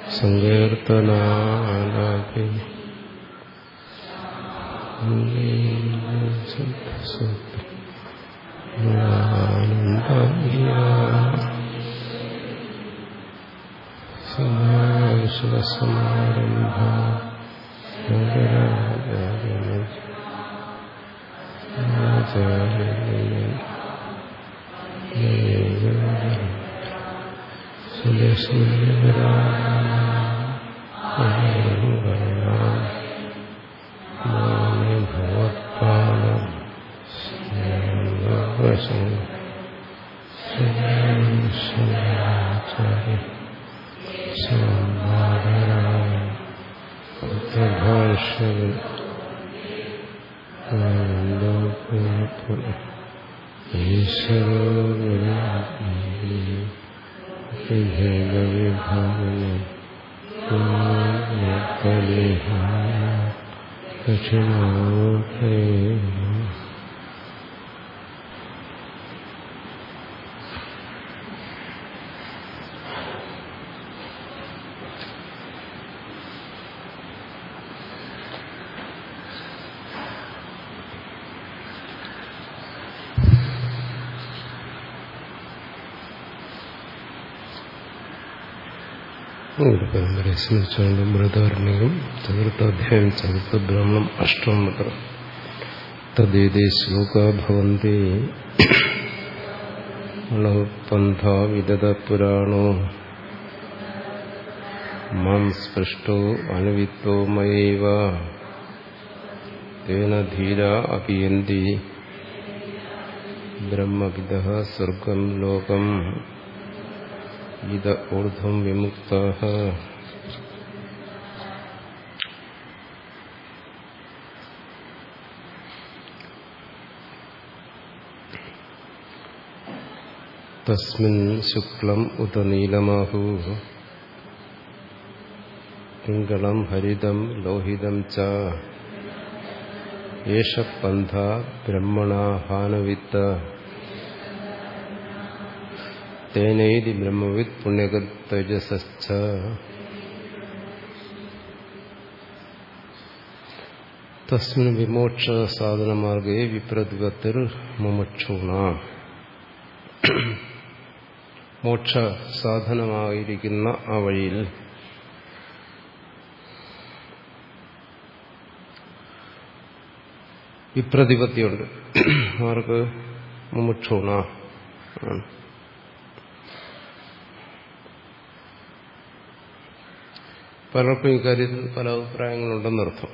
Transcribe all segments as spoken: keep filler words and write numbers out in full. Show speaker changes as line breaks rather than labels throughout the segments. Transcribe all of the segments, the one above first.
സങ്കീർത്തനാലാപി സമാരംഭ ഭഗവത്പാദം ഭാഷ്യം ഈശ്വരോ ദക്ഷിണോത്തേ പരമ്പരയെ സ്മരിച്ചുകൊണ്ട് മൃതവർണ്ണികം ചതുർത്ഥാധ്യായം ചതുർത്ഥ ബ്രഹ്മണം അഷ്ടമന്ത്രം തദ്ദേതേ ശ്ലോക ഭവന്തി പന്ഥ വിദത പുരാണോ മാം സ്പൃഷ്ടോ അനുവിത്തോ മയൈവ തേന ധീര അപിയന്തി ബ്രഹ്മവിദഃ സ്വർഗം ലോകം ഇത ഊർധ്വം വിമുക്താഃ. തസ്മിൻ ശുക്ലം ഉത നീലമാഹു പിംഗളം ഹരിതം ലോഹിതം ച ഏഷ പന്ഥ ബ്രഹ്മണാ ഹാനവിത്ത തേനൈതി ബ്രഹ്മവിത് പുണ്യകതേജസശ്ച. തസ്മിൻ വിമോക്ഷ സാധനമാർഗേ വിപ്രതിപത്തിർ മുമുക്ഷൂണാം. മോക്ഷ സാധനമായിരിക്കുന്ന ആ വഴിയിൽ വിപ്രതിപത്തിയുണ്ട്. അവർക്ക് മുമുക്ഷൂണ ആണ്. പലർക്കും ഇക്കാര്യത്തിൽ പല അഭിപ്രായങ്ങളുണ്ടെന്നർത്ഥം.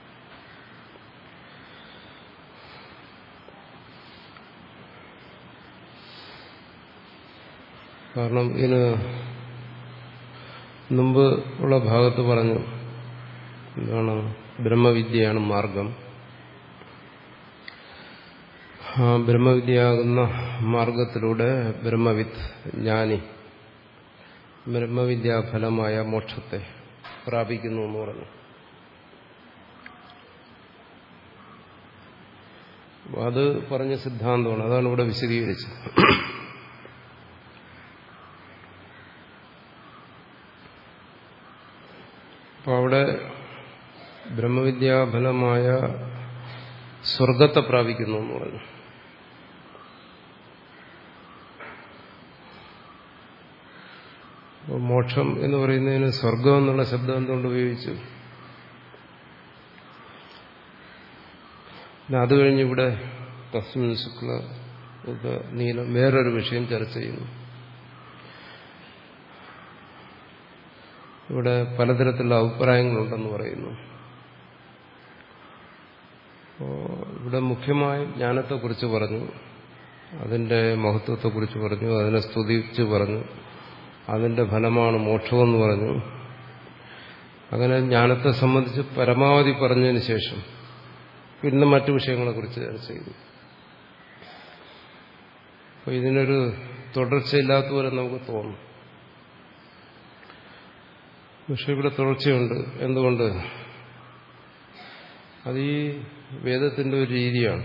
കാരണം ഇതിന് മുമ്പ് ഉള്ള ഭാഗത്ത് പറഞ്ഞു എന്താണ്, ബ്രഹ്മവിദ്യയാണ് മാർഗം. ആ ബ്രഹ്മവിദ്യയാകുന്ന മാർഗത്തിലൂടെ ബ്രഹ്മവിത്ത് ജ്ഞാനി ബ്രഹ്മവിദ്യാഫലമായ മോക്ഷത്തെ പ്രാപിക്കുന്നു എന്ന് പറഞ്ഞു. അത് പറഞ്ഞ സിദ്ധാന്തമാണ്, അതാണ് ഇവിടെ വിശദീകരിച്ചത്. അപ്പൊ അവിടെ ബ്രഹ്മവിദ്യാഫലമായ സ്വർഗത്തെ പ്രാപിക്കുന്നു എന്ന് പറഞ്ഞു. മോക്ഷം എന്ന് പറയുന്നതിന് സ്വർഗം എന്നുള്ള ശബ്ദം എന്തുകൊണ്ട് ഉപയോഗിച്ചു? അത് കഴിഞ്ഞിവിടെ തസ്മിൻ ശുക്ല നീലം വേറൊരു വിഷയം ചർച്ച ചെയ്യുന്നു. ഇവിടെ പലതരത്തിലുള്ള അഭിപ്രായങ്ങളുണ്ടെന്ന് പറയുന്നു. ഇവിടെ മുഖ്യമായും ജ്ഞാനത്തെക്കുറിച്ച് പറഞ്ഞു, അതിന്റെ മഹത്വത്തെക്കുറിച്ച് പറഞ്ഞു, അതിനെ സ്തുതിച്ച് പറഞ്ഞു, അതിന്റെ ഫലമാണ് മോക്ഷമെന്ന് പറഞ്ഞു. അങ്ങനെ ജ്ഞാനത്തെ സംബന്ധിച്ച് പരമാവധി പറഞ്ഞതിന് ശേഷം പിന്നെ മറ്റു വിഷയങ്ങളെക്കുറിച്ച് ചർച്ച ചെയ്തു. അപ്പോൾ ഇതിനൊരു തുടർച്ചയില്ലാത്തപോലെ നമുക്ക് തോന്നും. പക്ഷെ ഇവിടെ തുടർച്ചയുണ്ട്. എന്തുകൊണ്ട്? അത് ഈ വേദത്തിന്റെ ഒരു രീതിയാണ്.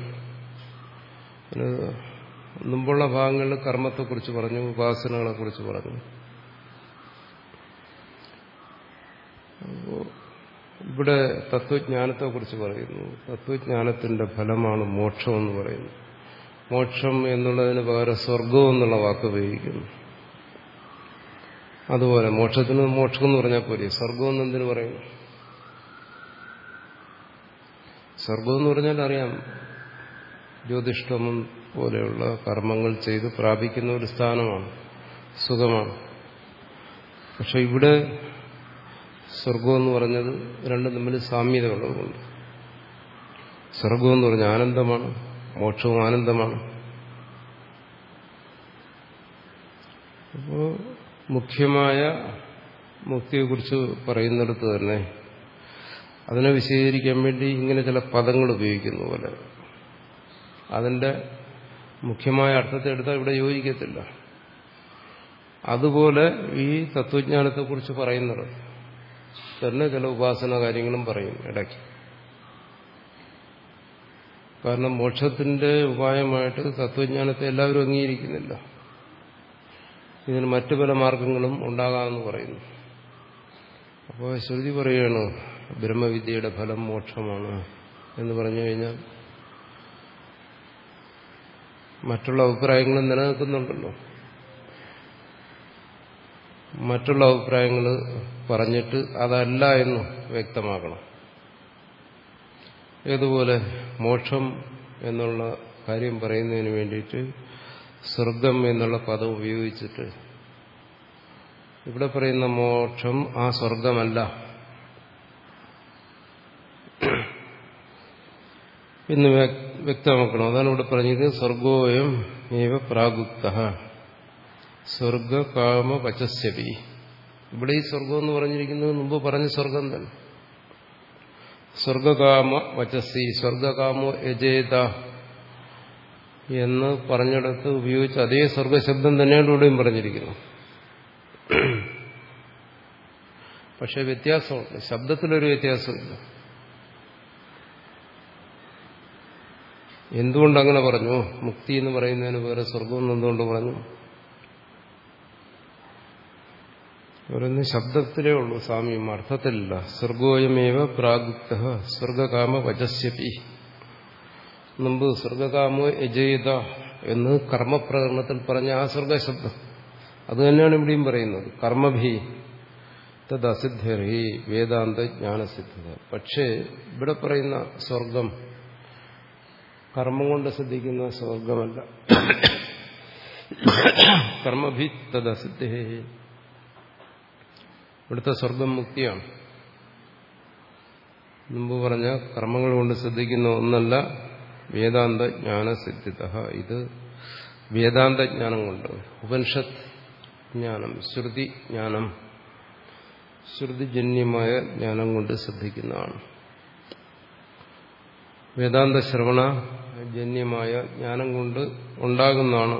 മുമ്പുള്ള ഭാഗങ്ങളിൽ കർമ്മത്തെക്കുറിച്ച് പറഞ്ഞു, ഉപാസനകളെക്കുറിച്ച് പറഞ്ഞു. ഇവിടെ തത്വജ്ഞാനത്തെക്കുറിച്ച് പറയുന്നു. തത്വജ്ഞാനത്തിന്റെ ഫലമാണ് മോക്ഷം എന്ന് പറയുന്നു. മോക്ഷം എന്നുള്ളതിന് പകരം സ്വർഗം എന്നുള്ള വാക്ക് ഉപയോഗിക്കുന്നു. അതുപോലെ മോക്ഷത്തിന് മോക്ഷം എന്ന് പറഞ്ഞാൽ പോരെ, സ്വർഗം എന്ന് എന്തിനു പറയുന്നു? സ്വർഗം എന്ന് പറഞ്ഞാൽ അറിയാം, ജ്യോതിഷ്ഠമം പോലെയുള്ള കർമ്മങ്ങൾ ചെയ്ത് പ്രാപിക്കുന്ന ഒരു സ്ഥാനമാണ്, സുഖമാണ്. പക്ഷെ ഇവിടെ സ്വർഗം എന്ന് പറഞ്ഞത് രണ്ടും തമ്മിൽ സാമ്യത ഉള്ളതുകൊണ്ട് സ്വർഗം എന്ന് പറഞ്ഞാൽ ആനന്ദമാണ്, മോക്ഷവും ആനന്ദമാണ്. അപ്പോൾ മുഖ്യമായ മുക്തിയെക്കുറിച്ച് പറയുന്നിടത്ത് തന്നെ അതിനെ വിശദീകരിക്കാൻ വേണ്ടി ഇങ്ങനെ ചില പദങ്ങൾ ഉപയോഗിക്കുന്ന പോലെ അതിന്റെ മുഖ്യമായ അർത്ഥത്തെ എടുത്താൽ ഇവിടെ യോജിക്കത്തില്ല. അതുപോലെ ഈ തത്വജ്ഞാനത്തെക്കുറിച്ച് പറയുന്നത് തന്നെ ചില ഉപാസന കാര്യങ്ങളും പറയും ഇടയ്ക്ക്. കാരണം മോക്ഷത്തിന്റെ ഉപായമായിട്ട് തത്വജ്ഞാനത്തെ എല്ലാവരും അംഗീകരിക്കുന്നില്ല. ഇതിന് മറ്റു പല മാർഗങ്ങളും ഉണ്ടാകാമെന്ന് പറയുന്നു. അപ്പോൾ ശ്രുതി പറയുകയാണ് ബ്രഹ്മവിദ്യയുടെ ഫലം മോക്ഷമാണ് എന്ന് പറഞ്ഞു കഴിഞ്ഞാൽ മറ്റുള്ള അഭിപ്രായങ്ങളും നിലനിൽക്കുന്നുണ്ടല്ലോ. മറ്റുള്ള അഭിപ്രായങ്ങൾ പറഞ്ഞിട്ട് അതല്ല എന്ന് വ്യക്തമാക്കണം. ഏതുപോലെ മോക്ഷം എന്നുള്ള കാര്യം പറയുന്നതിന് വേണ്ടിയിട്ട് സ്വർഗം എന്നുള്ള പദം ഉപയോഗിച്ചിട്ട് ഇവിടെ പറയുന്ന മോക്ഷം ആ സ്വർഗമല്ല എന്ന് വ്യക്തമാക്കണം. അതാണ് ഇവിടെ പറഞ്ഞത്. സ്വർഗോയം ഏവ പ്രാഗുപ്തഃ സ്വർഗകാമ വചസ്യപി. ഇവിടെ ഈ സ്വർഗം എന്ന് പറഞ്ഞിരിക്കുന്നത് മുമ്പ് പറഞ്ഞ സ്വർഗം തന്നെ. സ്വർഗകാമ വചസ്സി, സ്വർഗകാമോ യജേത എന്ന് പറഞ്ഞിടത്ത് ഉപയോഗിച്ച അതേ സ്വർഗശബ്ദം തന്നെയാണ് ഇവിടെയും പറഞ്ഞിരിക്കുന്നത്. പക്ഷെ വ്യത്യാസമുണ്ട്, ശബ്ദത്തിലൊരു വ്യത്യാസമില്ല. എന്തുകൊണ്ടങ്ങനെ പറഞ്ഞു? മുക്തി എന്ന് പറയുന്നതിന് വേറെ സ്വർഗം എന്ന് എന്തുകൊണ്ട് പറഞ്ഞു? അവരൊന്ന് ശബ്ദത്തിലേ ഉള്ളൂ സാമ്യം, അർത്ഥത്തിലില്ല. സ്വർഗോയമേവ പ്രാഗുപ്തഃ സ്വർഗകാമ വചസ്യപി. മുമ്പ് സ്വർഗകാമോ യജേത എന്ന് കർമ്മപ്രകരണത്തിൽ പറഞ്ഞ ആ സ്വർഗശബ്ദം അത് തന്നെയാണ് ഇവിടെയും പറയുന്നത്. കർമ്മഭി തദ് അസിദ്ധി വേദാന്ത ജ്ഞാനസിദ്ധത. പക്ഷേ ഇവിടെ പറയുന്ന സ്വർഗം കർമ്മം കൊണ്ട് സിദ്ധിക്കുന്ന സ്വർഗമല്ല. കർമ്മഭി തദ് അസിദ്ധി. ഇവിടുത്തെ സ്വർഗം മുക്തിയാണ്. മുമ്പ് പറഞ്ഞ കർമ്മങ്ങൾ കൊണ്ട് സിദ്ധിക്കുന്ന ഒന്നല്ല വേദാന്ത ജ്ഞാനസിദ്ധിത. ഇത് വേദാന്ത ജ്ഞാനം കൊണ്ട്, ഉപനിഷത്ത് ജ്ഞാനം, ശ്രുതി ജ്ഞാനം, ശ്രുതിജന്യമായ ജ്ഞാനം കൊണ്ട് സിദ്ധിക്കുന്നതാണ്. വേദാന്ത ശ്രവണ ജന്യമായ ജ്ഞാനം കൊണ്ട് ഉണ്ടാകുന്നതാണ്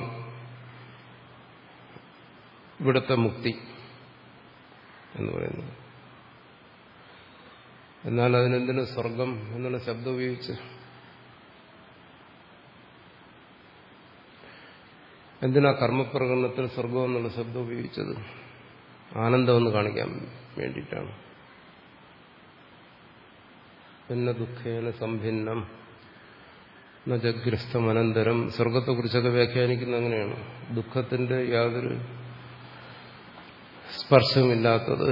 ഇവിടുത്തെ മുക്തി എന്ന് പറയുന്നത്. എന്നാൽ അതിനെന്തിനു സ്വർഗം എന്നുള്ള ശബ്ദം ഉപയോഗിച്ച്? എന്തിനാ കർമ്മപ്രകടനത്തിൽ സ്വർഗം എന്നുള്ള ശബ്ദം ഉപയോഗിച്ചത്? ആനന്ദമെന്ന് കാണിക്കാൻ വേണ്ടിയിട്ടാണ്. ഭിന്ന ദുഃഖേന സംഭിന്നം നജഗ്രസ്തം അനന്തരം. സ്വർഗത്തെക്കുറിച്ചൊക്കെ വ്യാഖ്യാനിക്കുന്ന അങ്ങനെയാണ്. ദുഃഖത്തിന്റെ യാതൊരു സ്പർശമില്ലാത്തത്,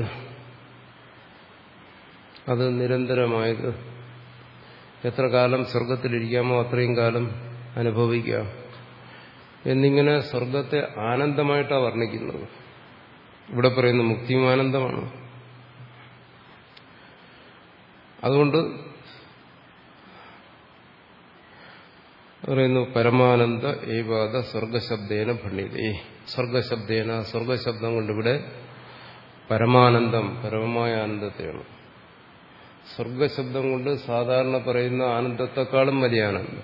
അത് നിരന്തരമായത്, എത്ര കാലം സ്വർഗത്തിലിരിക്കാമോ അത്രയും കാലം അനുഭവിക്കാം എന്നിങ്ങനെ സ്വർഗത്തെ ആനന്ദമായിട്ടാണ് വർണ്ണിക്കുന്നത്. ഇവിടെ പറയുന്ന മുക്തിയും ആനന്ദമാണ്. അതുകൊണ്ട് പറയുന്നു പരമാനന്ദ ഏവാദ സ്വർഗശബ്ദേന ഭണ്ഡിതേ. സ്വർഗശബ്ദേന, സ്വർഗശബ്ദം കൊണ്ടിവിടെ പരമാനന്ദം, പരമമായ ആനന്ദത്തെയാണ്. സ്വർഗശബ്ദം കൊണ്ട് സാധാരണ പറയുന്ന ആനന്ദത്തെക്കാളും വലിയ ആനന്ദം,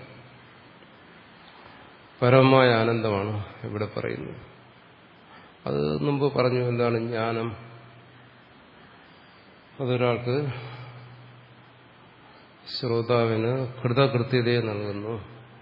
പരമമായ ആനന്ദമാണ് ഇവിടെ പറയുന്നത്. അത് മുമ്പ് പറഞ്ഞു. എന്താണ് ജ്ഞാനം? അതൊരാൾക്ക്, ശ്രോതാവിന് കൃതകൃത്യതയെ നൽകുന്നു.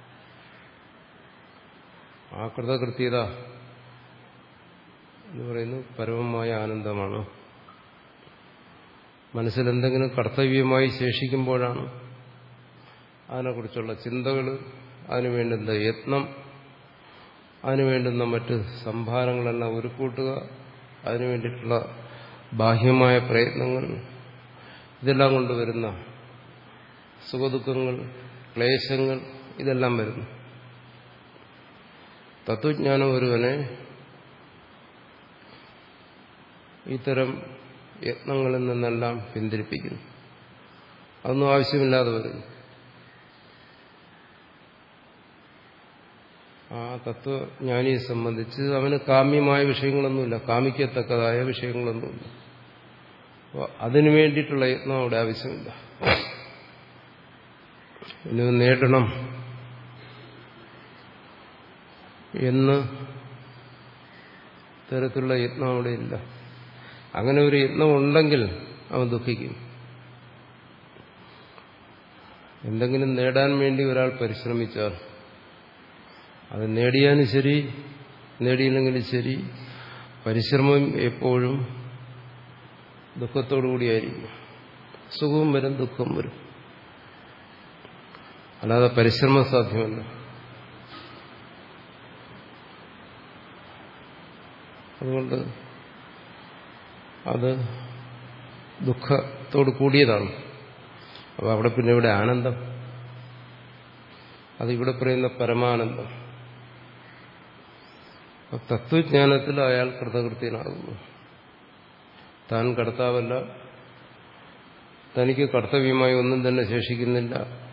ആ കൃതകൃത്യത എന്ന് പറയുന്നത് പരമമായ ആനന്ദമാണ്. മനസ്സിലെന്തെങ്കിലും കർത്തവ്യമായി ശേഷിക്കുമ്പോഴാണ് അതിനെക്കുറിച്ചുള്ള ചിന്തകൾ, അതിനു വേണ്ടുന്ന യത്നം, അതിനു വേണ്ടുന്ന മറ്റ് സംഭാരങ്ങളെല്ലാം ഒരുക്കൂട്ടുക, അതിനു വേണ്ടിയിട്ടുള്ള ബാഹ്യമായ പ്രയത്നങ്ങൾ, ഇതെല്ലാം കൊണ്ടുവരുന്ന സുഖദുഃഖങ്ങൾ, ക്ലേശങ്ങൾ, ഇതെല്ലാം വരുന്നു. തത്വജ്ഞാനം ഒരുവനെ ഇത്തരം യത്നങ്ങളിൽ നിന്നെല്ലാം പിന്തിരിപ്പിക്കുന്നു. അതൊന്നും ആവശ്യമില്ലാതെ വരുന്നു. ആ തത്വജ്ഞാനിയെ സംബന്ധിച്ച് അവന് കാമ്യമായ വിഷയങ്ങളൊന്നുമില്ല, കാമിക്കത്തക്കതായ വിഷയങ്ങളൊന്നുമില്ല. അപ്പോൾ അതിനു വേണ്ടിയിട്ടുള്ള യത്നം അവിടെ ആവശ്യമില്ല. ഇനി നേടണം എന്ന് തരത്തിലുള്ള യത്നം അവിടെ ഇല്ല. അങ്ങനെ ഒരു യത്നം ഉണ്ടെങ്കിൽ അവൻ ദുഃഖിക്കും. എന്തെങ്കിലും നേടാൻ വേണ്ടി ഒരാൾ പരിശ്രമിച്ചാൽ അത് നേടിയാലും ശരി നേടിയില്ലെങ്കിലും ശരി പരിശ്രമം എപ്പോഴും ദുഃഖത്തോടുകൂടിയായിരിക്കും. സുഖവും വരും, ദുഃഖം വരും. അല്ലാതെ പരിശ്രമം സാധ്യമല്ല. അതുകൊണ്ട് അത് ദുഃഖത്തോട് കൂടിയതാണ്. അപ്പോൾ അവിടെ പിന്നെ ഇവിടെ ആനന്ദം, അതിവിടെ പറയുന്ന പരമാനന്ദം. തത്വജ്ഞാനത്തിൽ അയാൾ കൃതകൃത്യനാകുന്നു. താൻ കർത്താവല്ല, തനിക്ക് കർത്തവ്യമായി ഒന്നും തന്നെ ശേഷിക്കുന്നില്ല.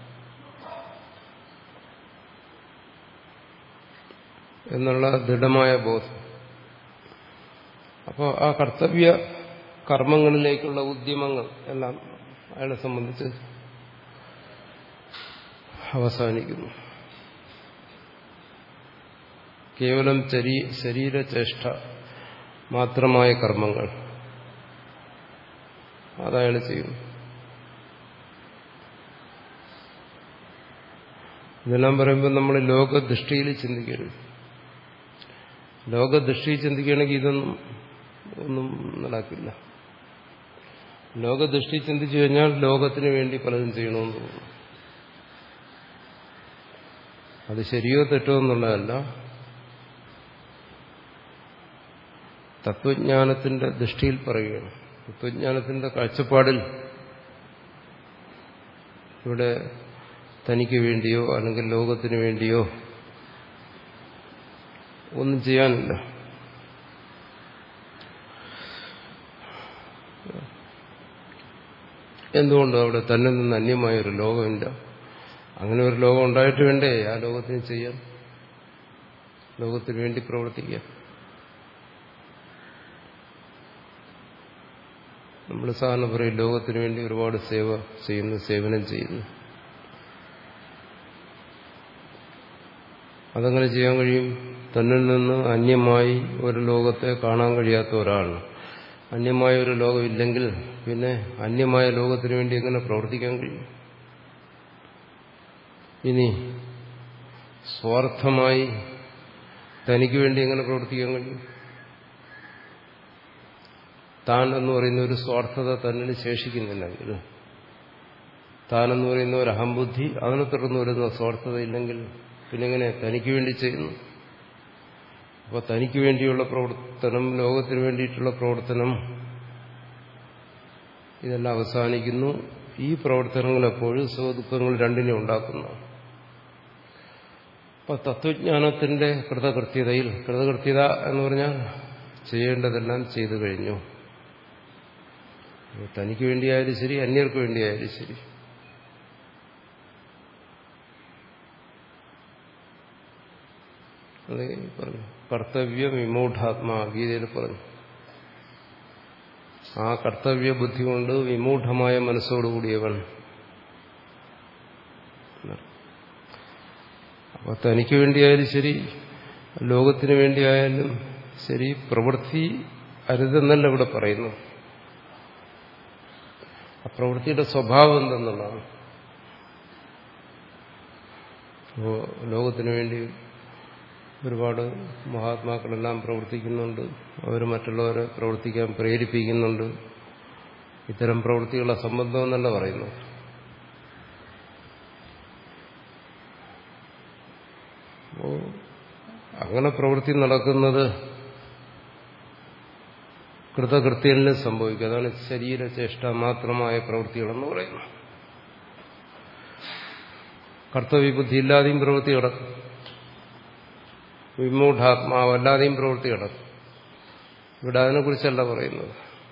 എന്നുള്ള ദൃഢമായ ബോധം. അപ്പോൾ ആ കർത്തവ്യ കർമ്മങ്ങളിലേക്കുള്ള ഉദ്യമങ്ങൾ എല്ലാം അയാളെ സംബന്ധിച്ച് അവസാനിക്കുന്നു. കേവലം ശരീരചേഷ്ട മാത്രമായ കർമ്മങ്ങൾ അതയാൾ ചെയ്യുന്നു. ഇതെല്ലാം പറയുമ്പോൾ നമ്മൾ ലോകദൃഷ്ടിയിൽ ചിന്തിക്കരുത്. ലോകദൃഷ്ടിയിൽ ചിന്തിക്കുകയാണെങ്കിൽ ഇതൊന്നും ഒന്നും നടക്കില്ല. ലോകദൃഷ്ടി ചിന്തിച്ചു കഴിഞ്ഞാൽ ലോകത്തിന് വേണ്ടി പലതും ചെയ്യണമെന്ന് തോന്നുന്നു. അത് ശരിയോ തെറ്റോ എന്നുള്ളതല്ല. തത്വജ്ഞാനത്തിന്റെ ദൃഷ്ടിയിൽ പറയുകയാണ്. തത്വജ്ഞാനത്തിന്റെ കാഴ്ചപ്പാടിൽ ഇവിടെ തനിക്ക് വേണ്ടിയോ അല്ലെങ്കിൽ ലോകത്തിന് വേണ്ടിയോ ഒന്നും ചെയ്യാനില്ല. എന്തുകൊണ്ട് അവിടെ തന്നെ നിന്ന് അന്യമായൊരു ലോകമില്ല. അങ്ങനെ ഒരു ലോകം ഉണ്ടായിട്ട് വേണ്ടേ ആ ലോകത്തിന് ചെയ്യാൻ, ലോകത്തിന് വേണ്ടി പ്രവർത്തിക്കാൻ. നമ്മൾ സാധാരണ പറയും ലോകത്തിന് വേണ്ടി ഒരുപാട് സേവ ചെയ്യുന്നു, സേവനം ചെയ്യുന്നു. അതങ്ങനെ ചെയ്യാൻ കഴിയും? തന്നിൽ നിന്ന് അന്യമായി ഒരു ലോകത്തെ കാണാൻ കഴിയാത്ത ഒരാളാണ്. അന്യമായ ഒരു ലോകമില്ലെങ്കിൽ പിന്നെ അന്യമായ ലോകത്തിന് വേണ്ടി എങ്ങനെ പ്രവർത്തിക്കാൻ കഴിയും? ഇനി സ്വാർത്ഥമായി തനിക്ക് വേണ്ടി എങ്ങനെ പ്രവർത്തിക്കാൻ കഴിയും? താൻ എന്ന് പറയുന്ന ഒരു സ്വാർത്ഥത തന്നിൽ ശേഷിക്കുന്നില്ലെങ്കിൽ, താനെന്ന് പറയുന്ന ഒരു അഹംബുദ്ധി, അതിനെ തുടർന്ന് വരുന്ന സ്വാർത്ഥത ഇല്ലെങ്കിൽ പിന്നെങ്ങനെ തനിക്ക് വേണ്ടി ചെയ്യുന്നു? അപ്പോൾ തനിക്ക് വേണ്ടിയുള്ള പ്രവർത്തനം, ലോകത്തിന് വേണ്ടിയിട്ടുള്ള പ്രവർത്തനം, ഇതെല്ലാം അവസാനിക്കുന്നു. ഈ പ്രവർത്തനങ്ങൾ എപ്പോഴും സുഖദുഃഖങ്ങൾ രണ്ടിനെ ഉണ്ടാക്കുന്നു. അപ്പോൾ തത്വജ്ഞാനത്തിന്റെ കൃതകൃത്യതയിൽ, കൃതകൃത്യത എന്ന് പറഞ്ഞാൽ ചെയ്യേണ്ടതെല്ലാം ചെയ്തു കഴിഞ്ഞു. തനിക്ക് വേണ്ടിയായാലും ശരി, അന്യർക്ക് വേണ്ടിയായാലും ശരി. അത് പറഞ്ഞു കർത്തവ്യ വിമൂഢാത്മാ, ഗീതയിൽ പറഞ്ഞു. ആ കർത്തവ്യ ബുദ്ധി കൊണ്ട് വിമൂഢമായ മനസ്സോടുകൂടിയവൻ. അപ്പൊ തനിക്ക് വേണ്ടിയായാലും ശരി, ലോകത്തിന് വേണ്ടിയായാലും ശരി, പ്രവൃത്തി അരുതെന്നല്ല ഇവിടെ പറയുന്നു. ആ പ്രവൃത്തിയുടെ സ്വഭാവം എന്തെന്നുള്ളതാണ്. അപ്പോ ലോകത്തിന് വേണ്ടി ഒരുപാട് മഹാത്മാക്കളെല്ലാം പ്രവർത്തിക്കുന്നുണ്ട്. അവർ മറ്റുള്ളവരെ പ്രവർത്തിക്കാൻ പ്രേരിപ്പിക്കുന്നുണ്ട്. ഇത്തരം പ്രവൃത്തികളുടെ സംബന്ധം എന്നല്ല പറയുന്നു. അപ്പോ അങ്ങനെ പ്രവൃത്തി നടക്കുന്നത് കൃതകൃത്യലിന് സംഭവിക്കും. അതാണ് ശരീരചേഷ്ട മാത്രമായ പ്രവൃത്തികളെന്ന് പറയുന്നു. കർത്തവ്യബുദ്ധി ഇല്ലാതെയും പ്രവൃത്തി കിടക്കും, വിമൂഢാത്മാവല്ലാതെയും പ്രവൃത്തി കിടക്കും. ഇവിടെ അതിനെക്കുറിച്ചല്ല പറയുന്നത്.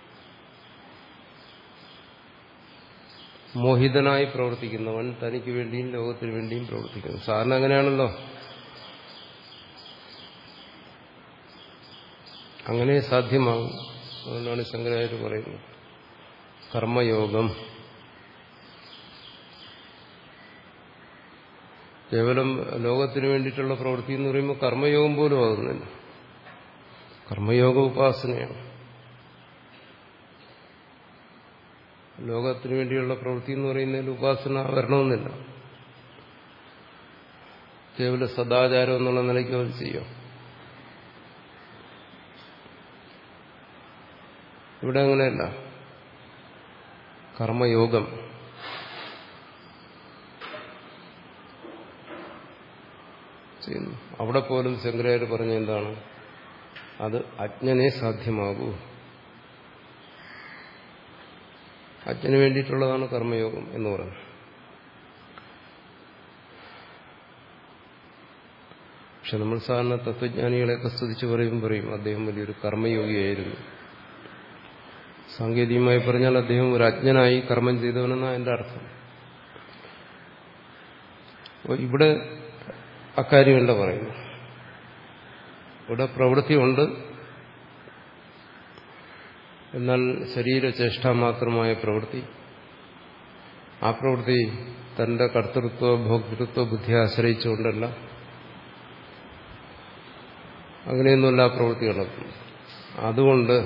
മോഹിതനായി പ്രവർത്തിക്കുന്നവൻ തനിക്ക് വേണ്ടിയും ലോകത്തിന് വേണ്ടിയും പ്രവർത്തിക്കുന്നു. സാധാരണ അങ്ങനെയാണല്ലോ. അങ്ങനെ സാധ്യമാകും. അതുകൊണ്ടാണ് ശങ്കരാചാര്യർ പറയുന്നത് കർമ്മയോഗം കേവലം ലോകത്തിന് വേണ്ടിയിട്ടുള്ള പ്രവൃത്തി എന്ന് പറയുമ്പോൾ കർമ്മയോഗം പോലും ആകുന്നില്ല. കർമ്മയോഗ ഉപാസനയാണ്. ലോകത്തിന് വേണ്ടിയുള്ള പ്രവൃത്തി എന്ന് പറയുന്നതിൽ ഉപാസന വരണമെന്നില്ല. കേവല സദാചാരം എന്നുള്ള നിലയ്ക്ക് അത് ചെയ്യാം. ഇവിടെ അങ്ങനെയല്ല. കർമ്മയോഗം ചെയ്യുന്നു. അവിടെ പോലും ശങ്കരാചാര്യർ പറഞ്ഞ എന്താണ്? അത് അജ്ഞനെ സാധ്യമാകൂ. അജ്ഞന് വേണ്ടിയിട്ടുള്ളതാണ് കർമ്മയോഗം എന്ന് പറയുന്നത്. പക്ഷെ നമ്മൾ സാധാരണ തത്വജ്ഞാനികളെയൊക്കെ സ്തുതിച്ച് പറയും പറയും അദ്ദേഹം വലിയൊരു കർമ്മയോഗിയായിരുന്നു. സാങ്കേതികമായി പറഞ്ഞാൽ അദ്ദേഹം ഒരു അജ്ഞനായി കർമ്മം ചെയ്തവനെന്നാണ് എൻ്റെ അർത്ഥം. അപ്പോൾ ഇവിടെ അക്കാര്യമല്ല പറയുന്നു. ഇവിടെ പ്രവൃത്തിയുണ്ട്, എന്നാൽ ശരീരചേഷ്ട മാത്രമായ പ്രവൃത്തി. ആ പ്രവൃത്തി തന്റെ കർത്തൃത്വ ഭോക്തൃത്വ ബുദ്ധിയെ ആശ്രയിച്ചുകൊണ്ടല്ല. അങ്ങനെയൊന്നുമല്ല ആ പ്രവൃത്തി നടക്കുന്നത്. അതുകൊണ്ട്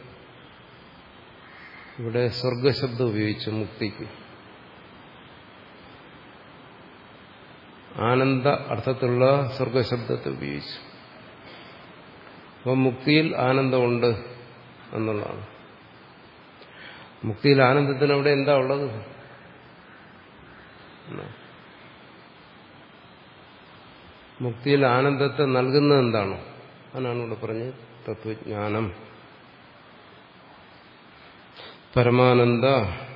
ഇവിടെ സ്വർഗശബ്ദം ഉപയോഗിച്ചു മുക്തിക്ക്. ആനന്ദ അർത്ഥത്തിലുള്ള സ്വർഗശബ്ദത്തെ ഉപയോഗിച്ചു. അപ്പം മുക്തിയിൽ ആനന്ദമുണ്ട് എന്നുള്ളതാണ്. മുക്തിയിൽ ആനന്ദത്തിന് അവിടെ എന്താ ഉള്ളത്? മുക്തിയിൽ ആനന്ദത്തെ നൽകുന്നത് എന്താണ്? അതാണ് ഇവിടെ പറഞ്ഞ് തത്വജ്ഞാനം. പരമാനന്ദ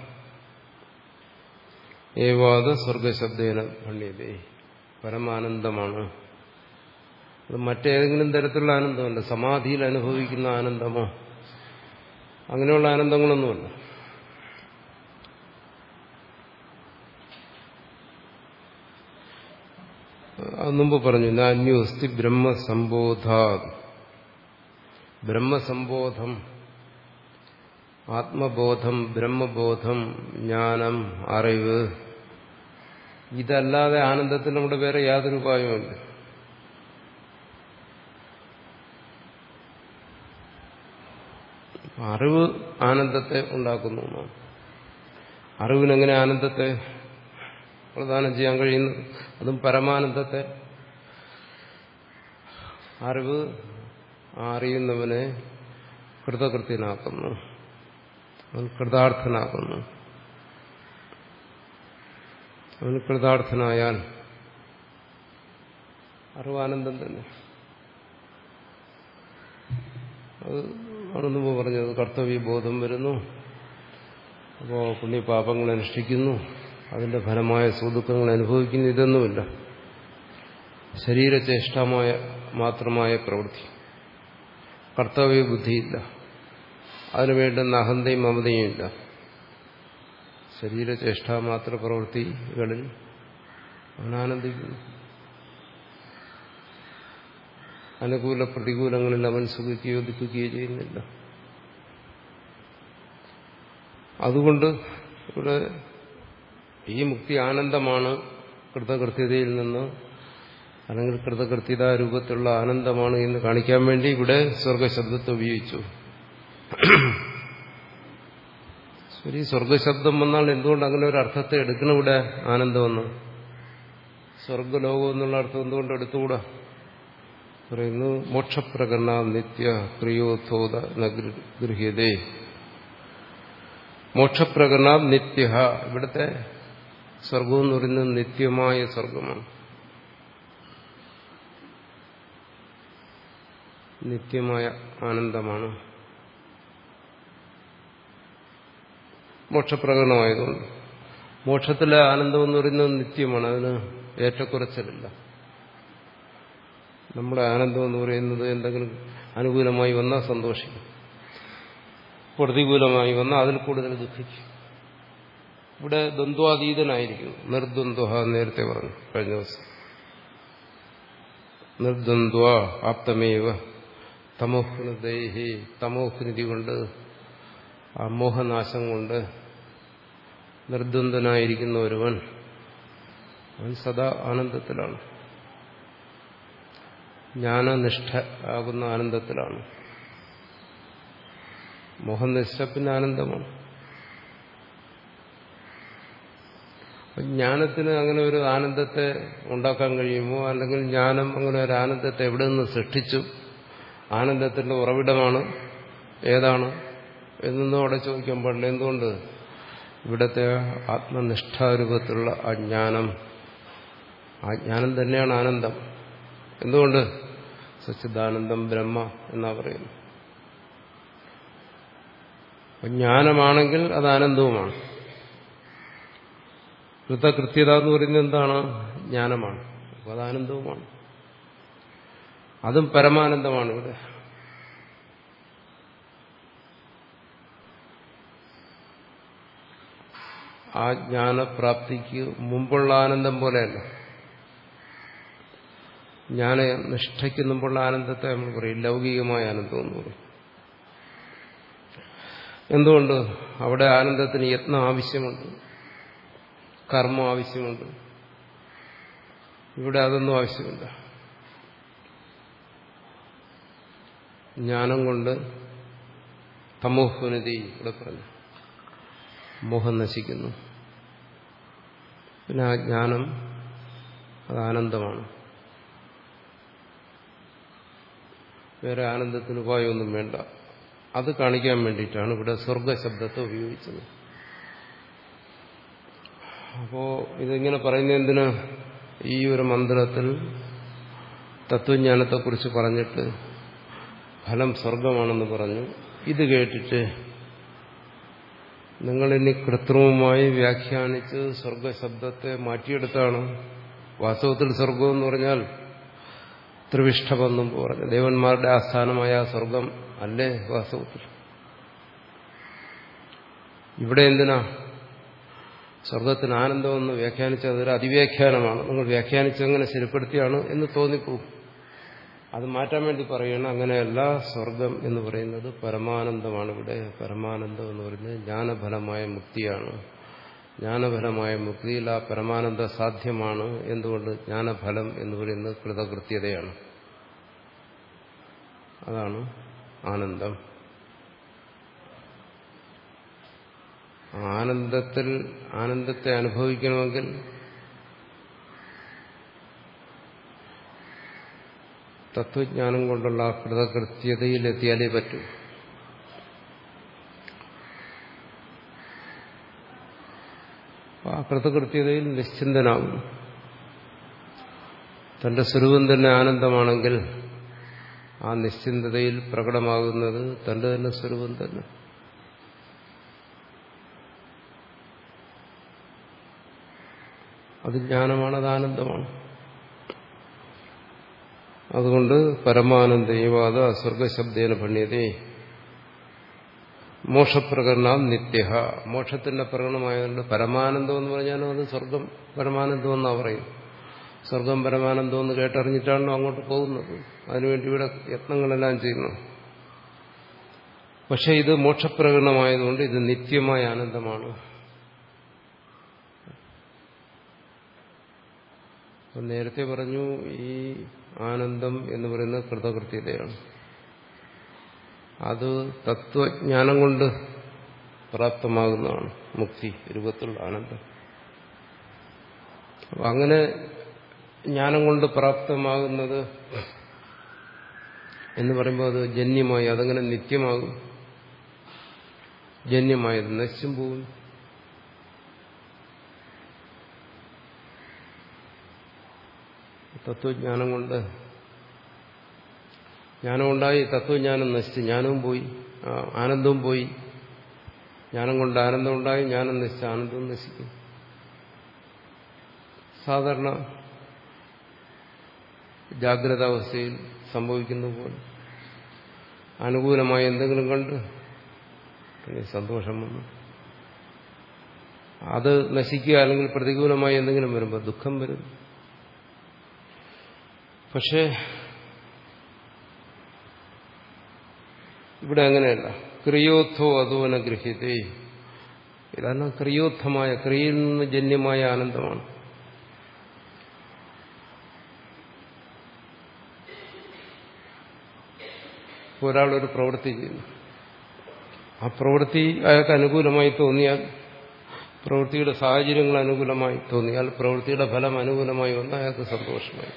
ഏവാദ സ്വർഗശബ്ദേന ഭണ്യതേ. പരമാനന്ദമാണ്. അത് മറ്റേതെങ്കിലും തരത്തിലുള്ള ആനന്ദമല്ല. സമാധിയിൽ അനുഭവിക്കുന്ന ആനന്ദമോ അങ്ങനെയുള്ള ആനന്ദങ്ങളൊന്നുമല്ല. അത് മുമ്പ് പറഞ്ഞു. നാന്യോസ്തി ബ്രഹ്മസംബോധാ. ബ്രഹ്മസംബോധം, ആത്മബോധം, ബ്രഹ്മബോധം, ജ്ഞാനം, അറിവ്, ഇതല്ലാതെ ആനന്ദത്തിന് നമ്മുടെ വേറെ യാതൊരു ഉപായവുമില്ല. അറിവ് ആനന്ദത്തെ ഉണ്ടാക്കുന്നു. അറിവിനെങ്ങനെ ആനന്ദത്തെ പ്രദാനം ചെയ്യാൻ കഴിയുന്നു? അതും പരമാനന്ദത്തെ. അറിവ് അറിയുന്നവനെ കൃതകൃത്യനാക്കുന്നു, അവൻ കൃതാർത്ഥനാക്കുന്നു. അവൻ കൃതാർത്ഥനായാൽ അറിവാനന്ദം തന്നെ. അത് ആണെന്ന് പറഞ്ഞത് കർത്തവ്യബോധം വരുന്നു. അപ്പോൾ പുണ്യപാപങ്ങൾ അനുഷ്ഠിക്കുന്നു, അതിന്റെ ഫലമായ സുദുഃഖങ്ങൾ അനുഭവിക്കുന്നു. ഇതൊന്നുമില്ല. ശരീരചേഷ്ടമായ മാത്രമായ പ്രവൃത്തി, കർത്തവ്യബുദ്ധിയില്ല, അതിനു വേണ്ടുന്ന അഹന്തയും മമതയും ഇല്ല. ശരീരചേഷ്ടാമാത്ര പ്രവൃത്തികളിൽ അവനാനന്ദിക്കുന്നു. അനുകൂല പ്രതികൂലങ്ങളിൽ അവൻ സുഖിക്കുകയോ ദുഃഖിക്കുകയോ ചെയ്യുന്നില്ല. അതുകൊണ്ട് ഇവിടെ ഈ മുക്തി ആനന്ദമാണ്, കൃതകൃത്യതയിൽ നിന്ന് അല്ലെങ്കിൽ കൃതകൃത്യത രൂപത്തിലുള്ള ആനന്ദമാണ് എന്ന് കാണിക്കാൻ വേണ്ടി ഇവിടെ സ്വർഗശബ്ദത്തെ ഉപയോഗിച്ചു. ശരി, സ്വർഗശബ്ദം വന്നാൽ എന്തുകൊണ്ട് അങ്ങനെ ഒരു അർത്ഥത്തെ എടുക്കണം? ഇവിടെ ആനന്ദമെന്ന് സ്വർഗലോകം എന്നുള്ള അർത്ഥം എന്തുകൊണ്ട് എടുത്തുകൂടാ? പറയുന്നു മോക്ഷപ്രകരണ നിത്യ പ്രിയോത്ഥോദ ഗൃഹ്യതേ. മോക്ഷപ്രകരണ നിത്യ. ഇവിടുത്തെ സ്വർഗം എന്ന് പറയുന്നത് നിത്യമായ സ്വർഗമാണ്. നിത്യമായ ആനന്ദമാണ്. മോക്ഷപ്രകടനമായതുകൊണ്ട് മോക്ഷത്തിലെ ആനന്ദം എന്ന് പറയുന്നത് നിത്യമാണ്. അതിന് ഏറ്റക്കുറച്ചിലില്ല. നമ്മുടെ ആനന്ദം എന്ന് പറയുന്നത് എന്തെങ്കിലും അനുകൂലമായി വന്നാൽ സന്തോഷിക്കും, പ്രതികൂലമായി വന്നാൽ അതിൽ കൂടുതൽ ദുഃഖിക്കും. ഇവിടെ ദ്വന്ദ്വാതീതനായിരിക്കും. നിർദ്വന്ദ്വ നേരത്തെ പറഞ്ഞു കഴിഞ്ഞ ദിവസം. നിർദ്വന്ദ്വ ആപ്തമേവ തമോഹ്നദേഹി. തമോഹ്നിധി കൊണ്ട്, ആ മോഹനാശം കൊണ്ട് നിർദ്വന്ദ്വനായിരിക്കുന്ന ഒരുവൻ അവൻ സദാ ആനന്ദത്തിലാണ്. ജ്ഞാനനിഷ്ഠ ആകുന്ന ആനന്ദത്തിലാണ്. മോഹനിഷ്ഠ പിന്നെ ആനന്ദമാണ്. ജ്ഞാനത്തിന് അങ്ങനെ ഒരു ആനന്ദത്തെ ഉണ്ടാക്കാൻ കഴിയുമോ? അല്ലെങ്കിൽ ജ്ഞാനം അങ്ങനെ ഒരു ആനന്ദത്തെ എവിടെ നിന്ന് സൃഷ്ടിച്ചു? ആനന്ദത്തിന്റെ ഉറവിടമാണ് ഏതാണ് എന്നൊന്നും അവിടെ ചോദിക്കാൻ പാടില്ല. എന്തുകൊണ്ട്? ഇവിടുത്തെ ആത്മനിഷ്ഠാരൂപത്തിലുള്ള ആ ജ്ഞാനം, ആ ജ്ഞാനം തന്നെയാണ് ആനന്ദം. എന്തുകൊണ്ട്? സച്ചിദാനന്ദം ബ്രഹ്മ എന്നാ പറയുന്നു. ജ്ഞാനമാണെങ്കിൽ അത് ആനന്ദവുമാണ്. കൃതകൃത്യത എന്ന് പറയുന്നത് എന്താണ്? ജ്ഞാനമാണ്. അപ്പോൾ അത് ആനന്ദവുമാണ്. അതും പരമാനന്ദമാണ്. ഇവിടെ ആ ജ്ഞാനപ്രാപ്തിക്ക് മുമ്പുള്ള ആനന്ദം പോലെയല്ല. ജ്ഞാനനിഷ്ഠയ്ക്ക് മുമ്പുള്ള ആനന്ദത്തെ നമ്മൾ പറയും ലൗകികമായ ആനന്ദം എന്ന് പറയും. എന്തുകൊണ്ട്? അവിടെ ആനന്ദത്തിന് യത്നം ആവശ്യമുണ്ട്, കർമ്മം ആവശ്യമുണ്ട്. ഇവിടെ അതൊന്നും ആവശ്യമില്ല. ജ്ഞാനം കൊണ്ട് തമോഹ്വനതി ഇവിടെ പറഞ്ഞു, മോഹം നശിക്കുന്നു. പിന്നെ ആ ജ്ഞാനം അത് ആനന്ദമാണ്. വേറെ ആനന്ദത്തിന് ഉപായമൊന്നും വേണ്ട. അത് കാണിക്കാൻ വേണ്ടിയിട്ടാണ് ഇവിടെ സ്വർഗശബ്ദത്തെ ഉപയോഗിച്ചത്. അപ്പോ ഇതിങ്ങനെ പറയുന്നത് എന്തിനാ? ഈ ഒരു മന്ത്രത്തിൽ തത്വജ്ഞാനത്തെക്കുറിച്ച് പറഞ്ഞിട്ട് ഫലം സ്വർഗമാണെന്ന് പറഞ്ഞു. ഇത് കേട്ടിട്ട് നിങ്ങളിനി കൃത്രിമമായി വ്യാഖ്യാനിച്ച് സ്വർഗശബ്ദത്തെ മാറ്റിയെടുത്താണ്. വാസ്തവത്തിൽ സ്വർഗം എന്ന് പറഞ്ഞാൽ ത്രിവിഷ്ടമെന്നും പറഞ്ഞു ദേവന്മാരുടെ ആസ്ഥാനമായ സ്വർഗം അല്ലേ വാസ്തവത്തിൽ? ഇവിടെ എന്തിനാ സ്വർഗത്തിന് ആനന്ദമെന്ന് വ്യാഖ്യാനിച്ചത്? അതൊരു അതിവ്യാഖ്യാനമാണ്. നിങ്ങൾ വ്യാഖ്യാനിച്ചങ്ങനെ ശരിപ്പെടുത്തിയാണ് എന്ന് തോന്നിപ്പോകും. അത് മാറ്റാൻ വേണ്ടി പറയുകയാണ്. അങ്ങനെയല്ല, സ്വർഗം എന്ന് പറയുന്നത് പരമാനന്ദമാണ്. ഇവിടെ പരമാനന്ദം എന്ന് പറയുന്നത് ജ്ഞാനഫലമായ മുക്തിയാണ്. ജ്ഞാനഫലമായ മുക്തിയിൽ ആ പരമാനന്ദ സാധ്യമാണ്. എന്തുകൊണ്ട്? ജ്ഞാനഫലം എന്ന് പറയുന്നത് കൃതകൃത്യതയാണ്. അതാണ് ആനന്ദം. ആനന്ദത്തിൽ ആനന്ദത്തെ അനുഭവിക്കണമെങ്കിൽ തത്വജ്ഞാനം കൊണ്ടുള്ള ആ കൃതകൃത്യതയിലെത്തിയാലേ പറ്റൂ. ആ കൃതകൃത്യതയിൽ നിശ്ചിന്തനാകും. തന്റെ സ്വരൂപം തന്നെ ആനന്ദമാണെങ്കിൽ ആ നിശ്ചിന്തതയിൽ പ്രകടമാകുന്നത് തന്റെ തന്നെ സ്വരൂപം തന്നെ. അത് ജ്ഞാനമാണ്, അത് ആനന്ദമാണ്. അതുകൊണ്ട് പരമാനന്ദവാദ സ്വർഗശബ്ദേന ഭണ്യതേ മോക്ഷപ്രകരണ നിത്യ. മോക്ഷത്തിന്റെ പ്രകടനമായതുകൊണ്ട് പരമാനന്ദം എന്ന് പറഞ്ഞാലും അത് സ്വർഗം പരമാനന്ദം എന്നാ പറയും. സ്വർഗം പരമാനന്ദം എന്ന് കേട്ടറിഞ്ഞിട്ടാണല്ലോ അങ്ങോട്ട് പോകുന്നത്. അതിനുവേണ്ടി ഇവിടെ യത്നങ്ങളെല്ലാം ചെയ്യുന്നു. പക്ഷെ ഇത് മോക്ഷപ്രകടനമായതുകൊണ്ട് ഇത് നിത്യമായ ആനന്ദമാണ്. നേരത്തെ പറഞ്ഞു ഈ ആനന്ദം എന്ന് പറയുന്നത് കൃതകൃത്യതയാണ്. അത് തത്വജ്ഞാനം കൊണ്ട് പ്രാപ്തമാകുന്നതാണ് മുക്തി രൂപത്തിലുള്ള ആനന്ദം. അപ്പം അങ്ങനെ ജ്ഞാനം കൊണ്ട് പ്രാപ്തമാകുന്നത് എന്ന് പറയുമ്പോൾ അത് ജന്യമായി അതങ്ങനെ നിത്യമാകും. ജന്യമായത് നശിച്ചും പോകുന്നു. തത്വജ്ഞാനം കൊണ്ട് ജ്ഞാനമുണ്ടായി, തത്വജ്ഞാനം നശിച്ച് ജ്ഞാനവും പോയി, ആനന്ദവും പോയി. ജ്ഞാനം കൊണ്ട് ആനന്ദം ഉണ്ടായി, ജ്ഞാനം നശിച്ച് ആനന്ദവും നശിക്കും. സാധാരണ ജാഗ്രത അവസ്ഥയിൽ സംഭവിക്കുന്ന പോലെ അനുകൂലമായ എന്തെങ്കിലും കണ്ട് പിന്നെ സന്തോഷം വന്നു, അത് നശിക്കുക, അല്ലെങ്കിൽ പ്രതികൂലമായി എന്തെങ്കിലും വരുമ്പോൾ ദുഃഖം വരും. പക്ഷേ ഇവിടെ അങ്ങനെയല്ല. ക്രിയോത്ഥോ അതോന ഗൃഹ്യതേ. ഇതാണ് ക്രിയോത്ഥമായ, ക്രിയയിൽ നിന്ന് ജന്യമായ ആനന്ദമാണ്. ഒരാളൊരു പ്രവൃത്തി ചെയ്യുന്നു, ആ പ്രവൃത്തി അയാൾക്ക് അനുകൂലമായി തോന്നിയാൽ, പ്രവൃത്തിയുടെ സാഹചര്യങ്ങൾ അനുകൂലമായി തോന്നിയാൽ, പ്രവൃത്തിയുടെ ഫലം അനുകൂലമായി വന്നാൽ അയാൾക്ക് സന്തോഷമായി,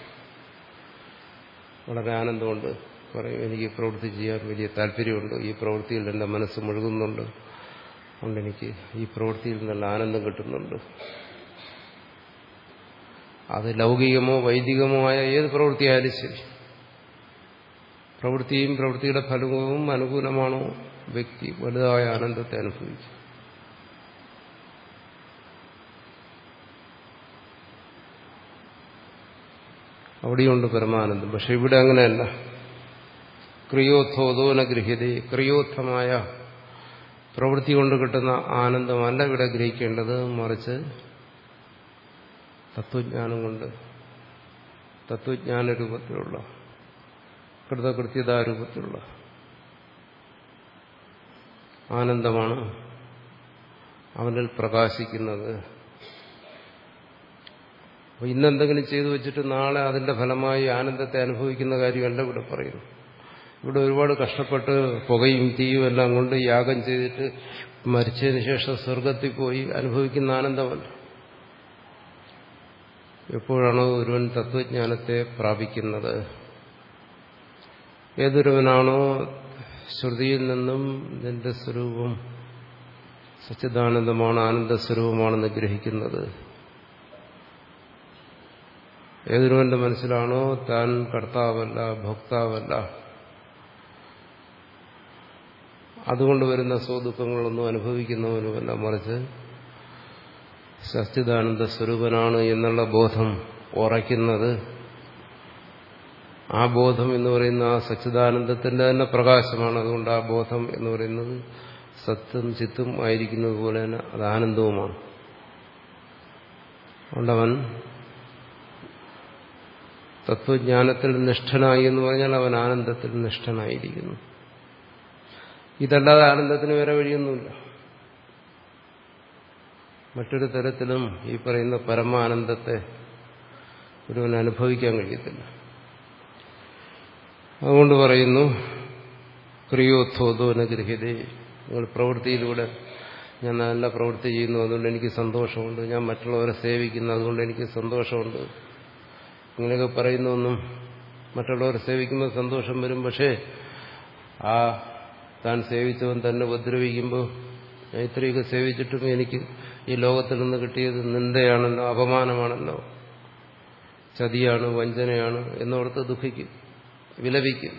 വളരെ ആനന്ദമുണ്ട്. പറയും, എനിക്ക് ഈ പ്രവൃത്തി ചെയ്യാൻ വലിയ താല്പര്യമുണ്ട്, ഈ പ്രവൃത്തിയിൽ എൻ്റെ മനസ്സ് മുഴുകുന്നുണ്ട്, അതുകൊണ്ട് എനിക്ക് ഈ പ്രവൃത്തിയിൽ നല്ല ആനന്ദം കിട്ടുന്നുണ്ട്. അത് ലൗകികമോ വൈദികമോ ആയ ഏത് പ്രവൃത്തിയായാലും ശരി, പ്രവൃത്തിയും പ്രവൃത്തിയുടെ ഫലവും അനുകൂലമാണോ, വ്യക്തി വലുതായ ആനന്ദത്തെ അനുഭവിക്കും. അവിടെയുണ്ട് പരമാനന്ദം. പക്ഷെ ഇവിടെ അങ്ങനെയല്ല. ക്രിയോത്ഥോദോന ഗൃഹ്യതേ. ക്രിയോത്ഥമായ പ്രവൃത്തി കൊണ്ട് കിട്ടുന്ന ആനന്ദമല്ല ഇവിടെ ഗ്രഹിക്കേണ്ടത്, മറിച്ച് തത്വജ്ഞാനം കൊണ്ട്, തത്വജ്ഞാന രൂപത്തിലുള്ള, കൃതകൃത്യതാരൂപത്തിലുള്ള ആനന്ദമാണ് അവനിൽ പ്രകാശിക്കുന്നത്. അപ്പോൾ ഇന്നെന്തെങ്കിലും ചെയ്തു വെച്ചിട്ട് നാളെ അതിന്റെ ഫലമായി ആനന്ദത്തെ അനുഭവിക്കുന്ന കാര്യമല്ല ഇവിടെ പറയുന്നു. ഇവിടെ ഒരുപാട് കഷ്ടപ്പെട്ട് പുകയും തീയും എല്ലാം കൊണ്ട് യാഗം ചെയ്തിട്ട് മരിച്ചതിന് ശേഷം സ്വർഗത്തിൽ പോയി അനുഭവിക്കുന്ന ആനന്ദമല്ല. എപ്പോഴാണോ ഒരുവൻ തത്വജ്ഞാനത്തെ പ്രാപിക്കുന്നത്, ഏതൊരുവനാണോ ശ്രുതിയിൽ നിന്നും നിന്റെ സ്വരൂപം സച്ചിദാനന്ദമാണ്, ആനന്ദസ്വരൂപമാണെന്ന് ഗ്രഹിക്കുന്നത്, ഏതൊരുവന്റെ മനസ്സിലാണോ താൻ കർത്താവല്ല ഭോക്താവല്ല, അതുകൊണ്ട് വരുന്ന സ്വദുഃഖങ്ങളൊന്നും അനുഭവിക്കുന്നവനുമല്ല, മറിച്ച് സച്ചിദാനന്ദ സ്വരൂപനാണ് എന്നുള്ള ബോധം ഉറയ്ക്കുന്നത്, ആ ബോധം എന്ന് പറയുന്ന ആ സച്ചിദാനന്ദത്തിന്റെ തന്നെ പ്രകാശമാണ്. അതുകൊണ്ട് ആ ബോധം എന്ന് പറയുന്നത് സത്തും ചിത്തും ആയിരിക്കുന്നത് പോലെ തന്നെ അത് ആനന്ദവുമാണ്. അതുകൊണ്ടവൻ തത്വജ്ഞാനത്തിൽ നിഷ്ഠനായി എന്ന് പറഞ്ഞാൽ അവൻ ആനന്ദത്തിൽ നിഷ്ഠനായിരിക്കുന്നു. ഇതല്ലാതെ ആനന്ദത്തിന് വേറെ വഴിയൊന്നുമില്ല. മറ്റൊരു തരത്തിലും ഈ പറയുന്ന പരമാനന്ദത്തെ ഒരുവൻ അനുഭവിക്കാൻ കഴിയത്തില്ല. അതുകൊണ്ട് പറയുന്നു ക്രിയോത്ഥോദോന ഗൃഹ്യതേ. നിങ്ങൾ പ്രവൃത്തിയിലൂടെ ഞാൻ നല്ല പ്രവൃത്തി ചെയ്യുന്നു, അതുകൊണ്ട് എനിക്ക് സന്തോഷമുണ്ട്, ഞാൻ മറ്റുള്ളവരെ സേവിക്കുന്നു, അതുകൊണ്ട് എനിക്ക് സന്തോഷമുണ്ട്, ഇങ്ങനെയൊക്കെ പറയുന്നൊന്നും മറ്റുള്ളവരെ സേവിക്കുമ്പോൾ സന്തോഷം വരും. പക്ഷേ ആ താൻ സേവിച്ചവൻ തന്നെ ഉപദ്രവിക്കുമ്പോൾ, ഞാൻ ഇത്രയൊക്കെ സേവിച്ചിട്ടും എനിക്ക് ഈ ലോകത്തിൽ നിന്ന് കിട്ടിയത് നിന്ദയാണല്ലോ, അപമാനമാണല്ലോ, ചതിയാണ്, വഞ്ചനയാണ് എന്നോർത്ത് ദുഃഖിക്കും, വിലപിക്കും.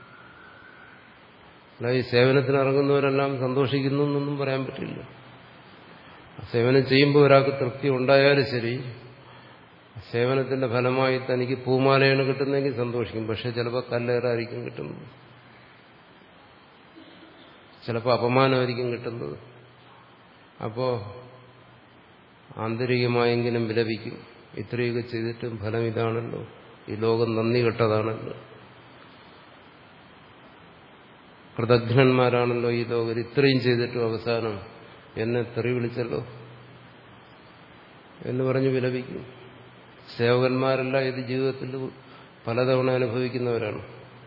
അല്ല, ഈ സേവനത്തിന് ഇറങ്ങുന്നവരെല്ലാം സന്തോഷിക്കുന്നു എന്നൊന്നും പറയാൻ പറ്റില്ല. സേവനം ചെയ്യുമ്പോൾ ഒരാൾക്ക് തൃപ്തി ഉണ്ടായാലും ശരി, സേവനത്തിന്റെ ഫലമായി തനിക്ക് പൂമാലയാണ് കിട്ടുന്നതെങ്കിൽ സന്തോഷിക്കും. പക്ഷെ ചിലപ്പോൾ കല്ലേറായിരിക്കും കിട്ടുന്നത്, ചിലപ്പോൾ അപമാനമായിരിക്കും കിട്ടുന്നത്. അപ്പോ ആന്തരികമായെങ്കിലും വിലപിക്കും, ഇത്രയൊക്കെ ചെയ്തിട്ടും ഫലം ഇതാണല്ലോ, ഈ ലോകം നന്ദി കെട്ടതാണല്ലോ, കൃതജ്ഞന്മാരാണല്ലോ ഈ ലോകർ, ഇത്രയും ചെയ്തിട്ടും അവസാനം എന്നെ തെറി വിളിച്ചല്ലോ എന്ന് പറഞ്ഞ് വിലപിക്കും. സേവകന്മാരെല്ലാം ഇത് ജീവിതത്തിൽ പലതവണ അനുഭവിക്കുന്നവരാണ്.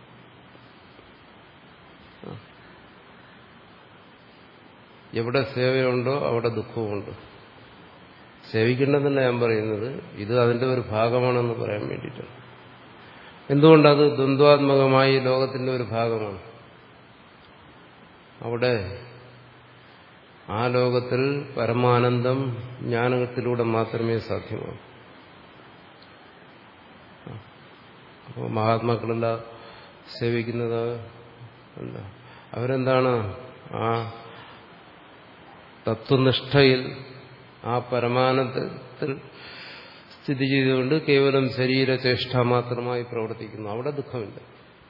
എവിടെ സേവയുണ്ടോ അവിടെ ദുഃഖവുമുണ്ട്. സേവിക്കേണ്ടതല്ല ഞാൻ പറയുന്നത്, ഇത് അതിന്റെ ഒരു ഭാഗമാണെന്ന് പറയാൻ വേണ്ടിയിട്ടാണ്. എന്തുകൊണ്ടത് ദ്വന്ദ്വാത്മകമായി ലോകത്തിന്റെ ഒരു ഭാഗമാണ്. അവിടെ ആ ലോകത്തിൽ പരമാനന്ദം ജ്ഞാനത്തിലൂടെ മാത്രമേ സാധ്യമാകൂ. അപ്പോൾ മഹാത്മാക്കളെല്ലാം സേവിക്കുന്നത് എന്താ? അവരെന്താണ്? ആ തത്വനിഷ്ഠയിൽ ആ പരമാനന്ദത്തിൽ സ്ഥിതി ചെയ്തുകൊണ്ട് കേവലം ശരീരചേഷ്ട മാത്രമായി പ്രവർത്തിക്കുന്നു. അവിടെ ദുഃഖമില്ല.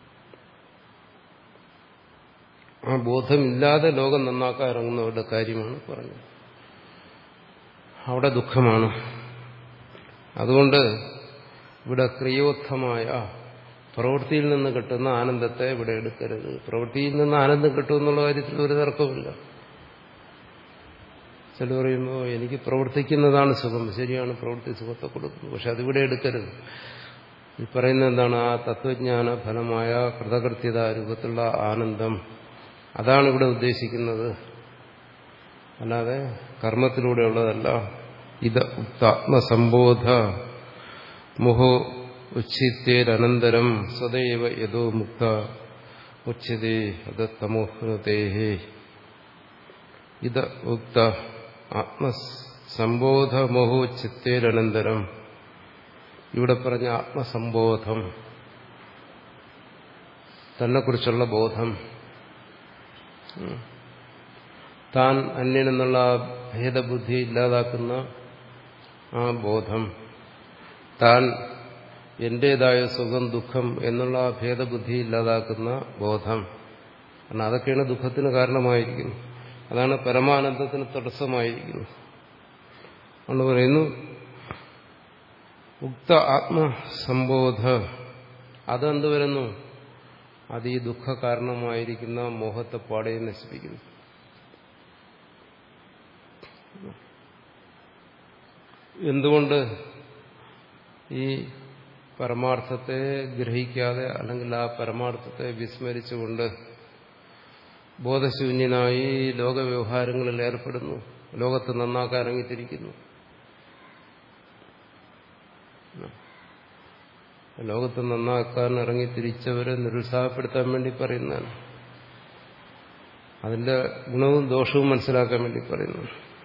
ആ ബോധമില്ലാതെ ലോകം നന്നാക്കാൻ ഇറങ്ങുന്നവരുടെ കാര്യമാണ് പറഞ്ഞത്. അവിടെ ദുഃഖമാണ്. അതുകൊണ്ട് ഇവിടെ ക്രിയോത്ഥമായ പ്രവൃത്തിയിൽ നിന്ന് കിട്ടുന്ന ആനന്ദത്തെ ഇവിടെ എടുക്കരുത്. പ്രവൃത്തിയിൽ നിന്ന് ആനന്ദം കിട്ടുമെന്നുള്ള കാര്യത്തിൽ ഒരു തർക്കമില്ല. ചില പറയുമ്പോൾ എനിക്ക് പ്രവർത്തിക്കുന്നതാണ് സുഖം. ശരിയാണ്, പ്രവൃത്തി സുഖത്തെ കൊടുക്കുന്നു. പക്ഷെ അതിവിടെ എടുക്കരുത്. ഈ പറയുന്നത് എന്താണ്? ആ തത്വജ്ഞാന ഫലമായ കൃതകൃത്യത രൂപത്തിലുള്ള ആനന്ദം, അതാണ് ഇവിടെ ഉദ്ദേശിക്കുന്നത്. അല്ലാതെ കർമ്മത്തിലൂടെയുള്ളതല്ല. ഇത് ഉക്താത്മസംബോധ മുഹോ ഉച്ഛിത്തേരനന്തരം സദൈവ യദോ മുക്ത ഉച്ഛിതേ അത് തമോഹൃതേഹേ. ഇത് ഉക്ത ആത്മസംബോധ മോഹോ ചിത്തേരനന്തരം, ഇവിടെ പറഞ്ഞ ആത്മസംബോധം, തന്നെക്കുറിച്ചുള്ള ബോധം, താൻ അന്യനെന്നുള്ള ഭേദബുദ്ധി ഇല്ലാതാക്കുന്ന ആ ബോധം, താൻ എന്റേതായ സുഖം ദുഃഖം എന്നുള്ള ആ ഭേദബുദ്ധി ഇല്ലാതാക്കുന്ന ബോധം, കാരണം അതൊക്കെയാണ് ദുഃഖത്തിന് കാരണമായിരിക്കുന്നത്. അതാണ് പരമാനന്ദത്തിന് തടസ്സമായിരിക്കുന്നത്. എന്ന് പറയുന്നു ഉക്ത ആത്മസംബോധ, അതെന്ത് വരുന്നു? അത് ഈ ദുഃഖ കാരണമായിരിക്കുന്ന മോഹത്തെ പാടെ നശിപ്പിക്കുന്നു. എന്തുകൊണ്ട്? ഈ പരമാർത്ഥത്തെ ഗ്രഹിക്കാതെ അല്ലെങ്കിൽ ആ പരമാർത്ഥത്തെ വിസ്മരിച്ചുകൊണ്ട് ബോധശൂന്യനായി ലോകവ്യവഹാരങ്ങളിൽ ഏർപ്പെടുന്നു, ലോകത്ത് നന്നാക്കാൻ ഇറങ്ങിത്തിരിക്കുന്നു. ലോകത്ത് നന്നാക്കാൻ ഇറങ്ങിത്തിരിച്ചവരെ നിരുത്സാഹപ്പെടുത്താൻ വേണ്ടി പറയുന്നതാണ്. അതിന്റെ ഗുണവും ദോഷവും മനസ്സിലാക്കാൻ വേണ്ടി പറയുന്നു.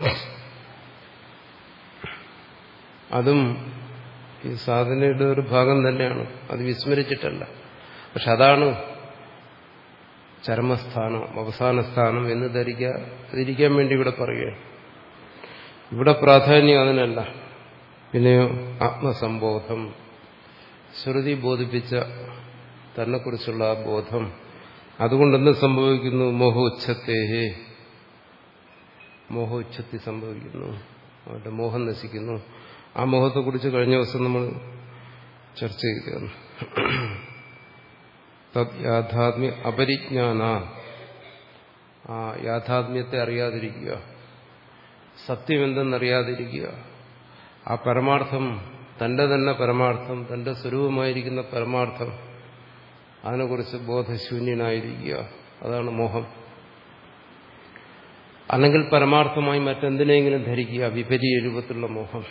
അതും ഈ സാധനയുടെ ഒരു ഭാഗം തന്നെയാണ്. അത് വിസ്മരിച്ചിട്ടല്ല. പക്ഷെ അതാണ് ചരമസ്ഥാനം, അവസാന സ്ഥാനം എന്ന് ധരിക്കാൻ വേണ്ടി ഇവിടെ പറയുകയാണ്. ഇവിടെ പ്രാധാന്യം അതിനല്ല. പിന്നെയോ ആത്മസംബോധം, ശ്രുതി ബോധിപ്പിച്ച തന്നെക്കുറിച്ചുള്ള ആ ബോധം. അതുകൊണ്ടെന്ന് സംഭവിക്കുന്നു? മോഹോച്ഛത്തേഹേ, മോഹോച്ഛത്തി സംഭവിക്കുന്നു, അവരുടെ മോഹം നശിക്കുന്നു. ആ മോഹത്തെക്കുറിച്ച് കഴിഞ്ഞ ദിവസം നമ്മൾ ചർച്ച ചെയ്തിരുന്നു. തദ് യാഥാത്മ്യ അപരിജ്ഞാന, ആ യാഥാത്മ്യത്തെ അറിയാതിരിക്കുക, സത്യം എന്തെന്നറിയാതിരിക്കുക, ആ പരമാർത്ഥം തന്റെ തന്നെ പരമാർത്ഥം, തന്റെ സ്വരൂപമായിരിക്കുന്ന പരമാർത്ഥം, അതിനെക്കുറിച്ച് ബോധശൂന്യനായിരിക്കുക, അതാണ് മോഹം. അല്ലെങ്കിൽ പരമാർത്ഥമായി മറ്റെന്തിനെങ്കിലും ധരിക്കുക, വിപരീയ രൂപത്തിലുള്ള മോഹം.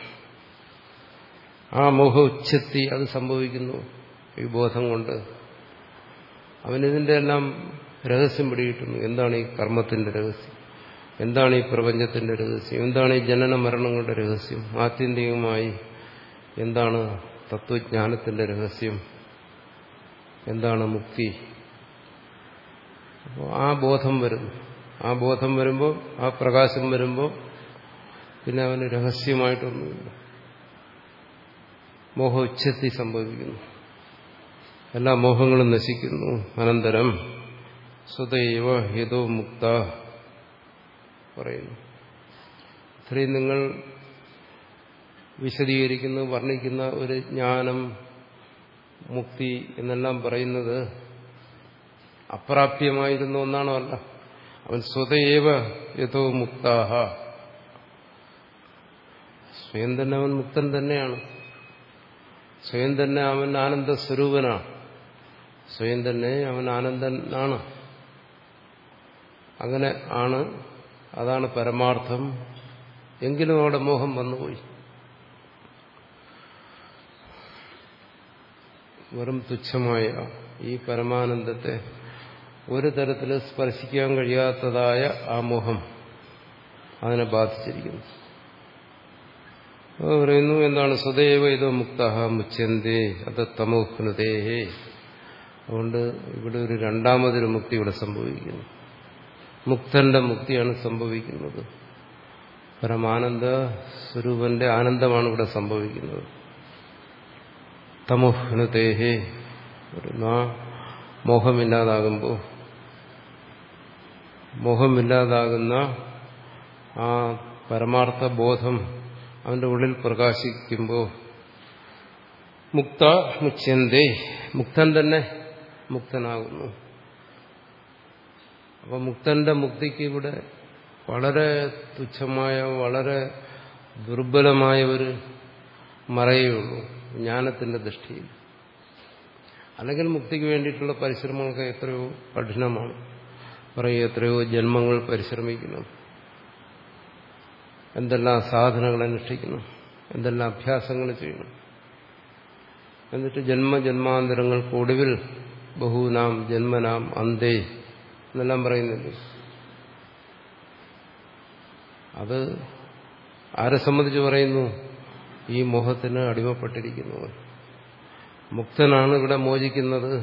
ആ മോഹ ഉച്ഛത്തി അത് സംഭവിക്കുന്നു ഈ ബോധം കൊണ്ട്. അവനിതിന്റെ എല്ലാം രഹസ്യം പിടികിട്ടുന്നു. എന്താണ് ഈ കർമ്മത്തിന്റെ രഹസ്യം, എന്താണ് ഈ പ്രപഞ്ചത്തിന്റെ രഹസ്യം, എന്താണ് ഈ ജനന മരണങ്ങളുടെ രഹസ്യം, ആത്യന്തികമായി എന്താണ് തത്വജ്ഞാനത്തിന്റെ രഹസ്യം, എന്താണ് മുക്തി. അപ്പോൾ ആ ബോധം വരുന്നു. ആ ബോധം വരുമ്പോൾ, ആ പ്രകാശം വരുമ്പോൾ പിന്നെ അവന് രഹസ്യമായിട്ടൊന്നുമില്ല. മോഹോച്ഛത്തി സംഭവിക്കുന്നു, എല്ലാ മോഹങ്ങളും നശിക്കുന്നു. അനന്തരം സ്വതൈവ ഹേതോ മുക്ത പറയുന്നു. ഇത്രയും നിങ്ങൾ വിശദീകരിക്കുന്ന വർണ്ണിക്കുന്ന ഒരു ജ്ഞാനം, മുക്തി എന്നെല്ലാം പറയുന്നത് അപ്രാപ്യമായിരുന്ന ഒന്നാണോ? അല്ല. അവൻ സ്വതൈവ യഥോ മുക്താഹ, സ്വയം തന്നെ അവൻ മുക്തൻ തന്നെയാണ്. സ്വയം തന്നെ അവൻ ആനന്ദസ്വരൂപനാണ്. സ്വയം തന്നെ അവൻ ആനന്ദനാണ്. അങ്ങനെ ആണ്, അതാണ് പരമാർത്ഥം. എങ്കിലും അവിടെ മോഹം വന്നുപോയി. വെറും തുച്ഛമായ ഈ പരമാനന്ദത്തെ ഒരു തരത്തിൽ സ്പർശിക്കാൻ കഴിയാത്തതായ ആ മോഹം, അതിനെ ബാധിച്ചിരിക്കുന്നു. അത് പറയുന്നു എന്താണ് സ്വദേവ ഇതോ മുക്ത മുച്യന്തേ അത് തമോഹ്നുതേഹേ. അതുകൊണ്ട് ഇവിടെ ഒരു രണ്ടാമതൊരു മുക്തി ഇവിടെ സംഭവിക്കുന്നു. മുക്തന്റെ മുക്തിയാണ് സംഭവിക്കുന്നത്. പരമാനന്ദ സ്വരൂപന്റെ ആനന്ദമാണ് ഇവിടെ സംഭവിക്കുന്നത്. തമോഹ്നുതേഹേ, മോഹമില്ലാതാകുമ്പോൾ മോഹമില്ലാതാകുന്ന ആ പരമാർത്ഥ ബോധം അവന്റെ ഉള്ളിൽ പ്രകാശിക്കുമ്പോൾ മുക്ത മുച്യന്തേ, മുക്തൻ തന്നെ മുക്തനാകുന്നു. അപ്പൊ മുക്തന്റെ മുക്തിക്ക് ഇവിടെ വളരെ തുച്ഛമായ വളരെ ദുർബലമായ ഒരു മറയുള്ളൂ ജ്ഞാനത്തിന്റെ ദൃഷ്ടിയിൽ. അല്ലെങ്കിൽ മുക്തിക്ക് വേണ്ടിയിട്ടുള്ള പരിശ്രമങ്ങളൊക്കെ എത്രയോ കഠിനമാണ്. പറയും എത്രയോ ജന്മങ്ങൾ പരിശ്രമിക്കണം, എന്തെല്ലാം സാധനങ്ങൾ അനുഷ്ഠിക്കണം, എന്തെല്ലാം അഭ്യാസങ്ങൾ ചെയ്യണം. എന്നിട്ട് ജന്മജന്മാന്തരങ്ങൾക്കൊടുവിൽ ബഹൂനാം ജന്മനാം അന്തേ എന്നെല്ലാം പറയുന്നില്ലേ. അത് ആരെ സംബന്ധിച്ച് പറയുന്നു? ഈ മോഹത്തിന് അടിമപ്പെട്ടിരിക്കുന്നവർ. മുക്തനാണ് ഇവിടെ മോചിക്കുന്നത്.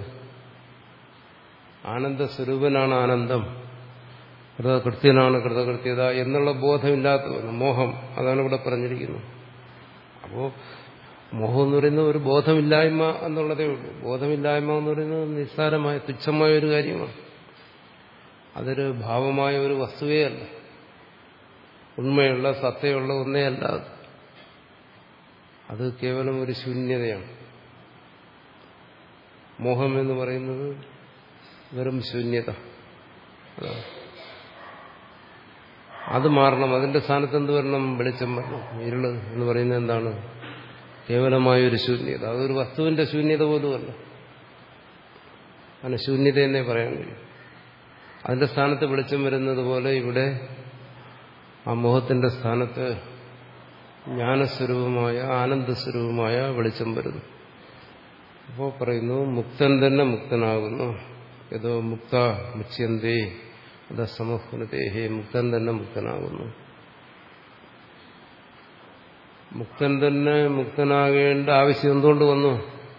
ആനന്ദസ്വരൂപനാണ് ആനന്ദം, കൃതകൃത്യനാണ് കൃതകൃത്യത എന്നുള്ള ബോധമില്ലാത്തവർ. മോഹം, അതാണ് ഇവിടെ പറഞ്ഞിരിക്കുന്നത്. അപ്പോ മോഹം എന്ന് പറയുന്നത് ഒരു ബോധമില്ലായ്മ എന്നുള്ളതേ ഉള്ളൂ. ബോധമില്ലായ്മ എന്ന് പറയുന്നത് നിസ്സാരമായ തുച്ഛമായ ഒരു കാര്യമാണ്. അതൊരു ഭാവമായ ഒരു വസ്തുവേ അല്ല, ഉണ്മയുള്ള സത്തയുള്ള ഒന്നേ അല്ല. അത് കേവലം ഒരു ശൂന്യതയാണ്. മോഹം എന്ന് പറയുന്നത് വെറും ശൂന്യത. അത് മാറണം. അതിന്റെ സ്ഥാനത്ത് എന്ത് വരണം? വെളിച്ചം വരണം. ഇരുള് എന്ന് പറയുന്നത് എന്താണ്? കേവലമായൊരു ശൂന്യത. അതൊരു വസ്തുവിന്റെ ശൂന്യത പോലുമല്ല. അതിന് ശൂന്യത എന്നേ പറയാൻ കഴിയും. അതിന്റെ സ്ഥാനത്ത് വെളിച്ചം വരുന്നത് പോലെ ഇവിടെ ആ മോഹത്തിന്റെ സ്ഥാനത്ത് ജ്ഞാനസ്വരൂപമായ ആനന്ദസ്വരൂപമായ വെളിച്ചം വരുന്നു. അപ്പോൾ പറയുന്നു മുക്തൻ തന്നെ മുക്തനാകുന്നു. ഏതോ മുക്ത മുച്യന്തേ അത സമഹ്നുതേഹേ, മുക്തൻ തന്നെ മുക്തനാകുന്നു. മുക്തൻ തന്നെ മുക്തനാകേണ്ട ആവശ്യം എന്തുകൊണ്ട് വന്നു?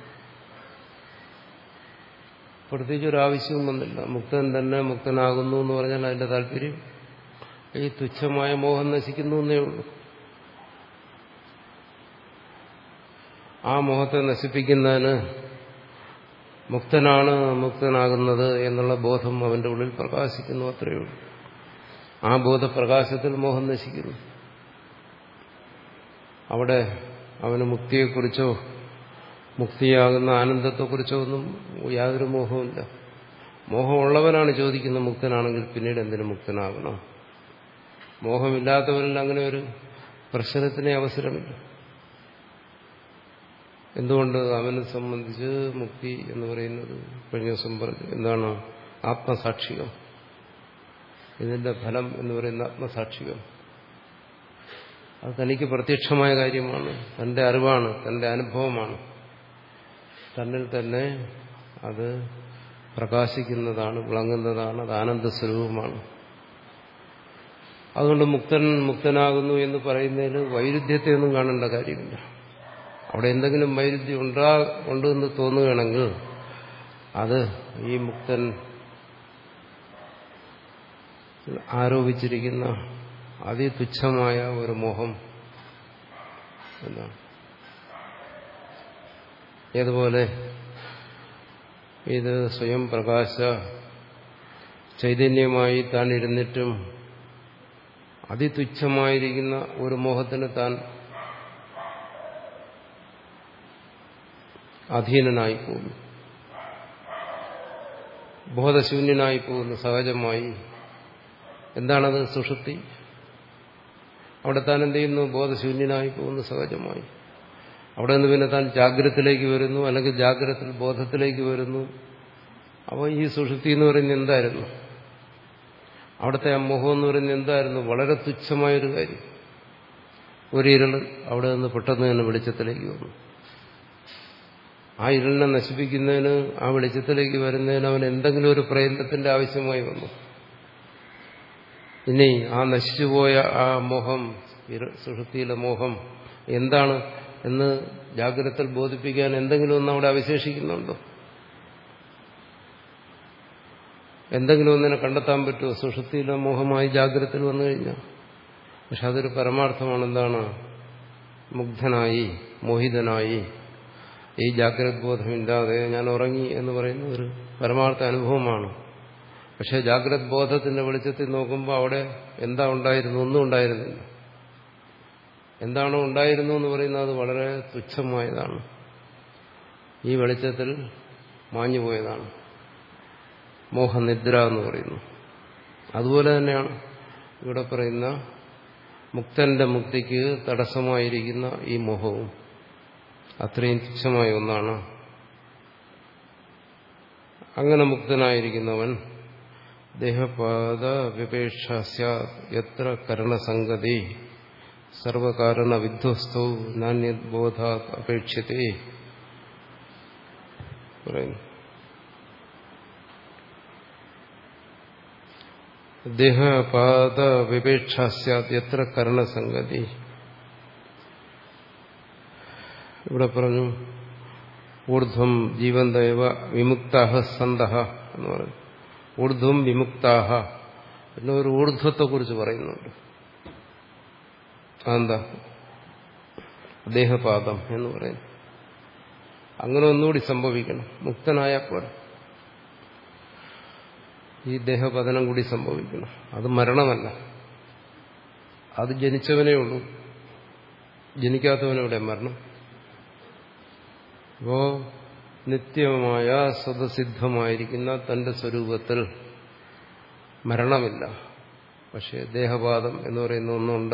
പ്രത്യേകിച്ചൊരാവശ്യവും വന്നില്ല. മുക്തൻ തന്നെ മുക്തനാകുന്നു എന്ന് പറഞ്ഞാൽ അതിന്റെ താല്പര്യം ഈ തുച്ഛമായ മോഹം നശിക്കുന്നു എന്നേ ഉള്ളൂ. ആ മോഹത്തെ നശിപ്പിക്കുന്നതിന് മുക്തനാണ് മുക്തനാകുന്നത് എന്നുള്ള ബോധം അവന്റെ ഉള്ളിൽ പ്രകാശിക്കുന്നു, അത്രയേ ഉള്ളൂ. ആ ബോധപ്രകാശത്തിൽ മോഹം നശിക്കുന്നു. അവിടെ അവന് മുക്തിയെക്കുറിച്ചോ മുക്തിയാകുന്ന ആനന്ദത്തെക്കുറിച്ചോ ഒന്നും യാതൊരു മോഹവുമില്ല. മോഹമുള്ളവനാണ് ചോദിക്കുന്നത്, മുക്തനാണെങ്കിൽ പിന്നീട് എന്തിനു മുക്തനാകണം? മോഹമില്ലാത്തവരിൽ അങ്ങനെ ഒരു പ്രശ്നത്തിന് അവസരമില്ല. എന്തുകൊണ്ട്? അവനെ സംബന്ധിച്ച് മുക്തി എന്ന് പറയുന്നത് കഴിഞ്ഞ ദിവസം പറഞ്ഞു എന്താണ്? ആത്മസാക്ഷികം. ഇതിന്റെ ഫലം എന്ന് പറയുന്ന ആത്മസാക്ഷികം. അത് തനിക്ക് പ്രത്യക്ഷമായ കാര്യമാണ്, തന്റെ അറിവാണ്, തന്റെ അനുഭവമാണ്, തന്നിൽ തന്നെ അത് പ്രകാശിക്കുന്നതാണ്, വിളങ്ങുന്നതാണ്, അത് ആനന്ദസ്വരൂപമാണ്. അതുകൊണ്ട് മുക്തൻ മുക്തനാകുന്നു എന്ന് പറയുന്നതിൽ വൈരുദ്ധ്യത്തെ ഒന്നും കാണേണ്ട കാര്യമില്ല. അവിടെ എന്തെങ്കിലും വൈരുദ്ധ്യം ഉണ്ടാ ഉണ്ടെന്ന് തോന്നുകയാണെങ്കിൽ അത് ഈ മുക്തൻ ആരോപിച്ചിരിക്കുന്ന അതിതുച്ഛമായ ഒരു മോഹം എന്നാണ്. ഏതുപോലെ ഇത് സ്വയം പ്രകാശ ചൈതന്യമായി താൻ ഇരുന്നിട്ടും അതിതുച്ഛമായിരിക്കുന്ന ഒരു മോഹത്തിന് താൻ അധീനനായി പോകുന്നു, ബോധശൂന്യനായി പോകുന്നു സഹജമായി. എന്താണത്? സുഷുപ്തി. അവിടെ താൻ എന്ത് ചെയ്യുന്നു? ബോധശൂന്യനായി പോകുന്നു സഹജമായി. അവിടെ നിന്ന് പിന്നെ താൻ ജാഗ്രതത്തിലേക്ക് വരുന്നു, അല്ലെങ്കിൽ ജാഗ്രത ബോധത്തിലേക്ക് വരുന്നു. അപ്പോൾ ഈ സുഷുപ്തി എന്ന് പറയുന്നത് എന്തായിരുന്നു? അവിടുത്തെ ആ മോഹം എന്ന് പറയുന്നത് എന്തായിരുന്നു? വളരെ തുച്ഛമായൊരു കാര്യം. ഒരു ഇരുള് അവിടെ നിന്ന് പെട്ടെന്ന് തന്നെ വെളിച്ചത്തിലേക്ക് വന്നു. ആ ഇരുളിനെ നശിപ്പിക്കുന്നതിന്, ആ വെളിച്ചത്തിലേക്ക് വരുന്നതിന് അവൻ എന്തെങ്കിലും ഒരു പ്രയത്നത്തിന്റെ ആവശ്യമായി വന്നു. ഇനി ആ നശിച്ചുപോയ ആ മോഹം, സുഷുപ്തിയിലെ മോഹം എന്താണ് എന്ന് ജാഗ്രതയിൽ ബോധിപ്പിക്കാൻ എന്തെങ്കിലും ഒന്നും അവിടെ അവശേഷിക്കുന്നുണ്ടോ? എന്തെങ്കിലും ഒന്നിനെ കണ്ടെത്താൻ പറ്റുമോ? സുഷുപ്തിയിലെ മോഹമായി ജാഗ്രതയിൽ വന്നു കഴിഞ്ഞാൽ. പക്ഷെ അതൊരു പരമാർത്ഥമാണ്. എന്താണ്? മുഗ്ധനായി, മോഹിതനായി, ഈ ജാഗ്രത ബോധമില്ലാതെ ഞാൻ ഉറങ്ങി എന്ന് പറയുന്ന ഒരു പരമാർത്ഥ അനുഭവമാണ്. പക്ഷെ ജാഗ്രത് ബോധത്തിന്റെ വെളിച്ചത്തിൽ നോക്കുമ്പോൾ അവിടെ എന്താ ഉണ്ടായിരുന്നു? ഒന്നും ഉണ്ടായിരുന്നില്ല. എന്താണോ ഉണ്ടായിരുന്നു എന്ന് പറയുന്നത് അത് വളരെ തുച്ഛമായതാണ്. ഈ വെളിച്ചത്തിൽ മാഞ്ഞുപോയതാണ്. മോഹനിദ്ര എന്ന് പറയുന്നു. അതുപോലെ തന്നെയാണ് ഇവിടെ പറയുന്ന മുക്തന്റെ മുക്തിക്ക് തടസ്സമായിരിക്കുന്ന ഈ മോഹവും അത്രയും തുച്ഛമായ ഒന്നാണ്. അങ്ങനെ മുക്തനായിരിക്കുന്നവൻ ദേഹപാദ വിപേക്ഷ യത്ര കരണസംഗതി സർവകാരണ വിധ്വസ്തോ നാന്യബോധാത് അപേക്ഷ്യത്തെ പറയുന്നു. ദേഹപാദ വിപേക്ഷ യത്ര കരണസംഗതി. ഇവിടെ പറഞ്ഞു ഊർധ്വം ജീവന്തേവ വിമുക്താഹ സന്തഹ എന്ന് പറഞ്ഞു. ഊർധ്വം വിമുക്താഹ. പിന്നെ ഒരു ഊർധ്വത്തെ കുറിച്ച് പറയുന്നുണ്ട്. അതെന്താ? ദേഹപാദം എന്ന് പറയുന്നു. അങ്ങനെ ഒന്നുകൂടി സംഭവിക്കണം. മുക്തനായപ്പോൾ ഈ ദേഹപതനം കൂടി സംഭവിക്കണം. അത് മരണമല്ല. അത് ജനിച്ചവനേ ഉള്ളൂ. ജനിക്കാത്തവനെവിടെ മരണം? അപ്പോ നിത്യമായ സ്വതസിദ്ധമായിരിക്കുന്ന തന്റെ സ്വരൂപത്തിൽ മരണമില്ല. പക്ഷെ ദേഹപാദം എന്ന് പറയുന്ന ഒന്നുണ്ട്.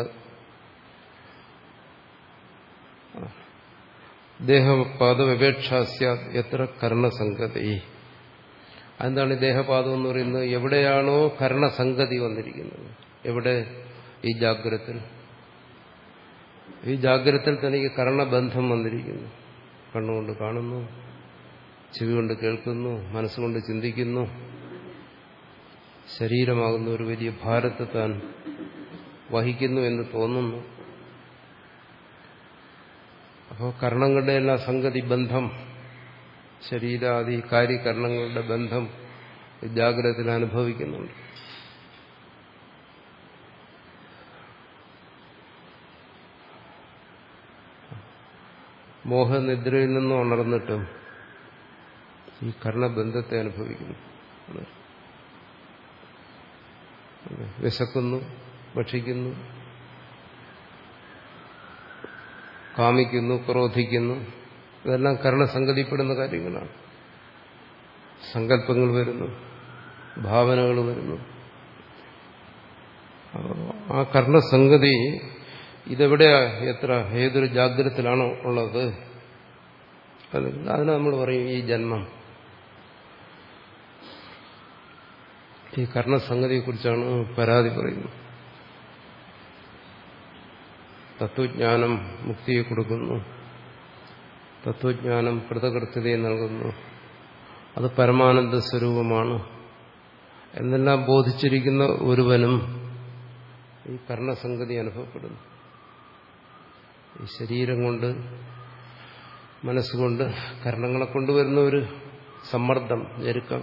ദേഹപാദ വിപേക്ഷാസ്യ എത്ര കർണസംഗതി. അതെന്താണ് ഈ ദേഹപാദം എന്ന് പറയുന്നത്? എവിടെയാണോ കർണസംഗതി വന്നിരിക്കുന്നത്, എവിടെ? ഈ ജാഗ്രതത്തിൽ. ഈ ജാഗ്രതത്തിൽ തനിക്ക് കർണബന്ധം വന്നിരിക്കുന്നു. കണ്ണുകൊണ്ട് കാണുന്നു, ചെവി കൊണ്ട് കേൾക്കുന്നു, മനസ്സുകൊണ്ട് ചിന്തിക്കുന്നു. ശരീരമാകുന്ന ഒരു വലിയ ഭാരത്തെ താൻ വഹിക്കുന്നു എന്ന് തോന്നുന്നു. അപ്പോൾ കർണങ്ങളുടെ എല്ലാം സംഗതി ബന്ധം, ശരീരാദി കാര്യകരണങ്ങളുടെ ബന്ധം ജാഗ്രതത്തിൽ അനുഭവിക്കുന്നുണ്ട്. മോഹനിദ്രയിൽ നിന്നും ഉണർന്നിട്ടും ഈ കർണബന്ധത്തെ അനുഭവിക്കുന്നു. വിശക്കുന്നു, ഭക്ഷിക്കുന്നു, കാമിക്കുന്നു, ക്രോധിക്കുന്നു. ഇതെല്ലാം കർണസംഗതിപ്പെടുന്ന കാര്യങ്ങളാണ്. സങ്കല്പങ്ങൾ വരുന്നു, ഭാവനകൾ വരുന്നു. ആ കർണസംഗതി ഇതെവിടെയാ, എത്ര, ഏതൊരു ജാഗ്രതത്തിലാണോ ഉള്ളത്? അതിന് നമ്മൾ പറയും ഈ ജന്മം. ഈ കർണസംഗതിയെക്കുറിച്ചാണ് പരാതി പറയുന്നത്. തത്വജ്ഞാനം മുക്തിയെ കൊടുക്കുന്നു, തത്വജ്ഞാനം കൃതകൃത്യതയെ നൽകുന്നു, അത് പരമാനന്ദ സ്വരൂപമാണ് എന്നെല്ലാം ബോധിച്ചിരിക്കുന്ന ഒരുവനും ഈ കർണസംഗതി അനുഭവപ്പെടുന്നു. ഈ ശരീരം കൊണ്ട്, മനസ്സുകൊണ്ട്, കർണങ്ങളെ കൊണ്ടുവരുന്ന ഒരു സമ്മർദ്ദം, ഞെരുക്കം,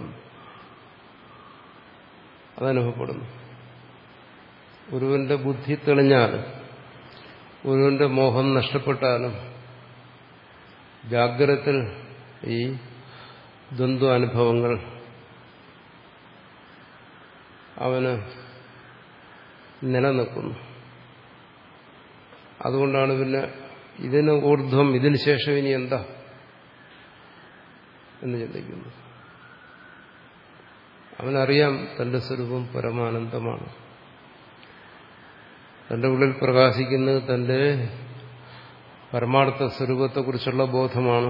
അതനുഭവപ്പെടുന്നു. ഒരുവന്റെ ബുദ്ധി തെളിഞ്ഞാൽ, ഒരുവന്റെ മോഹം നഷ്ടപ്പെട്ടാലും ജാഗ്രതത്തിൽ ഈ ദ്വന്ദ്വാനുഭവങ്ങൾ അവന് നിലനിൽക്കുന്നു. അതുകൊണ്ടാണ് പിന്നെ ഇതിന് ഊർധ്വം, ഇതിന് ശേഷം ഇനി എന്താ എന്ന് ചിന്തിക്കുന്നു. അവനറിയാം തന്റെ സ്വരൂപം പരമാനന്ദമാണ്. തന്റെ ഉള്ളിൽ പ്രകാശിക്കുന്നത് തന്റെ പരമാർത്ഥ സ്വരൂപത്തെക്കുറിച്ചുള്ള ബോധമാണ്.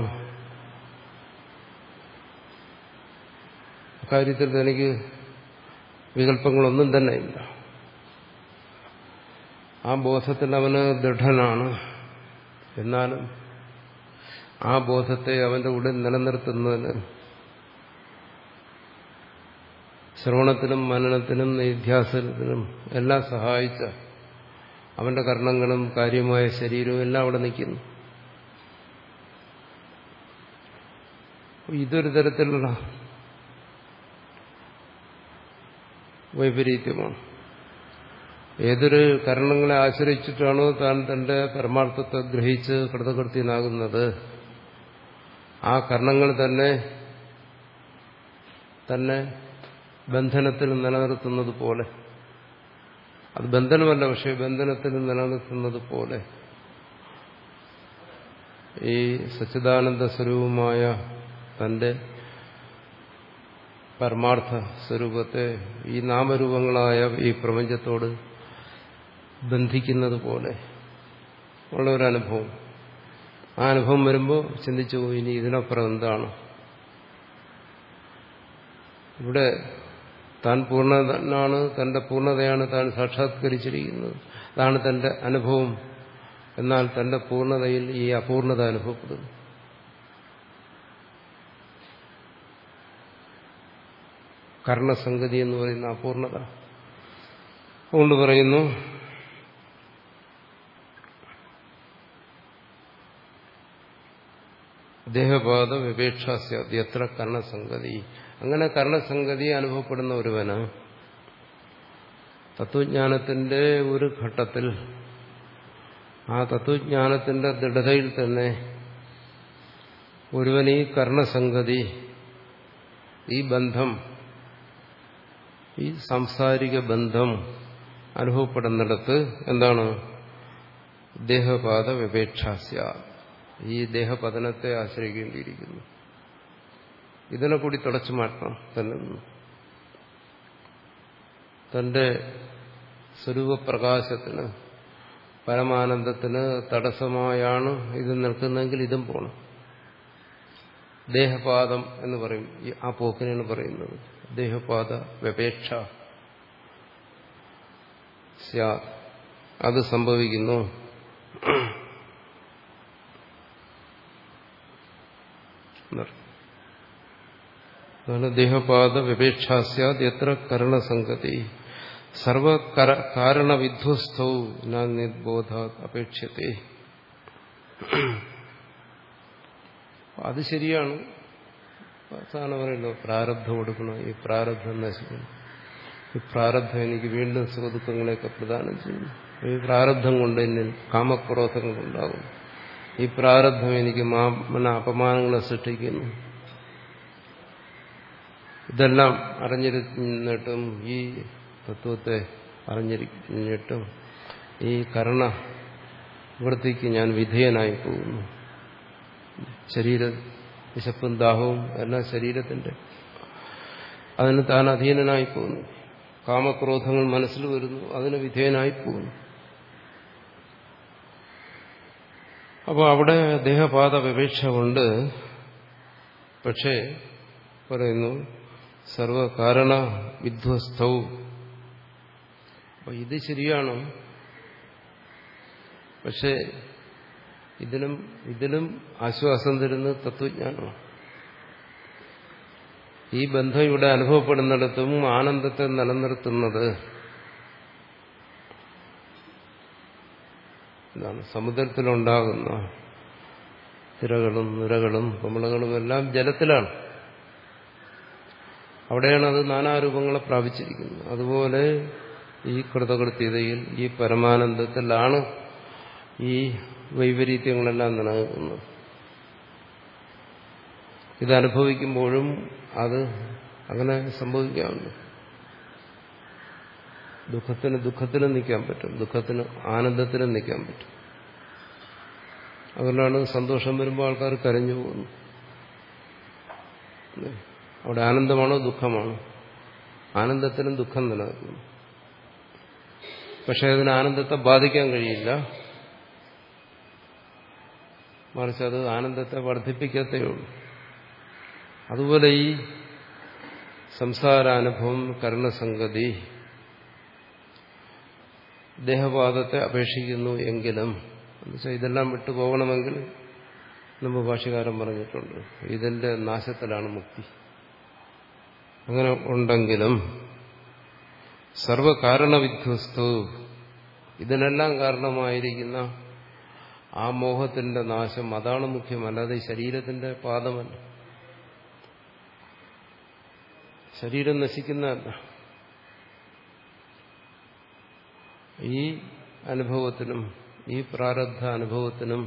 അക്കാര്യത്തിൽ തനിക്ക് വികല്പങ്ങളൊന്നും തന്നെ ഇല്ല. ആ ബോധത്തിൽ അവന് ദൃഢനാണ്. എന്നാലും ആ ബോധത്തെ അവന്റെ ഉള്ളിൽ നിലനിർത്തുന്നതിന് ശ്രവണത്തിനും മനനത്തിനും നിധ്യാസനത്തിനും എല്ലാം സഹായിച്ച അവന്റെ കർണങ്ങളും കാര്യമായ ശരീരവും എല്ലാം അവിടെ നിൽക്കുന്നു. ഇതൊരു തരത്തിലുള്ള വൈപരീത്യമാണ്. ഏതൊരു കർണങ്ങളെ ആശ്രയിച്ചിട്ടാണോ താൻ തന്റെ പരമാർത്ഥത്തെ ഗ്രഹിച്ച് കൃതകൃത്യനാകുന്നത്, ആ കർണങ്ങൾ തന്നെ തന്നെ ബന്ധനത്തിൽ നിലനിർത്തുന്നത് പോലെ, അത് ബന്ധനമല്ല, പക്ഷെ ബന്ധനത്തിൽ നിലനിർത്തുന്നത് പോലെ ഈ സച്ചിദാനന്ദ സ്വരൂപമായ തന്റെ പരമാർത്ഥ സ്വരൂപത്തെ ഈ നാമരൂപങ്ങളായ ഈ പ്രപഞ്ചത്തോട് ബന്ധിക്കുന്നത് പോലെ ഉള്ള ഒരനുഭവം. ആ അനുഭവം വരുമ്പോൾ ചിന്തിച്ചു, ഇനി ഇതിനപ്പുറം എന്താണ്? ഇവിടെ താൻ പൂർണ്ണനാണ്, തന്റെ പൂർണ്ണതയാണ് താൻ സാക്ഷാത്കരിച്ചിരിക്കുന്നത്, അതാണ് തന്റെ അനുഭവം. എന്നാൽ തന്റെ പൂർണ്ണതയിൽ ഈ അപൂർണത അനുഭവപ്പെടുന്നു. കർണസംഗതി എന്ന് പറയുന്ന അപൂർണത. അതുകൊണ്ട് പറയുന്നു, ദേഹപാത വിവേക്ഷാസ്യാദി എത്ര കർണസംഗതി. അങ്ങനെ കർണസംഗതി അനുഭവപ്പെടുന്ന ഒരുവന് തത്വജ്ഞാനത്തിന്റെ ഒരു ഘട്ടത്തിൽ ആ തത്വജ്ഞാനത്തിന്റെ ദൃഢതയിൽ തന്നെ ഒരുവൻ ഈ കർണസംഗതി, ഈ ബന്ധം, ഈ സാംസാരിക ബന്ധം അനുഭവപ്പെടുന്നിടത്ത് എന്താണ്? ദേഹപാത വിവേക്ഷാസ്യ, ഈ ദേഹപതനത്തെ ആശ്രയിക്കേണ്ടിയിരിക്കുന്നു. ഇതിനെ കൂടി തുടച്ചു മാറ്റണം തന്നെ. തന്റെ സ്വരൂപപ്രകാശത്തിന്, പരമാനന്ദത്തിന് തടസ്സമായാണ് ഇത് നിൽക്കുന്നതെങ്കിൽ ഇതും പോണം. ദേഹപാദം എന്ന് പറയും, ആ പോക്കിനാണ് പറയുന്നത്. ദേഹപാത വ്യപേക്ഷ സ്യാത്, അത് സംഭവിക്കുന്നു. ദേഹപാത വിവേക്ഷാസ്യാത് എത്ര കരണസംഗതി സർവകാരണവിധ്വസ്തൗ നിർബോധാത് അപേക്ഷ്യത്തെ. അത് ശരിയാണ്. സാധാരണ പറയല്ലോ, പ്രാരബ്ധം കൊടുക്കണം, ഈ പ്രാരബ്ധം നശിക്കണം, ഈ പ്രാരബ്ധം എനിക്ക് വീണ്ടും സുഖദുഃഖങ്ങളെയൊക്കെ പ്രദാനം ചെയ്യുന്നു, ഈ പ്രാരബ്ധം കൊണ്ട് എന്നിൽ കാമക്രോധങ്ങളുണ്ടാകും, ഈ പ്രാരബ്ധം എനിക്ക് മാമന അപമാനങ്ങളെ സൃഷ്ടിക്കുന്നു. ഇതെല്ലാം അറിഞ്ഞിരുന്നിട്ടും, ഈ തത്വത്തെ അറിഞ്ഞിരിഞ്ഞിട്ടും ഈ കർണ വൃത്തിക്ക് ഞാൻ വിധേയനായി പോകുന്നു. ശരീര വിശപ്പും ദാഹവും എല്ലാം ശരീരത്തിന്റെ, അതിന് താൻ അധീനനായി പോകുന്നു. കാമക്രോധങ്ങൾ മനസ്സിൽ വരുന്നു, അതിന് വിധേയനായി പോകുന്നു. അപ്പോൾ അവിടെ ദേഹപാത വിവേക്ഷ കൊണ്ട്, പക്ഷേ പറയുന്നു സർവകാരണ വിധ്വസ്തവും. അപ്പൊ ഇത് ശരിയാണ്, പക്ഷെ ഇതിനും ഇതിലും ആശ്വാസം തരുന്നത് തത്വജ്ഞാനമാണ്. ഈ ബന്ധം ഇവിടെ അനുഭവപ്പെടുന്നിടത്തും ആനന്ദത്തെ നിലനിർത്തുന്നത് എന്താണ്? സമുദ്രത്തിലുണ്ടാകുന്ന തിരകളും നിരകളും കുമിളകളും എല്ലാം ജലത്തിലാണ്. അവിടെയാണ് അത് നാനാരൂപങ്ങളെ പ്രാപിച്ചിരിക്കുന്നത്. അതുപോലെ ഈ കൃതകൃത്യതയിൽ, ഈ പരമാനന്ദത്തിലാണ് ഈ വൈപരീത്യങ്ങളെല്ലാം നിലനിൽക്കുന്നത്. ഇതനുഭവിക്കുമ്പോഴും അത് അങ്ങനെ സംഭവിക്കാറുണ്ട്. ദുഃഖത്തിന് ദുഃഖത്തിലും നിൽക്കാൻ പറ്റും, ദുഃഖത്തിന് ആനന്ദത്തിലും നിൽക്കാൻ പറ്റും. അതുകൊണ്ടാണ് സന്തോഷം വരുമ്പോൾ ആൾക്കാർ കരഞ്ഞു പോകുന്നു. അവിടെ ആനന്ദമാണോ ദുഃഖമാണോ? ആനന്ദത്തിലും ദുഃഖം നിലനിൽക്കുന്നു. പക്ഷെ അതിന് ആനന്ദത്തെ ബാധിക്കാൻ കഴിയില്ല, മറിച്ച് അത് ആനന്ദത്തെ വർദ്ധിപ്പിക്കത്തേ ഉള്ളൂ. അതുപോലെ ഈ സംസാരാനുഭവം, കർണസംഗതി ദേഹപാദത്തെ അപേക്ഷിക്കുന്നു എങ്കിലും, എന്നുവെച്ചാൽ ഇതെല്ലാം വിട്ടുപോകണമെങ്കിൽ നമ്മൾ ഭാഷ്യകാരൻ പറഞ്ഞിട്ടുണ്ട്, ഇതിന്റെ നാശത്തിലാണ് മുക്തി. അങ്ങനെ ഉണ്ടെങ്കിലും സർവകാരണവിധ്വസ്തു ഇതിനെല്ലാം കാരണമായിരിക്കുന്ന ആ മോഹത്തിന്റെ നാശം അതാണ് മുഖ്യം, അല്ലാതെ ശരീരത്തിന്റെ പാദമല്ല. ശരീരം നശിക്കുന്നതല്ല. ഈ അനുഭവത്തിനും ഈ പ്രാരബ്ധ അനുഭവത്തിനും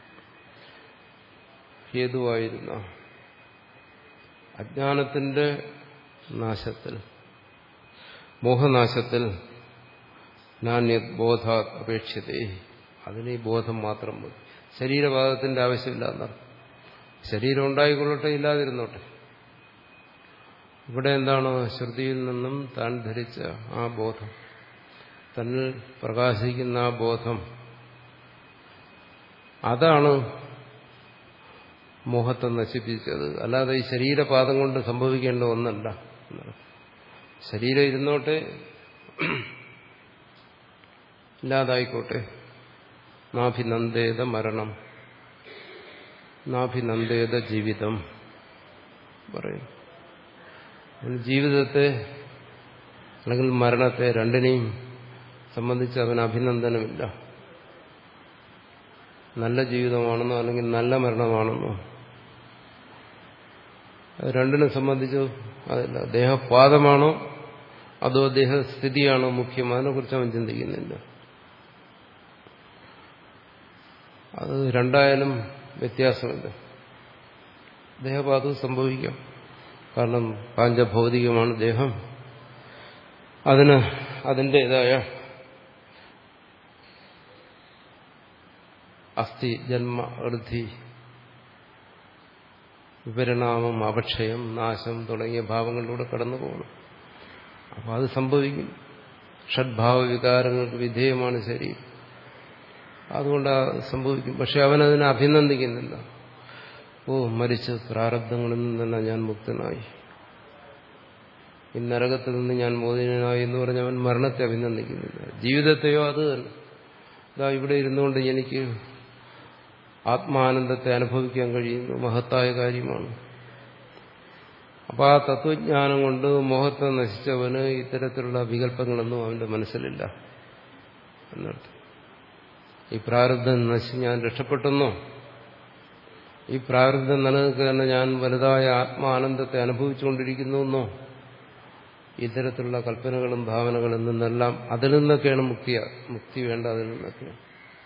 ഹേതുവായിരുന്ന അജ്ഞാനത്തിന്റെ നാശത്തിൽ, മോഹനാശത്തിൽ നാന്യത് ബോധാത് അപേക്ഷ്യതേ, അതിന് ഈ ബോധം മാത്രം മതി. ശരീരപാദത്തിന്റെ ആവശ്യമില്ല എന്നർത്ഥം. ശരീരം ഉണ്ടായിക്കൊള്ളട്ടെ, ഇല്ലാതിരുന്നോട്ടെ. ഇവിടെ എന്താണ്? ശ്രുതിയിൽ നിന്നും താൻ ധരിച്ച ആ ബോധം, തന്നിൽ പ്രകാശിക്കുന്ന ആ ബോധം, അതാണ് മോഹത്തെ നശിപ്പിച്ചത്. അല്ലാതെ ഈ ശരീരപാദം കൊണ്ട് സംഭവിക്കേണ്ട ഒന്നല്ല. ശരീരം ഇരുന്നോട്ടെ, ഇല്ലാതായിക്കോട്ടെ. നാഭിനന്ദേത മരണം, നാഭിനന്ദേത ജീവിതം പറയും. ജീവിതത്തെ അല്ലെങ്കിൽ മരണത്തെ രണ്ടിനെയും സംബന്ധിച്ച് അവന് അഭിനന്ദനമില്ല. നല്ല ജീവിതമാണെന്നോ അല്ലെങ്കിൽ നല്ല മരണമാണെന്നോ രണ്ടിനെ സംബന്ധിച്ച് അതല്ല. ദേഹപാദമാണോ അതോ ദേഹസ്ഥിതിയാണോ മുഖ്യം, അതിനെക്കുറിച്ച് അവൻ ചിന്തിക്കുന്നില്ല. അത് രണ്ടായാലും വ്യത്യാസമില്ല. ദേഹപാദവും സംഭവിക്കാം, കാരണം പാഞ്ചഭൗതികമാണ് ദേഹം. അതിന് അതിൻ്റെതായ അസ്ഥി, ജന്മ, വൃദ്ധി, വിപരിണാമം, അപക്ഷയം, നാശം തുടങ്ങിയ ഭാവങ്ങളിലൂടെ കടന്നു പോകണം. അപ്പോൾ അത് സംഭവിക്കും. ഷഡ്ഭാവ വികാരങ്ങൾക്ക് വിധേയമാണ് ശരീരം, അതുകൊണ്ട് സംഭവിക്കും. പക്ഷെ അവനതിനെ അഭിനന്ദിക്കുന്നില്ല. ഓ, മരിച്ച് പ്രാരബ്ധങ്ങളിൽ നിന്ന് തന്നെ ഞാൻ മുക്തനായി, ഈ നരകത്തിൽ നിന്ന് ഞാൻ മോചിതനായി എന്ന് പറഞ്ഞ് അവൻ മരണത്തെ അഭിനന്ദിക്കുന്നില്ല. ജീവിതത്തെയോ അത് തന്നെ. ഇതാ ഇവിടെ ഇരുന്നുകൊണ്ട് എനിക്ക് ആത്മാനന്ദത്തെ അനുഭവിക്കാൻ കഴിയുന്നു, മഹത്തായ കാര്യമാണ്. അപ്പോൾ ആ തത്വജ്ഞാനം കൊണ്ട് മോഹത്തെ നശിച്ചവന് ഇത്തരത്തിലുള്ള വികല്പങ്ങളൊന്നും അവന്റെ മനസ്സിലില്ല എന്നർത്ഥം. ഈ പ്രാരബ്ധം നശിച്ച് ഞാൻ രക്ഷപ്പെട്ടെന്നോ, ഈ പ്രാരബ്ധം നിലനിൽക്കുക തന്നെ ഞാൻ വലുതായ ആത്മാനന്ദത്തെ അനുഭവിച്ചുകൊണ്ടിരിക്കുന്നുവെന്നോ, ഇത്തരത്തിലുള്ള കൽപ്പനകളും ഭാവനകളിൽ നിന്നെല്ലാം അതിൽ നിന്നൊക്കെയാണ് മുക്തി. മുക്തി വേണ്ട അതിൽ നിന്നൊക്കെയാണ്.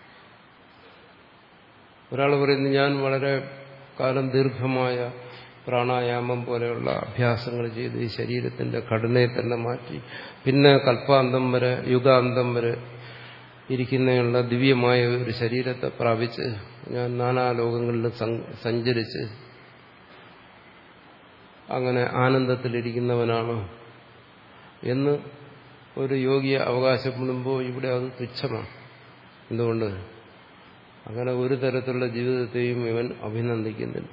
ഒരാൾ പറയുന്നു, ഞാൻ വളരെ കാലം ദീർഘമായ പ്രാണായാമം പോലെയുള്ള അഭ്യാസങ്ങൾ ചെയ്ത് ഈ ശരീരത്തിന്റെ ഘടനയെ തന്നെ മാറ്റി, പിന്നെ കൽപ്പാന്തം വരെ, യുഗാന്തം വരെ ഇരിക്കുന്നയുള്ള ദിവ്യമായ ഒരു ശരീരത്തെ പ്രാപിച്ച് ഞാൻ നാനാലോകങ്ങളിൽ സഞ്ചരിച്ച് അങ്ങനെ ആനന്ദത്തിലിരിക്കുന്നവനാണ് എന്ന് ഒരു യോഗിയെ അവകാശപ്പെടുമ്പോൾ ഇവിടെ അത് തുച്ഛമാണ്. എന്തുകൊണ്ട്? അങ്ങനെ ഒരു തരത്തിലുള്ള ജീവിതത്തെയും ഇവൻ അഭിനന്ദിക്കുന്നില്ല.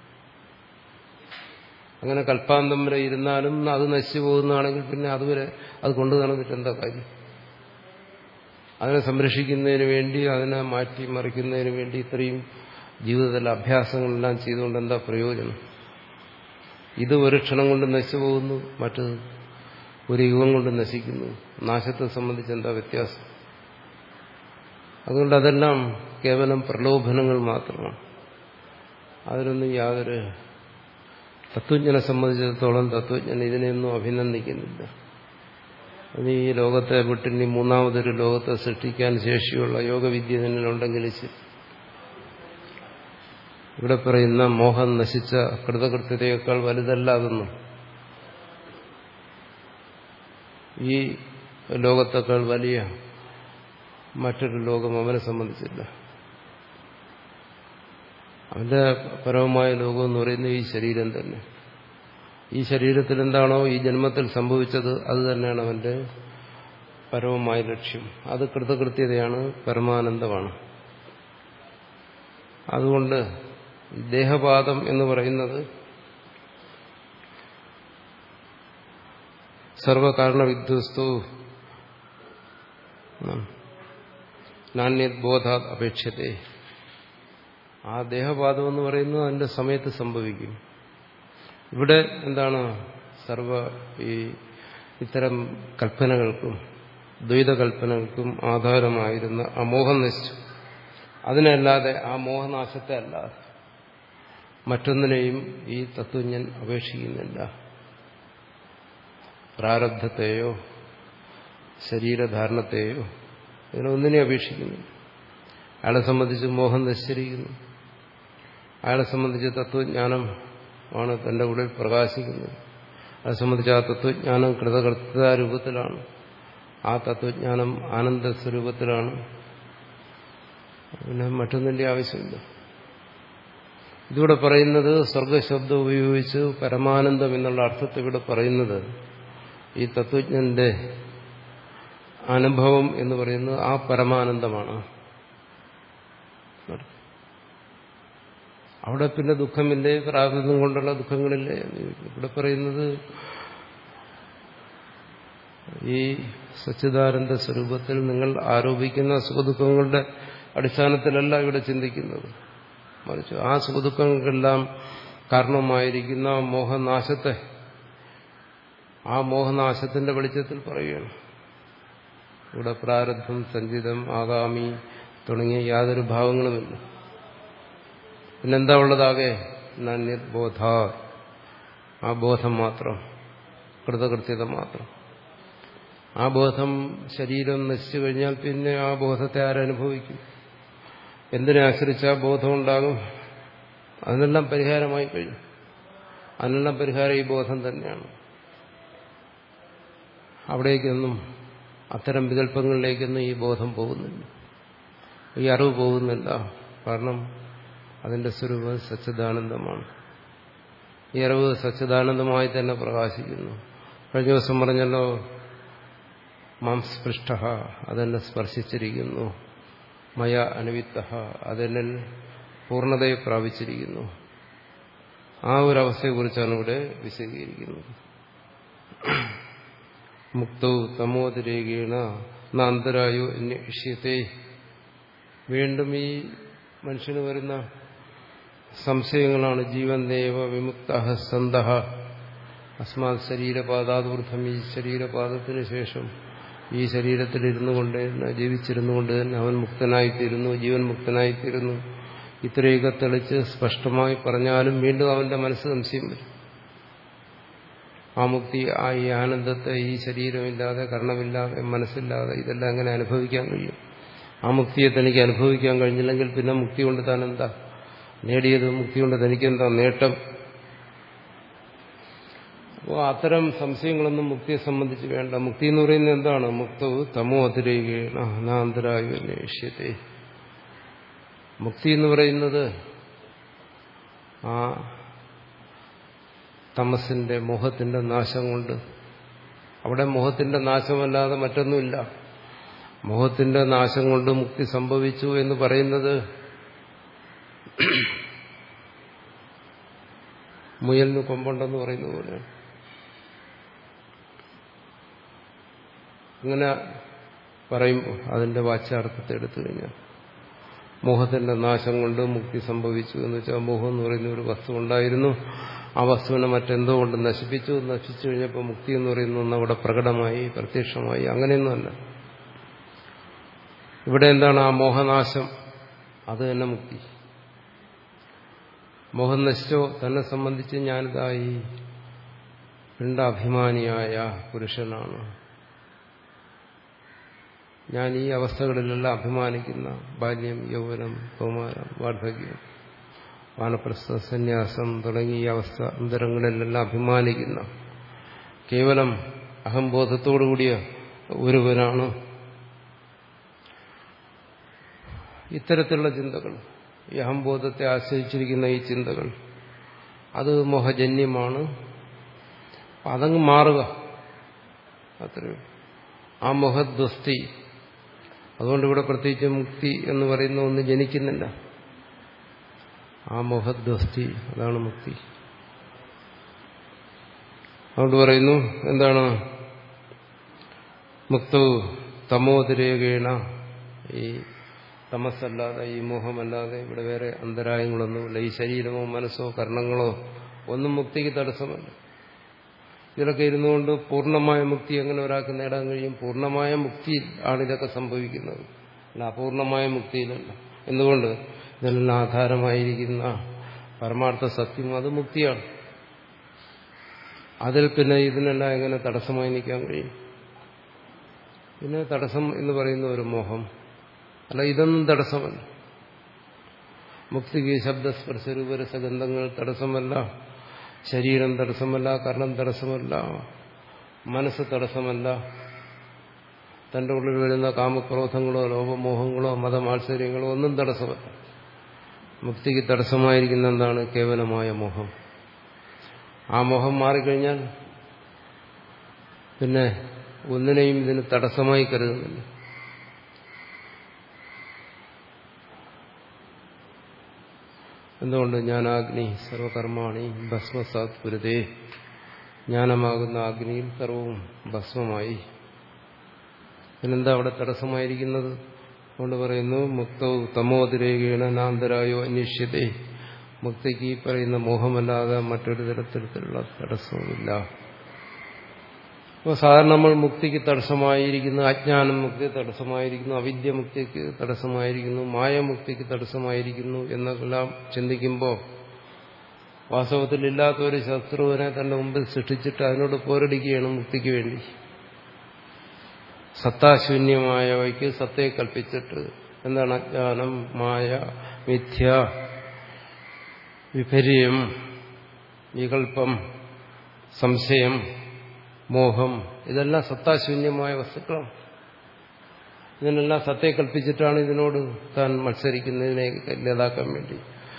അങ്ങനെ കൽപ്പാന്തം വരെ ഇരുന്നാലും അത് നശിച്ചു പോകുന്നതാണെങ്കിൽ പിന്നെ അതുവരെ അത് കൊണ്ടു നടന്നിട്ട് എന്താ കാര്യം? അതിനെ സംരക്ഷിക്കുന്നതിന് വേണ്ടി, അതിനെ മാറ്റി മറിക്കുന്നതിന് വേണ്ടി ഇത്രയും ജീവിതത്തിലെ അഭ്യാസങ്ങളെല്ലാം ചെയ്തുകൊണ്ട് എന്താ പ്രയോജനം? ഇത് ഒരു ക്ഷണം കൊണ്ട് നശിച്ചു പോകുന്നു, മറ്റത് ഒരു യുഗം കൊണ്ട് നശിക്കുന്നു. നാശത്തെ സംബന്ധിച്ച് എന്താ വ്യത്യാസം? അതുകൊണ്ട് അതെല്ലാം കേവലം പ്രലോഭനങ്ങൾ മാത്രമാണ്. അതിനൊന്നും യാതൊരു, തത്വജ്ഞനെ സംബന്ധിച്ചിടത്തോളം തത്വജ്ഞൻ ഇതിനെയൊന്നും അഭിനന്ദിക്കുന്നില്ല. അത് ഈ ലോകത്തെ വിട്ടിനി മൂന്നാമതൊരു ലോകത്തെ സൃഷ്ടിക്കാൻ ശേഷിയുള്ള യോഗവിദ്യ തന്നിലുണ്ടെങ്കിൽ ഇവിടെ പറയുന്ന മോഹം നശിച്ച കൃതകൃത്യതയേക്കാൾ വലുതല്ല അതൊന്നും. ഈ ലോകത്തേക്കാൾ വലിയ മറ്റൊരു ലോകം അവനെ സംബന്ധിച്ചില്ല. അവന്റെ പരമമായ ലോകം എന്ന് പറയുന്നത് ഈ ശരീരം തന്നെ. ഈ ശരീരത്തിൽ എന്താണോ ഈ ജന്മത്തിൽ സംഭവിച്ചത് അത് തന്നെയാണ് അവന്റെ പരമമായ ലക്ഷ്യം. അത് കൃതകൃത്യതയാണ്, പരമാനന്ദമാണ്. അതുകൊണ്ട് ദേഹപാദം എന്ന് പറയുന്നത് സർവകാരണവിധ്വസ്തു നാന്യത് ബോധാത് അപേക്ഷതേ. ആ ദേഹപാദം എന്ന് പറയുന്നത് അതിന്റെ സമയത്ത് സംഭവിക്കും. ഇവിടെ എന്താണ്? സർവ ഈ ഇത്തരം കൽപ്പനകൾക്കും ദ്വൈതകൽപ്പനകൾക്കും ആധാരമായിരുന്ന ആ മോഹം നശിച്ചു. അതിനല്ലാതെ ആ മോഹനാശത്തെ അല്ലാതെ മറ്റൊന്നിനെയും ഈ തത്വജ്ഞൻ അപേക്ഷിക്കുന്നില്ല. പ്രാരബ്ധത്തെയോ ശരീരധാരണത്തെയോ ഇതിനൊന്നിനെ അപേക്ഷിക്കുന്നില്ല. അയാളെ സംബന്ധിച്ച് മോഹം നശിച്ചിരിക്കുന്നു. അയാളെ സംബന്ധിച്ച് തത്വജ്ഞാനം ആണ് തന്റെ ഉള്ളിൽ പ്രകാശിക്കുന്നത്. അയാളെ സംബന്ധിച്ച് ആ തത്വജ്ഞാനം കൃതകർത്താരൂപത്തിലാണ്. ആ തത്വജ്ഞാനം ആനന്ദ സ്വരൂപത്തിലാണ്. പിന്നെ മറ്റൊന്നിന്റെ ആവശ്യമില്ല. ഇതിവിടെ പറയുന്നത് സ്വർഗശബ്ദം ഉപയോഗിച്ച് പരമാനന്ദം എന്നുള്ള അർത്ഥത്തെ ഇവിടെ പറയുന്നത് ഈ തത്വജ്ഞന്റെ അനുഭവം എന്ന് പറയുന്നത് ആ പരമാനന്ദമാണ്. അവിടെ പിന്നെ ദുഃഖമില്ലേ, പ്രാകൃതം കൊണ്ടുള്ള ദുഃഖങ്ങളില്ലേ? ഇവിടെ പറയുന്നത് ഈ സച്ചിദാനന്ദ സ്വരൂപത്തിൽ നിങ്ങൾ ആരോപിക്കുന്ന സുഖദുഃഖങ്ങളുടെ അടിസ്ഥാനത്തിലല്ല ഇവിടെ ചിന്തിക്കുന്നത്. മറിച്ച് ആ സുഖദുഃഖങ്ങൾക്കെല്ലാം കാരണമായിരിക്കുന്ന മോഹനാശത്തെ ആ മോഹനാശത്തിന്റെ വെളിച്ചത്തിൽ പറയുകയാണ്. ഇവിടെ പ്രാരബ്ധം, സഞ്ചിതം, ആഗാമി തുടങ്ങിയ യാതൊരു ഭാവങ്ങളുമില്ല. പിന്നെന്താ ഉള്ളതാകെ? നാന്യബോധ, ആ ബോധം മാത്രം, കൃതകൃത്യത മാത്രം. ആ ബോധം ശരീരം നശിച്ചു കഴിഞ്ഞാൽ പിന്നെ ആ ബോധത്തെ ആരനുഭവിക്കും? എന്തിനെ ആശ്രയിച്ചാ ബോധം ഉണ്ടാകും? അതിനെല്ലാം പരിഹാരമായി കഴിഞ്ഞു. അതിനെല്ലാം പരിഹാരം ഈ ബോധം തന്നെയാണ്. അവിടേക്കൊന്നും അത്തരം വികല്പങ്ങളിലേക്കൊന്നും ഈ ബോധം പോകുന്നില്ല, ഈ അറിവ് പോകുന്നില്ല. കാരണം അതിന്റെ സ്വരൂപം സച്ചിദാനന്ദമാണ്. ഈ അറിവ് സച്ചിദാനന്ദമായി തന്നെ പ്രകാശിക്കുന്നു. കഴിഞ്ഞ ദിവസം പറഞ്ഞല്ലോ, മാം സ്പൃഷ്ട, അതെന്നെ സ്പർശിച്ചിരിക്കുന്നു. മയ അനുവിത്ത, അതെന്നിൽ പൂർണ്ണതയെ പ്രാപിച്ചിരിക്കുന്നു. ആ ഒരു അവസ്ഥയെക്കുറിച്ചാണ് ഇവിടെ വിശദീകരിക്കുന്നത്. മുക്തോ തമോതിരേകേണ നാന്തരായോ അന്വേഷ്യത്തെ. വീണ്ടും ഈ മനുഷ്യന് വരുന്ന സംശയങ്ങളാണ്. ജീവൻ ദേവ വിമുക്ത സന്ത അസ്മാത് ശരീരപാദാദൂർദ്ധം. ഈ ശരീരപാദത്തിന് ശേഷം ഈ ശരീരത്തിലിരുന്നു കൊണ്ട് തന്നെ, ജീവിച്ചിരുന്നു കൊണ്ട് തന്നെ അവൻ മുക്തനായിത്തീരുന്നു, ജീവൻ മുക്തനായിത്തീരുന്നു. ഇത്രയൊക്കെ തെളിച്ച് സ്പഷ്ടമായി പറഞ്ഞാലും വീണ്ടും അവന്റെ മനസ്സ് സംശയം വരും. ആ മുക്തി, ആ ഈ ആനന്ദത്തെ ഈ ശരീരമില്ലാതെ, കർണമില്ലാതെ, മനസ്സില്ലാതെ ഇതെല്ലാം എങ്ങനെ അനുഭവിക്കാൻ കഴിയും? ആ മുക്തിയെ തനിക്ക് അനുഭവിക്കാൻ കഴിഞ്ഞില്ലെങ്കിൽ പിന്നെ മുക്തി കൊണ്ട് താൻ എന്താ നേടിയത്? മുക്തി കൊണ്ട് തനിക്കെന്താ നേട്ടം? അപ്പോൾ അത്തരം സംശയങ്ങളൊന്നും മുക്തിയെ സംബന്ധിച്ച് വേണ്ട. മുക്തി എന്ന് പറയുന്നത് എന്താണ്? മുക്തവും തമോ അതിരേകേണ നാന്തരായോ അന്വേഷ്യത്തെ. മുക്തി എന്ന് പറയുന്നത് ആ തമസിന്റെ, മോഹത്തിന്റെ നാശം കൊണ്ട്. അവിടെ മോഹത്തിന്റെ നാശമല്ലാതെ മറ്റൊന്നുമില്ല. മോഹത്തിന്റെ നാശം കൊണ്ട് മുക്തി സംഭവിച്ചു എന്ന് പറയുന്നത് മുയലിന് കൊമ്പുണ്ടെന്ന് പറയുന്ന പോലെ. അങ്ങനെ പറയുമ്പോൾ അതിന്റെ വാച്യാർത്ഥത്തെ എടുത്തു കഴിഞ്ഞാൽ മോഹത്തിന്റെ നാശം കൊണ്ട് മുക്തി സംഭവിച്ചു എന്ന് വെച്ചാൽ, മോഹം എന്ന് പറയുന്ന ഒരു വസ്തു ഉണ്ടായിരുന്നു, ആ വസ്തുവിനെ മറ്റെന്തോ കൊണ്ട് നശിപ്പിച്ചു. നശിച്ചു കഴിഞ്ഞപ്പോൾ മുക്തി എന്ന് പറയുന്ന ഒന്ന് അവിടെ പ്രകടമായി, പ്രത്യക്ഷമായി. അങ്ങനെയൊന്നുമല്ല. ഇവിടെ എന്താണ്? ആ മോഹനാശം, അത് തന്നെ മുക്തി. മോഹം നശിച്ചോ തന്നെ സംബന്ധിച്ച് ഞാനിതായി പിണ്ടാഭിമാനിയായ പുരുഷനാണ്, ഞാൻ ഈ അവസ്ഥകളിലെല്ലാം അഭിമാനിക്കുന്ന, ബാല്യം, യൗവനം, കൗമാരം, വാർദ്ധക്യം, വാനപ്രസ്ഥ, സന്യാസം തുടങ്ങിയ ഈ അവസ്ഥ അന്തരങ്ങളിലെല്ലാം അഭിമാനിക്കുന്ന കേവലം അഹംബോധത്തോടുകൂടിയ ഒരുവനാണ്. ഇത്തരത്തിലുള്ള ചിന്തകൾ, ഈ അഹംബോധത്തെ ആശ്രയിച്ചിരിക്കുന്ന ഈ ചിന്തകൾ, അത് മോഹജന്യമാണ്. അതങ്ങ് മാറുക, അത്രയും. ആ മോഹധ്വസ്തി. അതുകൊണ്ട് ഇവിടെ പ്രത്യേകിച്ച് മുക്തി എന്ന് പറയുന്ന ഒന്ന് ജനിക്കുന്നില്ല. ആ മോഹധ്വസ്തി, അതാണ് മുക്തി. അതുകൊണ്ട് പറയുന്നു എന്താണ്? മുക്തോ തമോതിരേകേണ. ഈ തമസ്സല്ലാതെ, ഈ മോഹമല്ലാതെ ഇവിടെ വേറെ അന്തരായങ്ങളൊന്നുമില്ല. ഈ ശരീരമോ മനസ്സോ കർണങ്ങളോ ഒന്നും മുക്തിക്ക് തടസ്സമല്ല. ഇതിലൊക്കെ ഇരുന്നുകൊണ്ട് പൂർണ്ണമായ മുക്തി എങ്ങനെ ഒരാൾക്ക് നേടാൻ കഴിയും? പൂർണ്ണമായ മുക്തിയിൽ ആണ് ഇതൊക്കെ സംഭവിക്കുന്നത്, അല്ല അപൂർണമായ മുക്തിയിലല്ല. എന്തുകൊണ്ട്? ഇതിനെല്ലാം ആധാരമായിരിക്കുന്ന പരമാർത്ഥ സത്യം അത് മുക്തിയാണ്. അതിൽ പിന്നെ ഇതിനെല്ലാം എങ്ങനെ തടസ്സമായി നിൽക്കാൻ കഴിയും? പിന്നെ തടസ്സം എന്ന് പറയുന്ന ഒരു മോഹം, അല്ല ഇതൊന്നും തടസ്സമല്ല. മുക്തിക്ക് ശബ്ദസ്പർശ രൂപരസഗന്ധങ്ങൾ തടസ്സമല്ല, ശരീരം തടസ്സമല്ല, കർണം തടസ്സമല്ല, മനസ്സ് തടസ്സമല്ല, തന്റെ ഉള്ളിൽ വരുന്ന കാമക്രോധങ്ങളോ ലോപമോഹങ്ങളോ മതമാത്സര്യങ്ങളോ ഒന്നും തടസ്സമല്ല. മുക്തിക്ക് തടസ്സമായിരിക്കുന്ന എന്താണ്? കേവലമായ മോഹം. ആ മോഹം മാറിക്കഴിഞ്ഞാൽ പിന്നെ ഒന്നിനെയും ഇതിന് തടസ്സമായി കരുതുന്നില്ല. എന്തുകൊണ്ട്? ജ്ഞാനാഗ്നി സർവകർമാണി ഭസ്മസാത് കുരുതേ. ജ്ഞാനമാകുന്ന അഗ്നിയിൽ സർവവും ഭസ്മമായി. പിന്നെന്താ അവിടെ തടസ്സമായിരിക്കുന്നത്? അതുകൊണ്ട് പറയുന്നു മുക്തൗ തമോതിരേകേണ നാന്തരായോ അന്വേഷ്യതേ. മുക്തിക്ക് ഈ പറയുന്ന മോഹമല്ലാതെ മറ്റൊരു തരത്തിലുള്ള തടസ്സവുമില്ല. അപ്പോൾ സാധാരണ നമ്മൾ മുക്തിക്ക് തടസ്സമായിരിക്കുന്നു, അജ്ഞാനം മുക്തി തടസ്സമായിരിക്കുന്നു, അവിദ്യ മുക്തിക്ക് തടസ്സമായിരിക്കുന്നു, മായമുക്തിക്ക് തടസ്സമായിരിക്കുന്നു എന്നെല്ലാം ചിന്തിക്കുമ്പോൾ വാസ്തവത്തിൽ ഇല്ലാത്ത ഒരു ശത്രുവിനെ തന്റെ മുമ്പിൽ സൃഷ്ടിച്ചിട്ട് അതിനോട് പോരടിക്കുകയാണ് മുക്തിക്ക് വേണ്ടി. സത്താശൂന്യമായവയ്ക്ക് സത്തയെ കൽപ്പിച്ചിട്ട് എന്താണ്? അജ്ഞാനം, മായ, മിഥ്യ, വിപര്യം, വികല്പം, സംശയം, മോഹം, ഇതെല്ലാം സത്താശൂന്യമായ വസ്തുക്കളാണ്. ഇതിനെല്ലാം സത്തയെ കൽപ്പിച്ചിട്ടാണ് ഇതിനോട് താൻ മത്സരിക്കുന്നതിനെ ഇല്ലാതാക്കാൻ വേണ്ടി.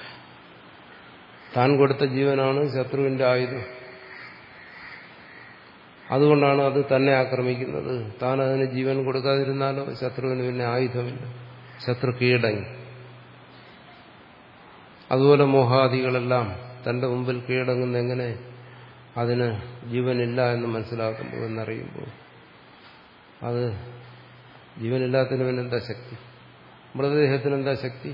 താൻ കൊടുത്ത ജീവനാണ് ശത്രുവിന്റെ ആയുധം. അതുകൊണ്ടാണ് അത് തന്നെ ആക്രമിക്കുന്നത്. താൻ അതിന് ജീവൻ കൊടുക്കാതിരുന്നാലോ ശത്രുവിന് പിന്നെ ആയുധമില്ല, ശത്രു കീഴടങ്ങി. അതുപോലെ മോഹാദികളെല്ലാം തന്റെ മുമ്പിൽ കീഴടങ്ങുന്ന എങ്ങനെ? അതിന് ജീവനില്ല എന്ന് മനസ്സിലാക്കുമ്പോൾ, എന്നറിയുമ്പോൾ. അത് ജീവനില്ലാത്തതിന് പിന്നെ എന്താ ശക്തി? മൃതദേഹത്തിന് എന്താ ശക്തി?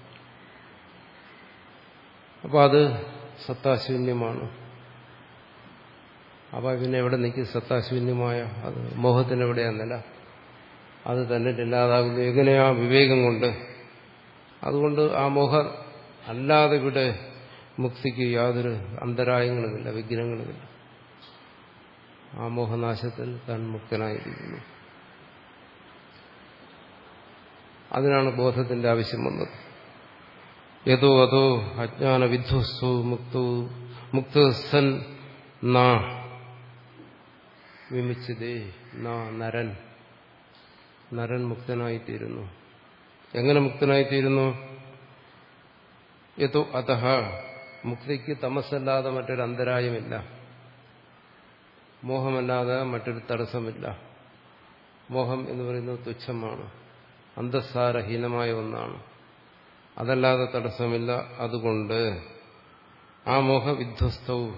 അപ്പോൾ അത് സത്താശൂന്യമാണ്. അപ്പോൾ പിന്നെ എവിടെ നിൽക്കും സത്താശൂന്യമായ അത്? മോഹത്തിനെവിടെയാണ് നില? അത് തന്നെ ഇല്ലാതാകുന്നു എങ്ങനെയാ? വിവേകം കൊണ്ട്. അതുകൊണ്ട് ആ മോഹം അല്ലാതെ ഇവിടെ മുക്തിക്ക് യാതൊരു അന്തരായങ്ങളുമില്ല, വിഘ്നങ്ങളുമില്ല. ആ മോഹനാശത്തിൽ താൻ മുക്തനായിരിക്കുന്നു. അതിനാണ് ബോധത്തിന്റെ ആവശ്യം വന്നത്. യതോ അതോ അജ്ഞാന വിധ്വസ്തു മുക്തോ മുക്തസൻ നാ വിമുച്ചിതേ നാ നരൻ. നരൻ മുക്തനായിത്തീരുന്നു. എങ്ങനെ മുക്തനായിത്തീരുന്നു? യതോ അതഃ, മുക്തിക്ക് തമസ്സല്ലാതെ മറ്റൊരു അന്തരായമില്ല, മോഹമല്ലാതെ മറ്റൊരു തടസ്സമില്ല. മോഹം എന്ന് പറയുന്നത് തുച്ഛമാണ്, അന്തസ്സാരഹീനമായ ഒന്നാണ്. അതല്ലാതെ തടസ്സമില്ല. അതുകൊണ്ട് ആ മോഹവിധ്വസ്തവും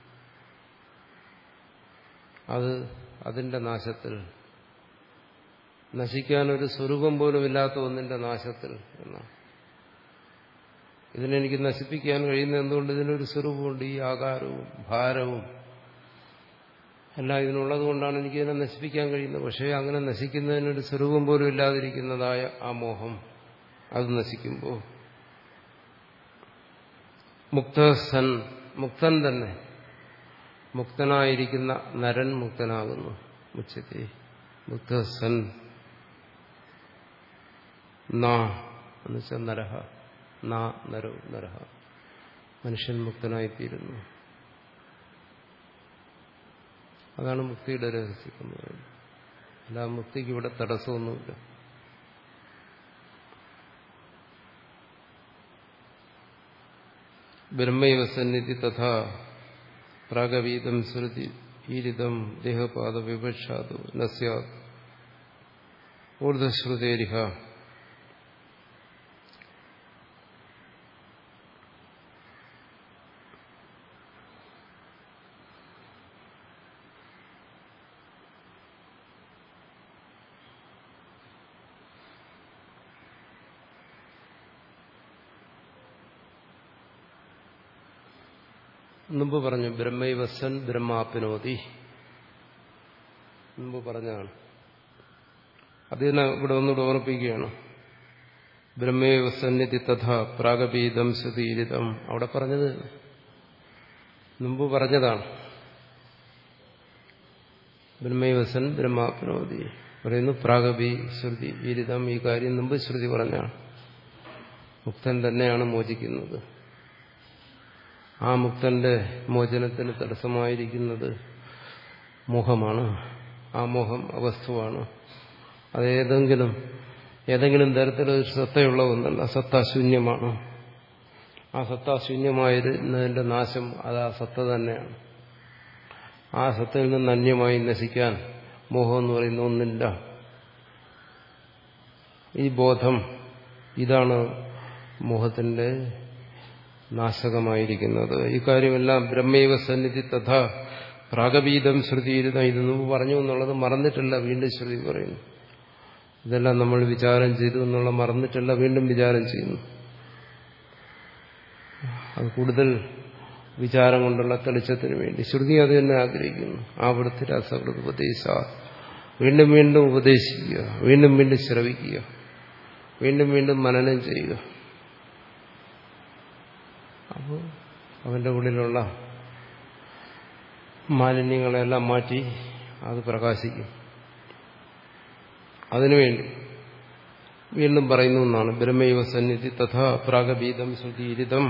അത് അതിന്റെ നാശത്തിൽ, നശിക്കാനൊരു സ്വരൂപം പോലും ഇല്ലാത്ത ഒന്നിന്റെ നാശത്തിൽ എന്നാണ്. ഇതിനെനിക്ക് നശിപ്പിക്കാൻ കഴിയുന്ന എന്തുകൊണ്ട്? ഇതിനൊരു സ്വരൂപമുണ്ട്. ഈ ആകാരവും ഭാരവും എല്ലാം ഇതിനുള്ളത് കൊണ്ടാണ് എനിക്കിതിനെ നശിപ്പിക്കാൻ കഴിയുന്നത്. പക്ഷേ അങ്ങനെ നശിക്കുന്നതിനൊരു സ്വരൂപം പോലും ഇല്ലാതിരിക്കുന്നതായ ആ മോഹം, അത് നശിക്കുമ്പോൾ മുക്തസൻ, മുക്തൻ തന്നെ, മുക്തനായിരിക്കുന്ന നരൻ മുക്തനാകുന്നു. മുച്ചതി മുക്തസൻ നാ എന്ന് വെച്ചാൽ നരഹ, നാ നരോ നരഹ, മനുഷ്യൻ മുക്തനായിത്തീരുന്നു. അതാണ് മുക്തിയുടെ രഹസ്യം എന്ന് പറയുന്നത്. അല്ല, മുക്തിക്ക് ഇവിടെ തടസ്സമൊന്നുമില്ല. ബ്രഹ്മൈവ സന്നിധി തഥാ പ്രാഗവീതം ശ്രുതി ഈരിതം ദേഹപാദ വിവക്ഷാതു നസ്യാത് ഊർധ്വശ്രുതേരിഹ. മുമ്പ് പറഞ്ഞു ബ്രഹ്മൈവസൻ ബ്രഹ്മാപ്നോതി മുമ്പ് പറഞ്ഞതാണ്. അതിനെ ഇവിടെ ഒന്നുകൂടെ ഓർമ്മിപ്പിക്കുകയാണ്. ബ്രഹ്മൈവസന്നിധി തഥാ പ്രാഗപീതം ശ്രുതിരിതം അവിടെ പറഞ്ഞത് മുമ്പ് പറഞ്ഞതാണ്. ബ്രഹ്മൈവസൻ ബ്രഹ്മാപ്നോതി പറയുന്നു. പ്രാഗപി ശ്രുതി വിരിതം ഈ കാര്യം മുമ്പ് ശ്രുതി പറഞ്ഞാണ്. മുക്തൻ തന്നെയാണ് മോചിക്കുന്നത്. ആ മുക്തന്റെ മോചനത്തിന് തടസ്സമായിരിക്കുന്നത് മോഹമാണ്. ആ മോഹം അവസ്തുവാണ്. അതേതെങ്കിലും ഏതെങ്കിലും തരത്തിലൊരു സത്തയുള്ള ഒന്നല്ല, സത്താശൂന്യമാണ്. ആ സത്താശൂന്യമായിരുന്നതിന്റെ നാശം അത് ആ സത്ത തന്നെയാണ്. ആ സത്തയിൽ നിന്ന് അന്യമായി നശിക്കാൻ മോഹം എന്ന് പറയുന്ന ഒന്നില്ല. ഈ ബോധം ഇതാണ് മോഹത്തിന്റെ നാശകമായിരിക്കുന്നത്. ഈ കാര്യമെല്ലാം ബ്രഹ്മൈവ സന്നിധി തഥാ പ്രാഗപീതം ശ്രുതിയിരുന്ന ഇത് മുമ്പ് പറഞ്ഞു എന്നുള്ളത് മറന്നിട്ടില്ല. വീണ്ടും ശ്രുതി പറയുന്നു. ഇതെല്ലാം നമ്മൾ വിചാരം ചെയ്തു എന്നുള്ള മറന്നിട്ടല്ല, വീണ്ടും വിചാരം ചെയ്യുന്നു. അത് കൂടുതൽ വിചാരം കൊണ്ടുള്ള തെളിച്ചത്തിന് വേണ്ടി ശ്രുതി അത് തന്നെ ആഗ്രഹിക്കുന്നു. ആവൃത്തി രസകൃത ഉപദേശ വീണ്ടും വീണ്ടും ഉപദേശിക്കുക, വീണ്ടും വീണ്ടും ശ്രവിക്കുക, വീണ്ടും വീണ്ടും മനനം ചെയ്യുക. അപ്പോൾ അവന്റെ ഉള്ളിലുള്ള മാലിന്യങ്ങളെല്ലാം മാറ്റി അത് പ്രകാശിക്കും. അതിനുവേണ്ടി വീണ്ടും പറയുന്നു എന്നാണ് ബ്രഹ്മൈവ സന്നിധി തഥാ പ്രാഗപീതം ശ്രുതിരിതം.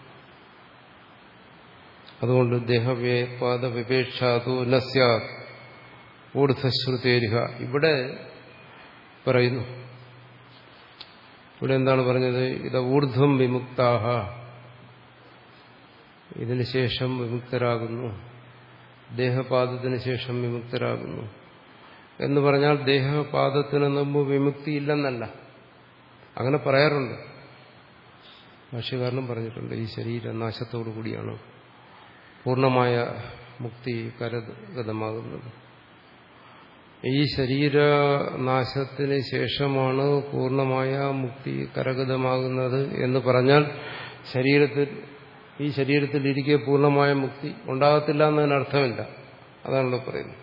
അതുകൊണ്ട് ദേഹവേപാദ വിപേക്ഷാതു നസ്യാത് ഊർധ്വശ്രുതേരിഹ ഇവിടെ പറയുന്നു. ഇവിടെ എന്താണ് പറഞ്ഞത്? ഇത് ഊർധ്വം വിമുക്താഹ, ഇതിനു ശേഷം വിമുക്തരാകുന്നു, ദേഹപാദത്തിന് ശേഷം വിമുക്തരാകുന്നു എന്ന് പറഞ്ഞാൽ ദേഹപാദത്തിന് മുമ്പ് വിമുക്തിയില്ലെന്നല്ല. അങ്ങനെ പറയാറുണ്ട്. ഭാഷ്യകാരനും പറഞ്ഞിട്ടുണ്ട്. ഈ ശരീരനാശത്തോടു കൂടിയാണ് പൂർണ്ണമായ മുക്തി കരഗതമാകുന്നത്. ഈ ശരീരനാശത്തിന് ശേഷമാണ് പൂർണ്ണമായ മുക്തി കരഗതമാകുന്നത് എന്ന് പറഞ്ഞാൽ ശരീരത്തിൽ ഈ ശരീരത്തിൽ ഇരിക്കെ പൂർണ്ണമായ മുക്തി ഉണ്ടാകത്തില്ല എന്നതിനർത്ഥമില്ല. അതാണല്ലോ പറയുന്നത്.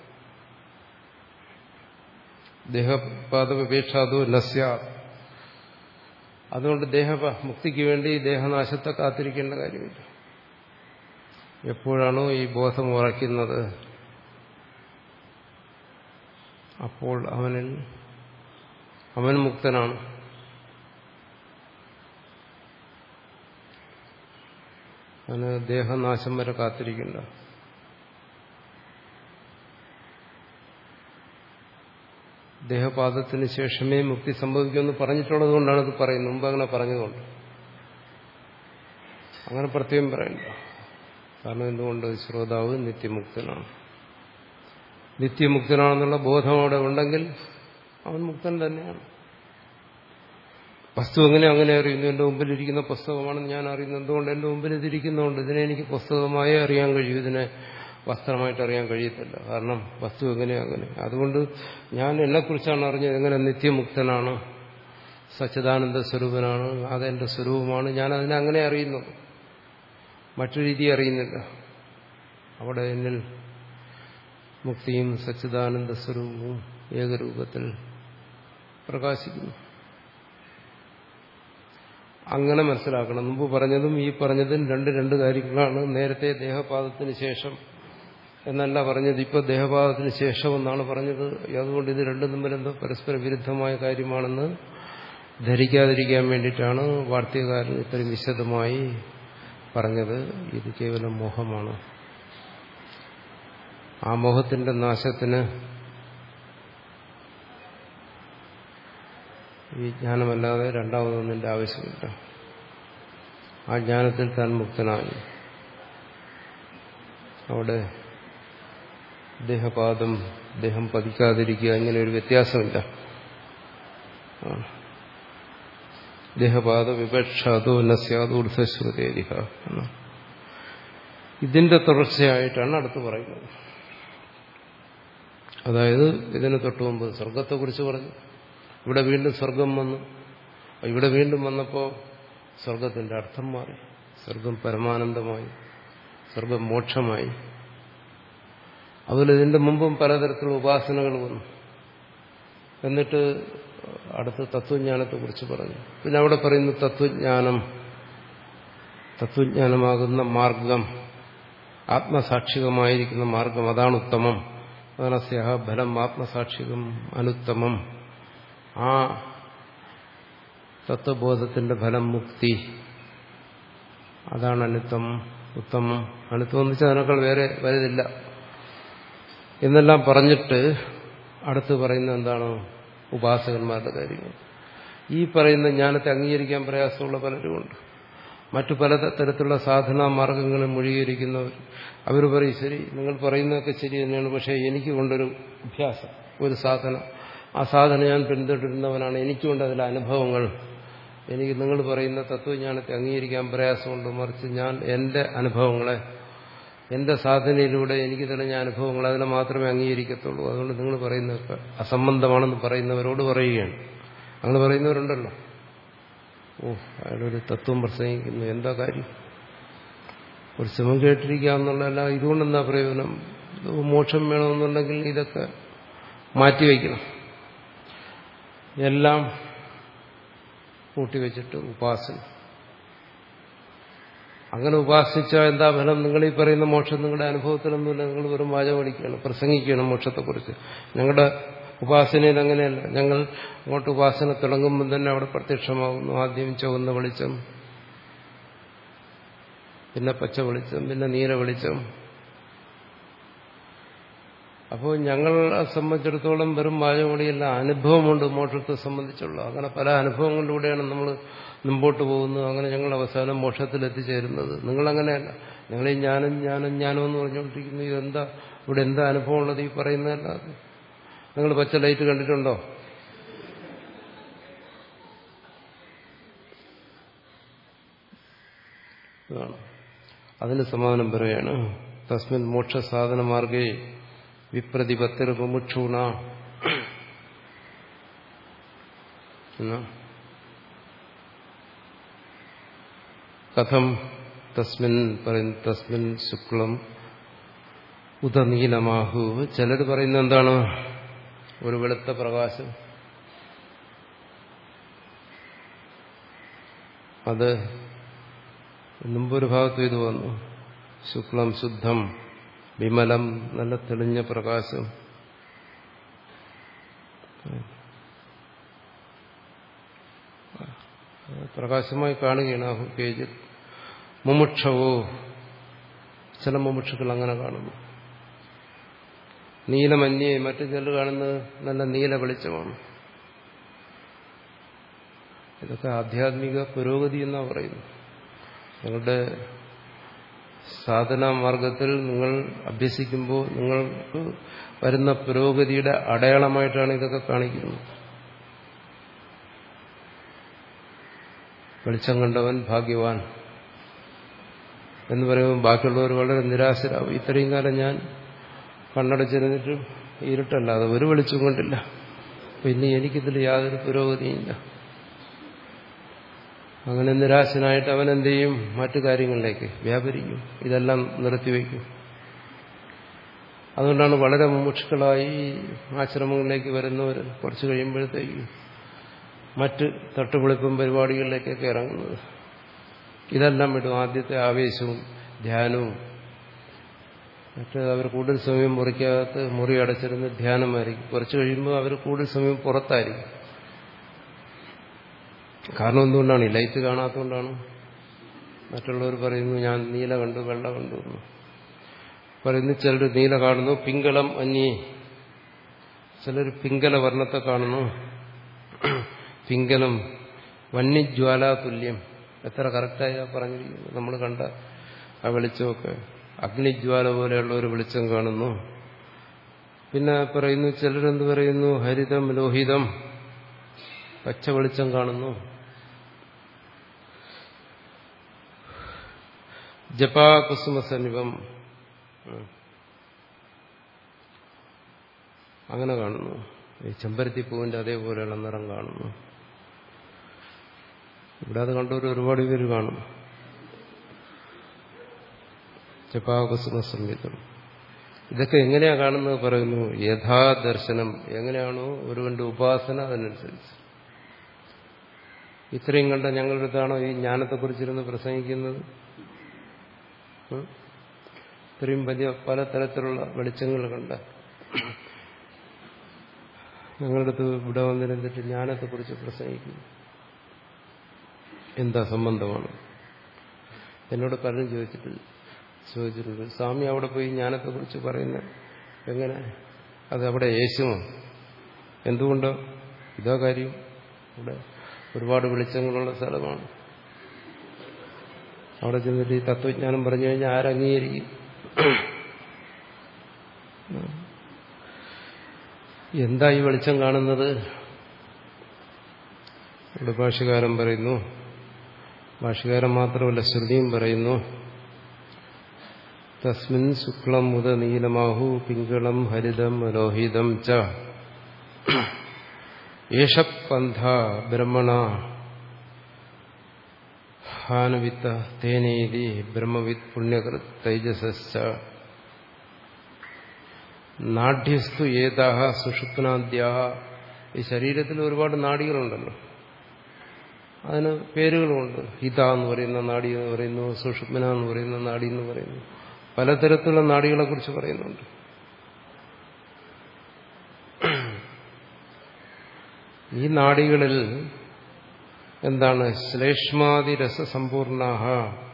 ദേഹപാദപേക്ഷാദോ നസ്യ. അതുകൊണ്ട് ദേഹമുക്തിക്ക് വേണ്ടി ദേഹനാശത്തെ കാത്തിരിക്കേണ്ട കാര്യമില്ല. എപ്പോഴാണോ ഈ ബോധം ഉറയ്ക്കുന്നത് അപ്പോൾ അവനിൽ അവൻ മുക്തനാണ്. അവന് ദേഹനാശം വരെ കാത്തിരിക്കണ്ട. ദേഹപാദത്തിന് ശേഷമേ മുക്തി സംഭവിക്കുമെന്ന് പറഞ്ഞിട്ടുള്ളത് കൊണ്ടാണ് ഇത് പറയുന്നത്. മുമ്പ് അങ്ങനെ പറഞ്ഞതുകൊണ്ട് അങ്ങനെ പ്രത്യേകം പറയണ്ട. കാരണം എന്തുകൊണ്ട്? ശ്രോതാവ് നിത്യമുക്തനാണ്. നിത്യമുക്തനാണെന്നുള്ള ബോധം അവിടെ ഉണ്ടെങ്കിൽ അവൻ മുക്തൻ തന്നെയാണ്. വസ്തു എങ്ങനെ അങ്ങനെ അറിയുന്നു? എന്റെ മുമ്പിലിരിക്കുന്ന പുസ്തകമാണെന്ന് ഞാൻ അറിയുന്നു. എന്തുകൊണ്ട്? എന്റെ മുമ്പിൽ ഇതിരിക്കുന്നതുകൊണ്ട്. ഇതിനെ എനിക്ക് പുസ്തകമായി അറിയാൻ കഴിയും, ഇതിനെ വസ്ത്രമായിട്ട് അറിയാൻ കഴിയത്തില്ല. കാരണം വസ്തു എങ്ങനെ അങ്ങനെ. അതുകൊണ്ട് ഞാൻ എന്നെക്കുറിച്ചാണ് അറിഞ്ഞത്. എങ്ങനെ നിത്യമുക്തനാണ്, സച്ചിദാനന്ദ സ്വരൂപനാണ്, അതെന്റെ സ്വരൂപമാണ്. ഞാൻ അതിനെ അങ്ങനെ അറിയുന്നു, മറ്റു രീതി അറിയുന്നില്ല. അവിടെ എന്നിൽ മുക്തിയും സച്ചിദാനന്ദ സ്വരൂപവും ഏകരൂപത്തിൽ പ്രകാശിക്കുന്നു. അങ്ങനെ മനസ്സിലാക്കണം. മുമ്പ് പറഞ്ഞതും ഈ പറഞ്ഞതും രണ്ട് രണ്ട് കാര്യങ്ങളാണ്. നേരത്തെ ദേഹപാദത്തിന് ശേഷം എന്നല്ല പറഞ്ഞത്, ഇപ്പോൾ ദേഹപാദത്തിന് ശേഷം എന്നാണ് പറഞ്ഞത്. അതുകൊണ്ട് ഇത് രണ്ടും തമ്മിലെന്തോ പരസ്പര വിരുദ്ധമായ കാര്യമാണെന്ന് ധരിക്കാതിരിക്കാൻ വേണ്ടിയിട്ടാണ് വാർത്തകാരൻ ഇത്രയും വിശദമായി പറഞ്ഞത്. ഇത് കേവലം മോഹമാണ്. ആ മോഹത്തിന്റെ നാശത്തിന് ഈ ജ്ഞാനമല്ലാതെ രണ്ടാമതൊന്നിന്റെ ആവശ്യമില്ല. ആ ജ്ഞാനത്തിൽ താൻ മുക്തനായി. അവിടെ ദേഹപാദം ദേഹം പതിക്കാതിരിക്കുക ഇങ്ങനെ ഒരു വ്യത്യാസമില്ല. ദേഹപാദ വിപക്ഷാദോ നസ്യാദോ ഊർധ്വശ്രുതേരിഹ. ഇതിന്റെ തുടർച്ചയായിട്ടാണ് അടുത്ത് പറയുന്നത്. അതായത് ഇതിന് തൊട്ടു മുമ്പ് സ്വർഗത്തെക്കുറിച്ച് പറഞ്ഞു. ഇവിടെ വീണ്ടും സ്വർഗം വന്നു. ഇവിടെ വീണ്ടും വന്നപ്പോൾ സ്വർഗത്തിന്റെ അർത്ഥം മാറി. സ്വർഗം പരമാനന്ദമായി. സ്വർഗം മോക്ഷമായി. അതുപോലെ ഇതിന്റെ മുമ്പും പലതരത്തിലുള്ള ഉപാസനകൾ വന്നു. എന്നിട്ട് അടുത്ത തത്വജ്ഞാനത്തെക്കുറിച്ച് പറഞ്ഞു. പിന്നെ അവിടെ പറയുന്നു തത്വജ്ഞാനം, തത്വജ്ഞാനമാകുന്ന മാർഗം, ആത്മസാക്ഷികമായിരിക്കുന്ന മാർഗം, അതാണ് ഉത്തമം. അതാണ് സ്യഹ ഫലം ആത്മസാക്ഷികം അനുത്തമം. ആ തത്വബോധത്തിന്റെ ഫലം മുക്തി, അതാണ് അനുത്തമം, ഉത്തമം. അനുത്തമം എന്ന് വെച്ചാൽ അതിനേക്കാൾ വേറെ വലുതില്ല എന്നെല്ലാം പറഞ്ഞിട്ട് അടുത്ത് പറയുന്ന എന്താണ്? ഉപാസകന്മാരുടെ കാര്യങ്ങൾ. ഈ പറയുന്ന ജ്ഞാനത്തെ അംഗീകരിക്കാൻ പ്രയാസമുള്ള പലരുമുണ്ട്. മറ്റു പല തരത്തിലുള്ള സാധനാ മാർഗങ്ങളിൽ മുഴുകിയിരിക്കുന്നവർ അവർ പറയും, ശരി നിങ്ങൾ പറയുന്നതൊക്കെ ശരി തന്നെയാണ്, പക്ഷേ എനിക്ക് കൊണ്ടൊരു അഭ്യാസം, ഒരു സാധന, ആ സാധന ഞാൻ പിന്തുടരുന്നവനാണ്, എനിക്കുണ്ട് അതിലെ അനുഭവങ്ങൾ, എനിക്ക് നിങ്ങൾ പറയുന്ന തത്വജ്ഞാനത്തെ അംഗീകരിക്കാൻ പ്രയാസമുണ്ട്, മറിച്ച് ഞാൻ എൻ്റെ അനുഭവങ്ങളെ, എന്റെ സാധനയിലൂടെ എനിക്ക് തെളിഞ്ഞ അനുഭവങ്ങൾ അതിനെ മാത്രമേ അംഗീകരിക്കത്തുള്ളൂ, അതുകൊണ്ട് നിങ്ങൾ പറയുന്നതൊക്കെ അസംബന്ധമാണെന്ന് പറയുന്നവരോട് പറയുകയാണ്. അങ്ങനെ പറയുന്നവരുണ്ടല്ലോ. ഓ, അയാളൊരു തത്വം പ്രസംഗിക്കുന്നു, എന്താ കാര്യം, ഒരു ശ്രമം കേട്ടിരിക്കാമെന്നുള്ളതല്ല, ഇതുകൊണ്ടെന്താ പ്രയോജനം? മോക്ഷം വേണമെന്നുണ്ടെങ്കിൽ ഇതൊക്കെ മാറ്റിവെക്കണം, എല്ലാം കൂട്ടിവെച്ചിട്ട് ഉപാസന. അങ്ങനെ ഉപാസിച്ചാൽ എന്താ ഫലം? നിങ്ങൾ ഈ പറയുന്ന മോക്ഷം നിങ്ങളുടെ അനുഭവത്തിലൊന്നുമില്ല, നിങ്ങൾ വെറും വാചകം അടിക്കുകയാണ്, പ്രസംഗിക്കുകയാണ് മോക്ഷത്തെക്കുറിച്ച്. ഞങ്ങളുടെ ഉപാസനയിൽ അങ്ങനെയല്ല. ഞങ്ങൾ അങ്ങോട്ട് ഉപാസന തുടങ്ങുമ്പോൾ തന്നെ അവിടെ പ്രത്യക്ഷമാകുന്നു. ആദ്യം ചുവന്ന വെളിച്ചം, പിന്നെ പച്ച വെളിച്ചം, പിന്നെ നീല വെളിച്ചം. അപ്പോൾ ഞങ്ങളെ സംബന്ധിച്ചിടത്തോളം വെറും വാചകമടിയല്ല, അനുഭവമുണ്ട് മോക്ഷത്തെ സംബന്ധിച്ചുള്ള. അങ്ങനെ പല അനുഭവങ്ങളിലൂടെയാണ് നമ്മൾ മുമ്പോട്ട് പോകുന്നത്. അങ്ങനെ ഞങ്ങൾ അവസാനം മോക്ഷത്തിൽ എത്തിച്ചേരുന്നത്. നിങ്ങളങ്ങനെയല്ല. നിങ്ങൾ ഈ ജ്ഞാനം ജ്ഞാനം ജ്ഞാനം എന്ന് പറഞ്ഞുകൊണ്ടിരിക്കുന്നു. ഇതെന്താ, ഇവിടെ എന്താ അനുഭവം ഉള്ളത് ഈ പറയുന്നതല്ല. നിങ്ങൾ പച്ച ലൈറ്റ് കണ്ടിട്ടുണ്ടോ? അതിന് സമാധാനം പറയുകയാണ്. തസ്മിൻ മോക്ഷ സാധന മാർഗേ വിപ്രതിപത്തിർ മുമുക്ഷൂണ. കഥം തസ്മിൻ പറയുന്നു, തസ്മിൻ ശുക്ലം ഉദനീലമാഹു. ചിലർ പറയുന്നത് എന്താണ്? ഒരു വെളുത്ത പ്രകാശം, അത് മുമ്പൊരു ഭാഗത്ത് ഇത് വന്നു. ശുക്ലം ശുദ്ധം വിമലം, നല്ല തെളിഞ്ഞ പ്രകാശം. പ്രകാശമായി കാണുകയാണ്. ആഹുക്കേജ് മുമുക്ഷവോ, ചില മുമുക്ഷുക്കൾ അങ്ങനെ കാണുന്നു. നീലമന്യേ, മറ്റു ചിലർ കാണുന്നത് നല്ല നീല വെളിച്ചമാണ്. ഇതൊക്കെ ആധ്യാത്മിക പുരോഗതി എന്നാണ് പറയുന്നത്. നിങ്ങളുടെ സാധനാ മാർഗത്തിൽ നിങ്ങൾ അഭ്യസിക്കുമ്പോൾ നിങ്ങൾക്ക് വരുന്ന പുരോഗതിയുടെ അടയാളമായിട്ടാണ് ഇതൊക്കെ കാണിക്കുന്നത്. വെളിച്ചം കണ്ടവൻ ഭാഗ്യവാൻ എന്ന് പറയുമ്പോൾ ബാക്കിയുള്ളവർ വളരെ നിരാശരാകും. ഇത്രയും കാലം ഞാൻ കണ്ണടച്ചിരുന്നിട്ടും ഇരുട്ടല്ലാതെ ഒരു വെളിച്ചം കൊണ്ടില്ല, പിന്നെ എനിക്കിതിൽ യാതൊരു പുരോഗതിയില്ല. അങ്ങനെ നിരാശനായിട്ട് അവൻ എന്ത് ചെയ്യും? മറ്റു കാര്യങ്ങളിലേക്ക് വ്യാപരിക്കും, ഇതെല്ലാം നിർത്തിവെക്കും. അതുകൊണ്ടാണ് വളരെ മുമുക്ഷുക്കളായി ആശ്രമങ്ങളിലേക്ക് വരുന്നവർ കുറച്ച് കഴിയുമ്പോഴത്തേക്കും മറ്റ് തട്ടുപൊളിപ്പും പരിപാടികളിലേക്കൊക്കെ ഇറങ്ങുന്നത്. ഇതെല്ലാം വിടും. ആദ്യത്തെ ആവേശവും ധ്യാനവും, മറ്റേത് അവർ കൂടുതൽ സമയം മുറിക്കകത്ത് മുറി അടച്ചിരുന്ന് ധ്യാനമായിരിക്കും. കുറച്ച് കഴിയുമ്പോൾ അവർ കൂടുതൽ സമയം പുറത്തായിരിക്കും. കാരണം എന്തുകൊണ്ടാണ്? ഈ ലൈറ്റ് കാണാത്തതുകൊണ്ടാണ്. മറ്റുള്ളവർ പറയുന്നു ഞാൻ നീല കണ്ടു, വെള്ള കണ്ടു എന്ന് പറയുന്നു. ചിലർ നീല കാണുന്നു, പിങ്കളം അന്യേ, ചിലർ പിങ്കല വർണ്ണത്തെ കാണുന്നു. പിങ്കലം വന്യജ്വാലാതുല്യം, എത്ര കറക്റ്റായി പറഞ്ഞിരിക്കുന്നു. നമ്മൾ കണ്ട ആ വെളിച്ചമൊക്കെ അഗ്നിജ്വാല പോലെയുള്ള ഒരു വെളിച്ചം കാണുന്നു. പിന്നെ പറയുന്നു, ചിലരെന്ത് പറയുന്നു, ഹരിതം ലോഹിതം, പച്ച വെളിച്ചം കാണുന്നു. ജപാകുസുമ സമീപം അങ്ങനെ കാണുന്നു. ഈ ചെമ്പരത്തിപ്പൂവിന്റെ അതേപോലെയുള്ള നിറം കാണുന്നു. ഇവിടെ അത് കണ്ടവർ ഒരുപാട് പേര് കാണും. ജപാകുസുമ സംയുതം. ഇതൊക്കെ എങ്ങനെയാ കാണുന്നത് പറയുന്നു. യഥാദർശനം, എങ്ങനെയാണോ ഒരുവന്റെ ഉപാസന അതിനനുസരിച്ച്. ഇത്രയും കണ്ട ഞങ്ങളുടെ അടുത്താണോ ഈ ജ്ഞാനത്തെക്കുറിച്ചിരുന്ന് പ്രസംഗിക്കുന്നത്? ഇത്രയും വലിയ പലതരത്തിലുള്ള വെളിച്ചങ്ങൾ കണ്ട ഞങ്ങളുടെ അടുത്ത് ഇവിടെ വന്നിരുന്നിട്ട് ജ്ഞാനത്തെക്കുറിച്ച് പ്രസംഗിക്കുന്നു. എന്താ സംബന്ധമാണ്? എന്നോട് പലരും ചോദിച്ചിട്ട് ചോദിച്ചിട്ടുണ്ട്, സ്വാമി അവിടെ പോയി ജ്ഞാനത്തെക്കുറിച്ച് പറയുന്നത് എങ്ങനെ? അത് അവിടെ യേശുമോ? എന്തുകൊണ്ടോ? ഇതാ കാര്യം. ഇവിടെ ഒരുപാട് വെളിച്ചങ്ങളുള്ള സ്ഥലമാണ്. അവിടെ ചെന്നിട്ട് ഈ തത്വജ്ഞാനം പറഞ്ഞു കഴിഞ്ഞാൽ ആരംഗീകരിക്കും? എന്താ ഈ വെളിച്ചം കാണുന്നത്? ഇവിടെ ഭാഷ്യകാരൻ പറയുന്നു, ഭാഷ്യകാരൻ മാത്രമല്ല ശ്രുതിയും പറയുന്നു, തസ്മിൻ ശുക്ലം മുത നീലമാഹു പിംഗളം ഹരിതം ലോഹിതം ച യേശപന്ഥ ബ്രഹ്മണ ഹാനവിത്ത തേനേതി ബ്രഹ്മവിത് പുണ്യകൃത് തൈജസശ്ച നാഡ്യസ്തു ഏതാഹ സുഷുപ്നാദ്യാഹ. ഈ ശരീരത്തിൽ ഒരുപാട് നാഡികളുണ്ടല്ലോ, അതിന് പേരുകളുമുണ്ട്. ഹിത എന്ന് പറയുന്ന നാഡി എന്ന് പറയുന്നു, സുഷുപ്ന എന്ന് പറയുന്ന നാഡി എന്ന് പറയുന്നു. പലതരത്തിലുള്ള നാഡികളെ കുറിച്ച് പറയുന്നുണ്ട്. ഈ നാഡികളിൽ എന്താണ്? ശ്ലേഷ്മാതിരസസമ്പൂർണാഹ.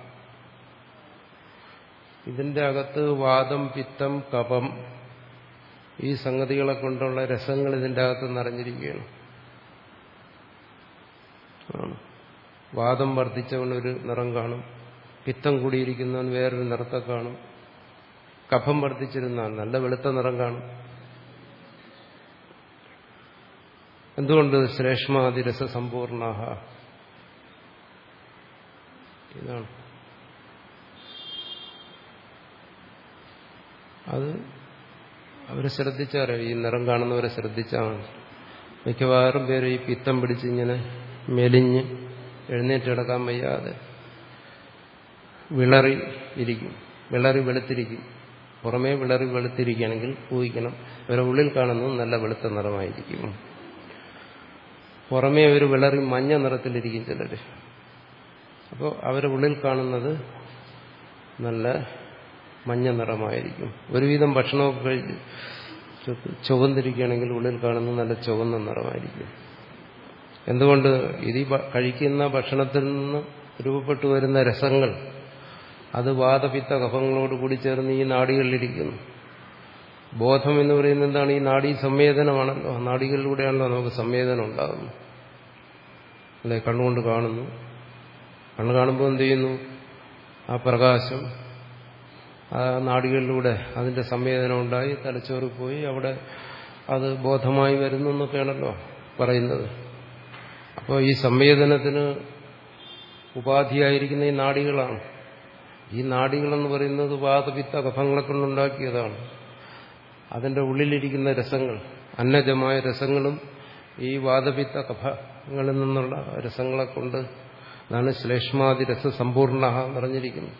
ഇതിന്റെ അകത്ത് വാദം, പിത്തം, കഫം, ഈ സംഗതികളെ കൊണ്ടുള്ള രസങ്ങൾ ഇതിന്റെ അകത്ത് നിറഞ്ഞിരിക്കുകയാണ്. വാദം വർദ്ധിച്ചവൻ ഒരു നിറം കാണും, പിത്തം കൂടിയിരിക്കുന്നവൻ വേറൊരു നിറത്തെ കാണും, കഫം വർദ്ധിച്ചിരുന്നാൽ നല്ല വെളുത്ത നിറം കാണും. എന്തുകൊണ്ട്? ശ്ലേഷ്മാതിരസ സമ്പൂർണാഹ. ഇതാണ് അത്. അവരെ ശ്രദ്ധിച്ചാറേ, ഈ നിറം കാണുന്നവരെ ശ്രദ്ധിച്ചാൽ മതി. മിക്കവാറും പേര് ഈ പിത്തം പിടിച്ചിങ്ങനെ മെലിഞ്ഞ് എഴുന്നേറ്റിടക്കാൻ വയ്യാതെ വിളറി ഇരിക്കും, വിളറി വെളുത്തിരിക്കും. പുറമേ വിളറി വെളുത്തിരിക്കുകയാണെങ്കിൽ ഊഹിക്കണം ഇവരെ ഉള്ളിൽ കാണുന്നത് നല്ല വെളുത്ത നിറമായിരിക്കും. പുറമേ ഒരു വിളറി മഞ്ഞ നിറത്തിലിരിക്കും ചിലർ. അപ്പോൾ അവരുടെ ഉള്ളിൽ കാണുന്നത് നല്ല മഞ്ഞ നിറമായിരിക്കും. ഒരുവിധം ഭക്ഷണമൊക്കെ കഴിച്ച് ചുവന്നിരിക്കുകയാണെങ്കിൽ ഉള്ളിൽ കാണുന്നത് നല്ല ചുവന്ന നിറമായിരിക്കും. എന്തുകൊണ്ട്? ഇത് കഴിക്കുന്ന ഭക്ഷണത്തിൽ നിന്ന് രൂപപ്പെട്ടു വരുന്ന രസങ്ങൾ അത് വാതപിത്ത കഫങ്ങളോട് കൂടി ചേർന്ന് ഈ നാഡികളിലിരിക്കുന്നു. ബോധം എന്ന് പറയുന്നത് എന്താണ്? ഈ നാഡീ സംവേദനമാണല്ലോ. നാഡികളിലൂടെയാണല്ലോ നമുക്ക് സംവേദനം ഉണ്ടാകുന്നത്. അല്ലെ? കണ്ണുകൊണ്ട് കാണുന്നു. കണ്ണ് കാണുമ്പോൾ എന്ത് ചെയ്യുന്നു? ആ പ്രകാശം ആ നാഡികളിലൂടെ അതിന്റെ സംവേദനം ഉണ്ടായി തലച്ചോറിൽ പോയി അവിടെ അത് ബോധമായി വരുന്നു എന്നൊക്കെയാണല്ലോ പറയുന്നത്. അപ്പോൾ ഈ സംവേദനത്തിന് ഉപാധിയായിരിക്കുന്ന ഈ നാഡികളാണ്. ഈ നാഡികളെന്ന് പറയുന്നത് വാതപിത്ത കഫങ്ങളെ കൊണ്ടുണ്ടാക്കിയതാണ്. അതിന്റെ ഉള്ളിലിരിക്കുന്ന രസങ്ങൾ, അന്നജമായ രസങ്ങളും ഈ വാതപിത്ത കഫങ്ങളിൽ നിന്നുള്ള രസങ്ങളെ കൊണ്ട് അതാണ് ശ്ലേഷ്മാതി രസസമ്പൂർണ നിറഞ്ഞിരിക്കുന്നത്.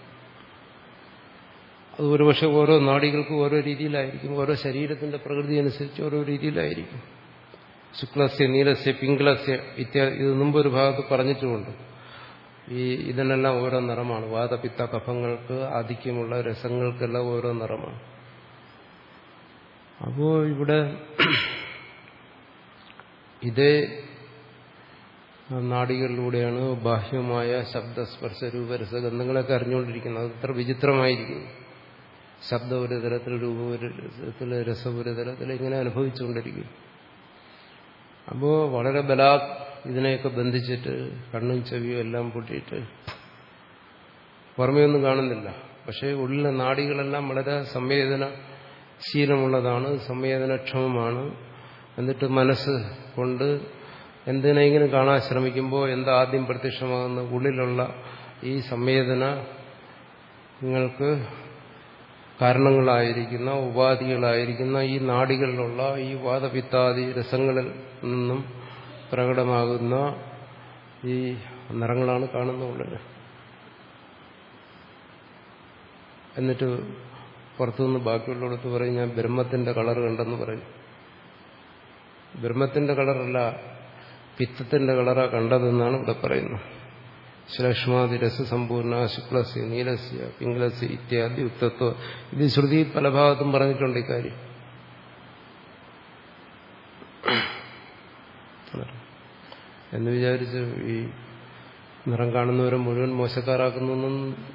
അത് ഒരുപക്ഷെ ഓരോ നാഡികൾക്കും ഓരോ രീതിയിലായിരിക്കും, ഓരോ ശരീരത്തിന്റെ പ്രകൃതി അനുസരിച്ച് ഓരോ രീതിയിലായിരിക്കും. ശുക്ലസ്യ, നീലസ്യ, പിംഗളസ്യ ഇത്യാദി ഇത് മുമ്പൊരു ഭാഗത്ത് പറഞ്ഞിട്ടുമുണ്ട്. ഈ ഇതിനെല്ലാം ഓരോ നിറമാണ്. വാതപിത്ത കഫങ്ങൾക്ക് ആധിക്യമുള്ള രസങ്ങൾക്കെല്ലാം ഓരോ നിറമാണ്. അപ്പോ ഇവിടെ ഇതേ നാഡികളിലൂടെയാണ് ബാഹ്യമായ ശബ്ദസ്പർശ രൂപരസഗന്ധങ്ങളൊക്കെ അറിഞ്ഞുകൊണ്ടിരിക്കുന്നത്. അത് ഇത്ര വിചിത്രമായിരിക്കുന്നു. ശബ്ദം ഒരു തരത്തിൽ, രൂപം ഒരു തരത്തിൽ, രസം ഒരു തരത്തിൽ ഇങ്ങനെ അനുഭവിച്ചുകൊണ്ടിരിക്കും. അപ്പോൾ വളരെ ബലാ ഇതിനെയൊക്കെ ബന്ധിച്ചിട്ട് കണ്ണും ചെവിയും എല്ലാം പൊട്ടിയിട്ട് പുറമേയൊന്നും കാണുന്നില്ല. പക്ഷേ ഉള്ളിലെ നാഡികളെല്ലാം വളരെ സംവേദനശീലമുള്ളതാണ്, സംവേദനക്ഷമമാണ്. എന്നിട്ട് മനസ്സ് കൊണ്ട് എന്തിനെങ്കിലും കാണാൻ ശ്രമിക്കുമ്പോൾ എന്താ ആദ്യം പ്രത്യക്ഷമാകുന്ന? ഉള്ളിലുള്ള ഈ സംവേദനങ്ങൾക്ക് കാരണങ്ങളായിരിക്കുന്ന ഉപാധികളായിരിക്കുന്ന ഈ നാഡികളിലുള്ള ഈ വാതപിത്താദി രസങ്ങളിൽ നിന്നും പ്രകടമാകുന്ന ഈ നിറങ്ങളാണ് കാണുന്ന ഉള്ളിൽ. എന്നിട്ട് പുറത്തുനിന്ന് ബാക്കിയുള്ളിടത്ത് പറയും ഞാൻ ബ്രഹ്മത്തിന്റെ കളർ കണ്ടെന്ന് പറയും. ബ്രഹ്മത്തിന്റെ കളറല്ല, പിത്തത്തിന്റെ കളറാ കണ്ടതെന്നാണ് ഇവിടെ പറയുന്നത്. ശ്ലേഷ്മാതി രസസമ്പൂർണ ശുക്ലസ്യ നീലസ്യ പിംഗളസ്യ ഇത്യാദി ഉക്തത്വ. ഇത് ശ്രുതി പല ഭാഗത്തും പറഞ്ഞിട്ടുണ്ട് ഇക്കാര്യം. എന്ന് വിചാരിച്ച് ഈ നിറം കാണുന്നവരെ മുഴുവൻ മോശക്കാരാക്കുന്നൊന്നും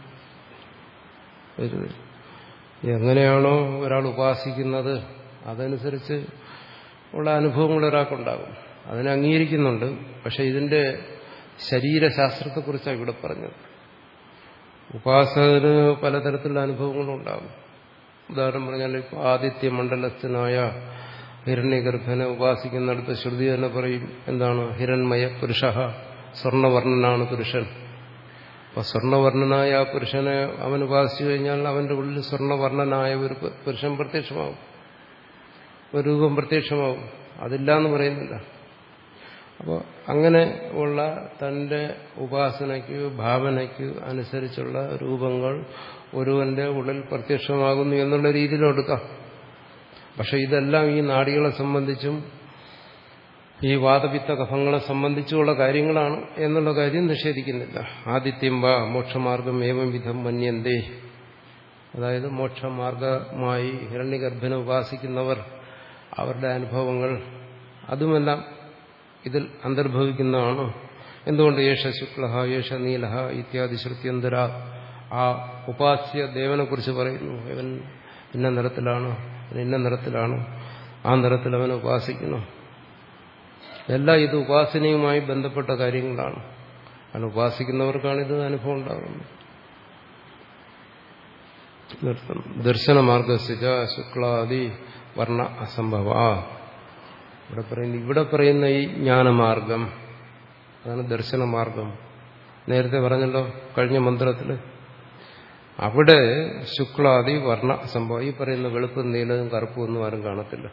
എങ്ങനെയാണോ ഒരാൾ ഉപാസിക്കുന്നത് അതനുസരിച്ച് ഉള്ള അനുഭവങ്ങൾ ഒരാൾക്കുണ്ടാകും. അതിനെ അംഗീകരിക്കുന്നുണ്ട്. പക്ഷെ ഇതിന്റെ ശരീരശാസ്ത്രത്തെക്കുറിച്ചാണ് ഇവിടെ പറഞ്ഞത്. ഉപാസകന് പലതരത്തിലുള്ള അനുഭവങ്ങളുണ്ടാകും. ഉദാഹരണം പറഞ്ഞാൽ ഇപ്പോൾ ആദിത്യമണ്ഡലസ്ഥനായ ഹിരണ്യഗർഭനെ ഉപാസിക്കുന്നിടത്ത് ശ്രുതി തന്നെ പറയും എന്താണ്, ഹിരൺമയ പുരുഷ, സ്വർണവർണ്ണനാണ് പുരുഷൻ. അപ്പൊ സ്വർണവർണ്ണനായ ആ പുരുഷനെ അവൻ ഉപാസിച്ചു കഴിഞ്ഞാൽ അവന്റെ ഉള്ളിൽ സ്വർണവർണ്ണനായ ഒരു പുരുഷൻ പ്രത്യക്ഷമാവും, ഒരു രൂപം പ്രത്യക്ഷമാവും. അതില്ലാന്ന് പറയുന്നില്ല. അപ്പോൾ അങ്ങനെ ഉള്ള തന്റെ ഉപാസനയ്ക്ക് ഭാവനയ്ക്ക് അനുസരിച്ചുള്ള രൂപങ്ങൾ ഒരുവന്റെ ഉള്ളിൽ പ്രത്യക്ഷമാകുന്നു എന്നുള്ള രീതിയിലും എടുക്കാം. പക്ഷെ ഇതെല്ലാം ഈ നാഡികളെ സംബന്ധിച്ചും ഈ വാതപിത്ത കഫങ്ങളെ സംബന്ധിച്ചുള്ള കാര്യങ്ങളാണ് എന്നുള്ള കാര്യം നിഷേധിക്കുന്നില്ല. ആദിത്യം വാ മോക്ഷമാർഗം ഏവം വിധം മന്യന്തേ, അതായത് മോക്ഷമാർഗമായി ഹിരണ്യഗർഭനെ ഉപാസിക്കുന്നവർ അവരുടെ അനുഭവങ്ങൾ അതുമെല്ലാം ഇതിൽ അന്തർഭവിക്കുന്നതാണ്. എന്തുകൊണ്ട് യേശ ശുക്ല യേശ നീല ഇത്യാദി ശ്രുത്യന്തര ആ ഉപാസ്യ ദേവനെ കുറിച്ച് പറയുന്നു. ഇവൻ ഇന്ന നിറത്തിലാണ്, ഇന്ന നിറത്തിലാണ്, ആ നിറത്തിൽ അവനെ ഉപാസിക്കുന്നു. എല്ലാം ഇത് ഉപാസനയുമായി ബന്ധപ്പെട്ട കാര്യങ്ങളാണ്. അത് ഉപാസിക്കുന്നവർക്കാണ് ഇത് അനുഭവം ഉണ്ടാകുന്നത്. ദർശനമാർഗസിച്ച ശുക്ലാദി വർണ്ണ അസംഭവ. ഇവിടെ പറയുന്ന ഇവിടെ പറയുന്ന ഈ ജ്ഞാനമാർഗം അതാണ് ദർശനമാർഗം. നേരത്തെ പറഞ്ഞല്ലോ കഴിഞ്ഞ മന്ത്രത്തില്, അവിടെ ശുക്ലാദി വർണ്ണ അസംഭവം. ഈ പറയുന്ന വെളുപ്പും നീലതും കറുപ്പും ഒന്നും ആരും കാണത്തില്ല.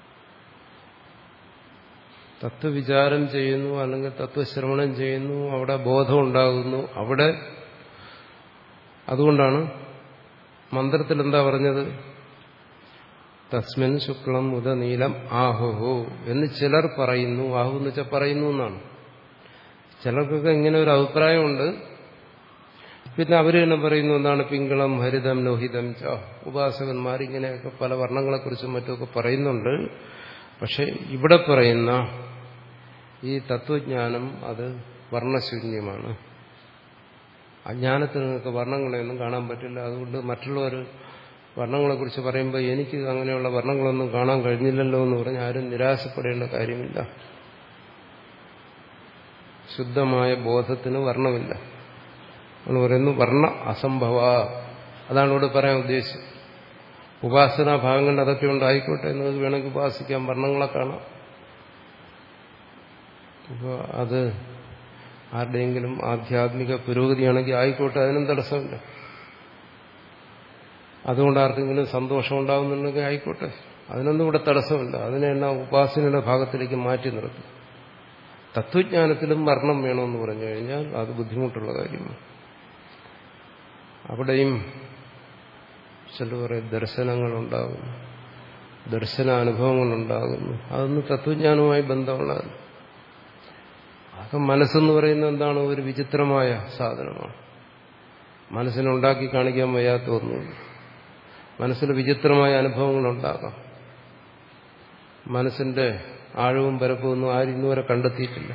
തത്വവിചാരം ചെയ്യുന്നു അല്ലെങ്കിൽ തത്വശ്രവണം ചെയ്യുന്നു, അവിടെ ബോധം ഉണ്ടാകുന്നു. അവിടെ അതുകൊണ്ടാണ് മന്ത്രത്തിൽ എന്താ പറഞ്ഞത്, തസ്മിൻ ശുക്ലം ഉദ നീലം ആഹുഹു എന്ന് ചിലർ പറയുന്നു. ആഹു എന്ന് വെച്ചാൽ പറയുന്നു എന്നാണ്. ചിലർക്കൊക്കെ ഇങ്ങനെ ഒരു അഭിപ്രായമുണ്ട്. പിന്നെ അവര് തന്നെ പറയുന്നു എന്താണ്, പിങ്കളം ഹരിതം ലോഹിതം ച. ഉപാസകന്മാർ ഇങ്ങനെയൊക്കെ പല വർണ്ണങ്ങളെക്കുറിച്ചും മറ്റുമൊക്കെ പറയുന്നുണ്ട്. പക്ഷെ ഇവിടെ പറയുന്ന ഈ തത്വജ്ഞാനം അത് വർണ്ണശൂന്യമാണ്. അജ്ഞാനത്തിൽ നിങ്ങൾക്ക് വർണ്ണങ്ങളെയൊന്നും കാണാൻ പറ്റില്ല. അതുകൊണ്ട് മറ്റുള്ളവർ വർണ്ണങ്ങളെക്കുറിച്ച് പറയുമ്പോൾ എനിക്ക് അങ്ങനെയുള്ള വർണ്ണങ്ങളൊന്നും കാണാൻ കഴിഞ്ഞില്ലല്ലോ എന്ന് പറഞ്ഞ് ആരും നിരാശപ്പെടേണ്ട കാര്യമില്ല. ശുദ്ധമായ ബോധത്തിന് വർണ്ണമില്ല എന്ന് പറയുന്നു. വർണ്ണ അസംഭവ, അതാണ് ഇവിടെ പറയാൻ ഉദ്ദേശിച്ചത്. ഉപാസനാ ഭാഗങ്ങളിൽ അതൊക്കെ ഉണ്ടായിക്കോട്ടെ, നിങ്ങൾക്ക് വേണമെങ്കിൽ ഉപാസിക്കാം, വർണ്ണങ്ങളെ കാണാം. അപ്പോൾ അത് ആരുടെയെങ്കിലും ആധ്യാത്മിക പുരോഗതിയാണെങ്കിൽ ആയിക്കോട്ടെ, അതിനും തടസ്സമില്ല. അതുകൊണ്ട് ആർക്കെങ്കിലും സന്തോഷം ഉണ്ടാകുന്നുണ്ടെങ്കിൽ ആയിക്കോട്ടെ, അതിനൊന്നും ഇവിടെ തടസ്സമില്ല. അതിനെല്ലാം ഉപാസനയുടെ ഭാഗത്തിലേക്ക് മാറ്റി നിർത്തും. തത്വജ്ഞാനത്തിലും വർണ്ണം വേണമെന്ന് പറഞ്ഞു കഴിഞ്ഞാൽ അത് ബുദ്ധിമുട്ടുള്ള കാര്യമാണ്. അവിടെയും ചില കുറേ ദർശനങ്ങളുണ്ടാകുന്നു, ദർശനാനുഭവങ്ങളുണ്ടാകുന്നു. അതൊന്നും തത്വജ്ഞാനവുമായി ബന്ധമുള്ളതല്ല. അതൊക്കെ മനസ്സെന്ന് പറയുന്നത് എന്താണ്, ഒരു വിചിത്രമായ സാധനമാണ്. മനസ്സിനുണ്ടാക്കി കാണിക്കാൻ വയ്യാത്ത ഒന്നുമില്ല. മനസ്സിന് വിചിത്രമായ അനുഭവങ്ങളുണ്ടാകാം. മനസ്സിന്റെ ആഴവും പരപ്പും ഒന്നും ആരും ഇന്നുവരെ കണ്ടെത്തിയിട്ടില്ല.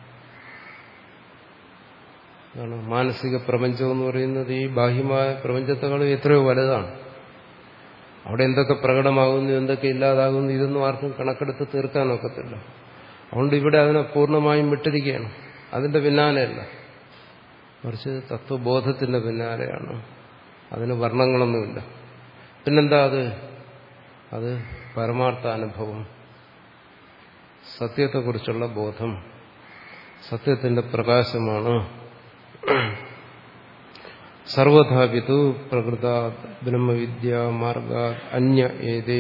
മാനസിക പ്രപഞ്ചം എന്ന് പറയുന്നത് ഈ ബാഹ്യമായ പ്രപഞ്ചത്തെക്കാളും എത്രയോ വലുതാണ്. അവിടെ എന്തൊക്കെ പ്രകടമാകുന്നു, എന്തൊക്കെ ഇല്ലാതാകുന്നു, ഇതൊന്നും ആർക്കും കണക്കെടുത്ത് തീർക്കാനൊക്കത്തില്ല. അതുകൊണ്ട് ഇവിടെ അതിനെ പൂർണ്ണമായും വിട്ടിരിക്കുകയാണ്. അതിന്റെ പിന്നാലെയല്ല, മറിച്ച് തത്വബോധത്തിന്റെ പിന്നാലെയാണ്. അതിന് വർണ്ണങ്ങളൊന്നുമില്ല. പിന്നെന്താ അത്? അത് പരമാർത്ഥ അനുഭവം, സത്യത്തെക്കുറിച്ചുള്ള ബോധം, സത്യത്തിന്റെ പ്രകാശമാണ്. സർവഥാപിതു പ്രകൃത ബ്രഹ്മവിദ്യ മാർഗ അന്യ ഏതേ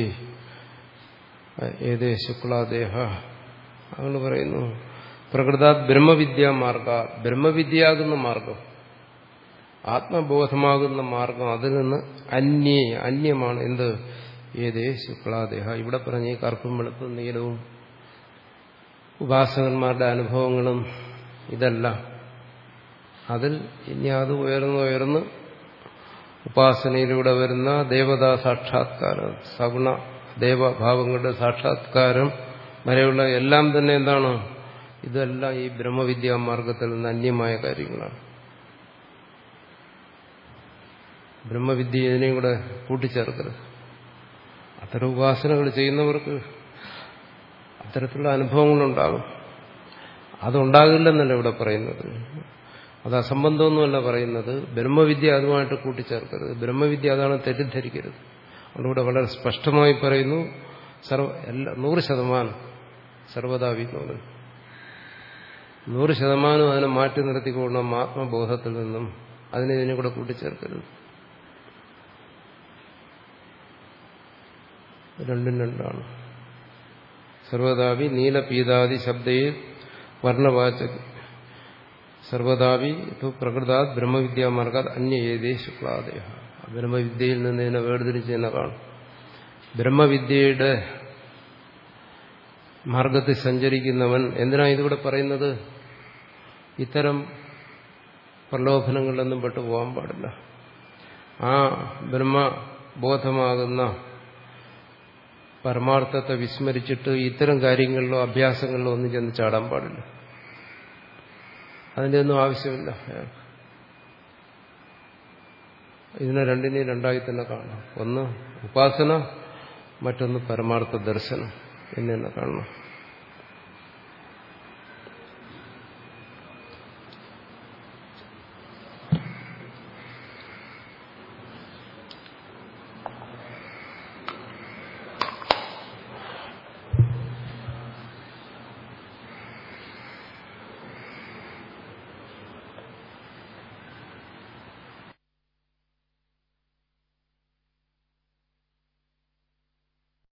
ഏതേ ശുക്ലാദേഹ. അങ്ങനെ പറയുന്നു, പ്രകൃത ബ്രഹ്മവിദ്യ മാർഗ, ബ്രഹ്മവിദ്യയാകുന്ന മാർഗം. ആത്മബോധമാകുന്ന മാർഗം അതിൽ നിന്ന് അന്യേ അന്യമാണ്. എന്ത്? ഏതേ ശുക്ലാദേഹ. ഇവിടെ പറഞ്ഞ ഈ കറുപ്പും വെളുപ്പും നീലവും ഉപാസകന്മാരുടെ അനുഭവങ്ങളും ഇതല്ല. അതിൽ ഇനി അത് ഉയർന്ന് ഉയർന്ന് ഉപാസനയിലൂടെ വരുന്ന ദേവതാ സാക്ഷാത്കാരം, സഗുണ ദേവഭാവങ്ങളുടെ സാക്ഷാത്കാരം വരെയുള്ള എല്ലാം തന്നെ എന്താണ്? ഇതെല്ലാം ഈ ബ്രഹ്മവിദ്യാ മാർഗത്തിൽ നിന്ന് അന്യമായ കാര്യങ്ങളാണ്. ബ്രഹ്മവിദ്യ ഇതിനെയും കൂടെ കൂട്ടിച്ചേർക്കരുത്. അത്തരം ഉപാസനകൾ ചെയ്യുന്നവർക്ക് അത്തരത്തിലുള്ള അനുഭവങ്ങളുണ്ടാകും. അതുണ്ടാകില്ലെന്നല്ല ഇവിടെ പറയുന്നത്. അത് അസംബന്ധമൊന്നുമല്ല പറയുന്നത്. ബ്രഹ്മവിദ്യ അതുമായിട്ട് കൂട്ടിച്ചേർക്കരുത്. ബ്രഹ്മവിദ്യ അതാണ് തെറ്റിദ്ധരിക്കരുത്. അതുകൊണ്ട് വളരെ സ്പഷ്ടമായി പറയുന്നു, സർവ എല്ലാ നൂറ് ശതമാനം സർവതാവി എന്ന് പറയുന്നു. നൂറ് ശതമാനം അതിനെ മാറ്റി നിർത്തിക്കൊള്ളണം ആത്മബോധത്തിൽ നിന്നും. അതിനെ ഇതിനെ കൂടെ കൂട്ടിച്ചേർക്കരുത്. രണ്ടും രണ്ടാണ്. സർവതാവി നീലപീതാദി ശബ്ദയെ വർണ്ണവാചക സർവതാവി പ്രകൃതാത് ബ്രഹ്മവിദ്യാമാർഗാത് അന്യേതേ ശുക്ലാദയ. ബ്രഹ്മവിദ്യയിൽ നിന്ന് ഇതിനെ വേർതിരിച്ച് തന്നെ കാണും. ബ്രഹ്മവിദ്യയുടെ മാർഗത്തിൽ സഞ്ചരിക്കുന്നവൻ എന്തിനാ ഇതിവിടെ പറയുന്നത്? ഇത്തരം പ്രലോഭനങ്ങളിലൊന്നും പെട്ടുപോകാൻ പാടില്ല. ആ ബ്രഹ്മബോധമാകുന്ന പരമാർത്ഥത്തെ വിസ്മരിച്ചിട്ട് ഇത്തരം കാര്യങ്ങളിലോ അഭ്യാസങ്ങളിലോ ഒന്നും ചെന്ന് ചാടാൻ പാടില്ല. അതിൻ്റെ ഒന്നും ആവശ്യമില്ല അയാൾക്ക്. ഇതിനെ രണ്ടിനെയും രണ്ടായി തന്നെ കാണാം. ഒന്ന് ഉപാസന, മറ്റൊന്ന് പരമാർത്ഥ ദർശനം എന്ന് തന്നെ കാണണം.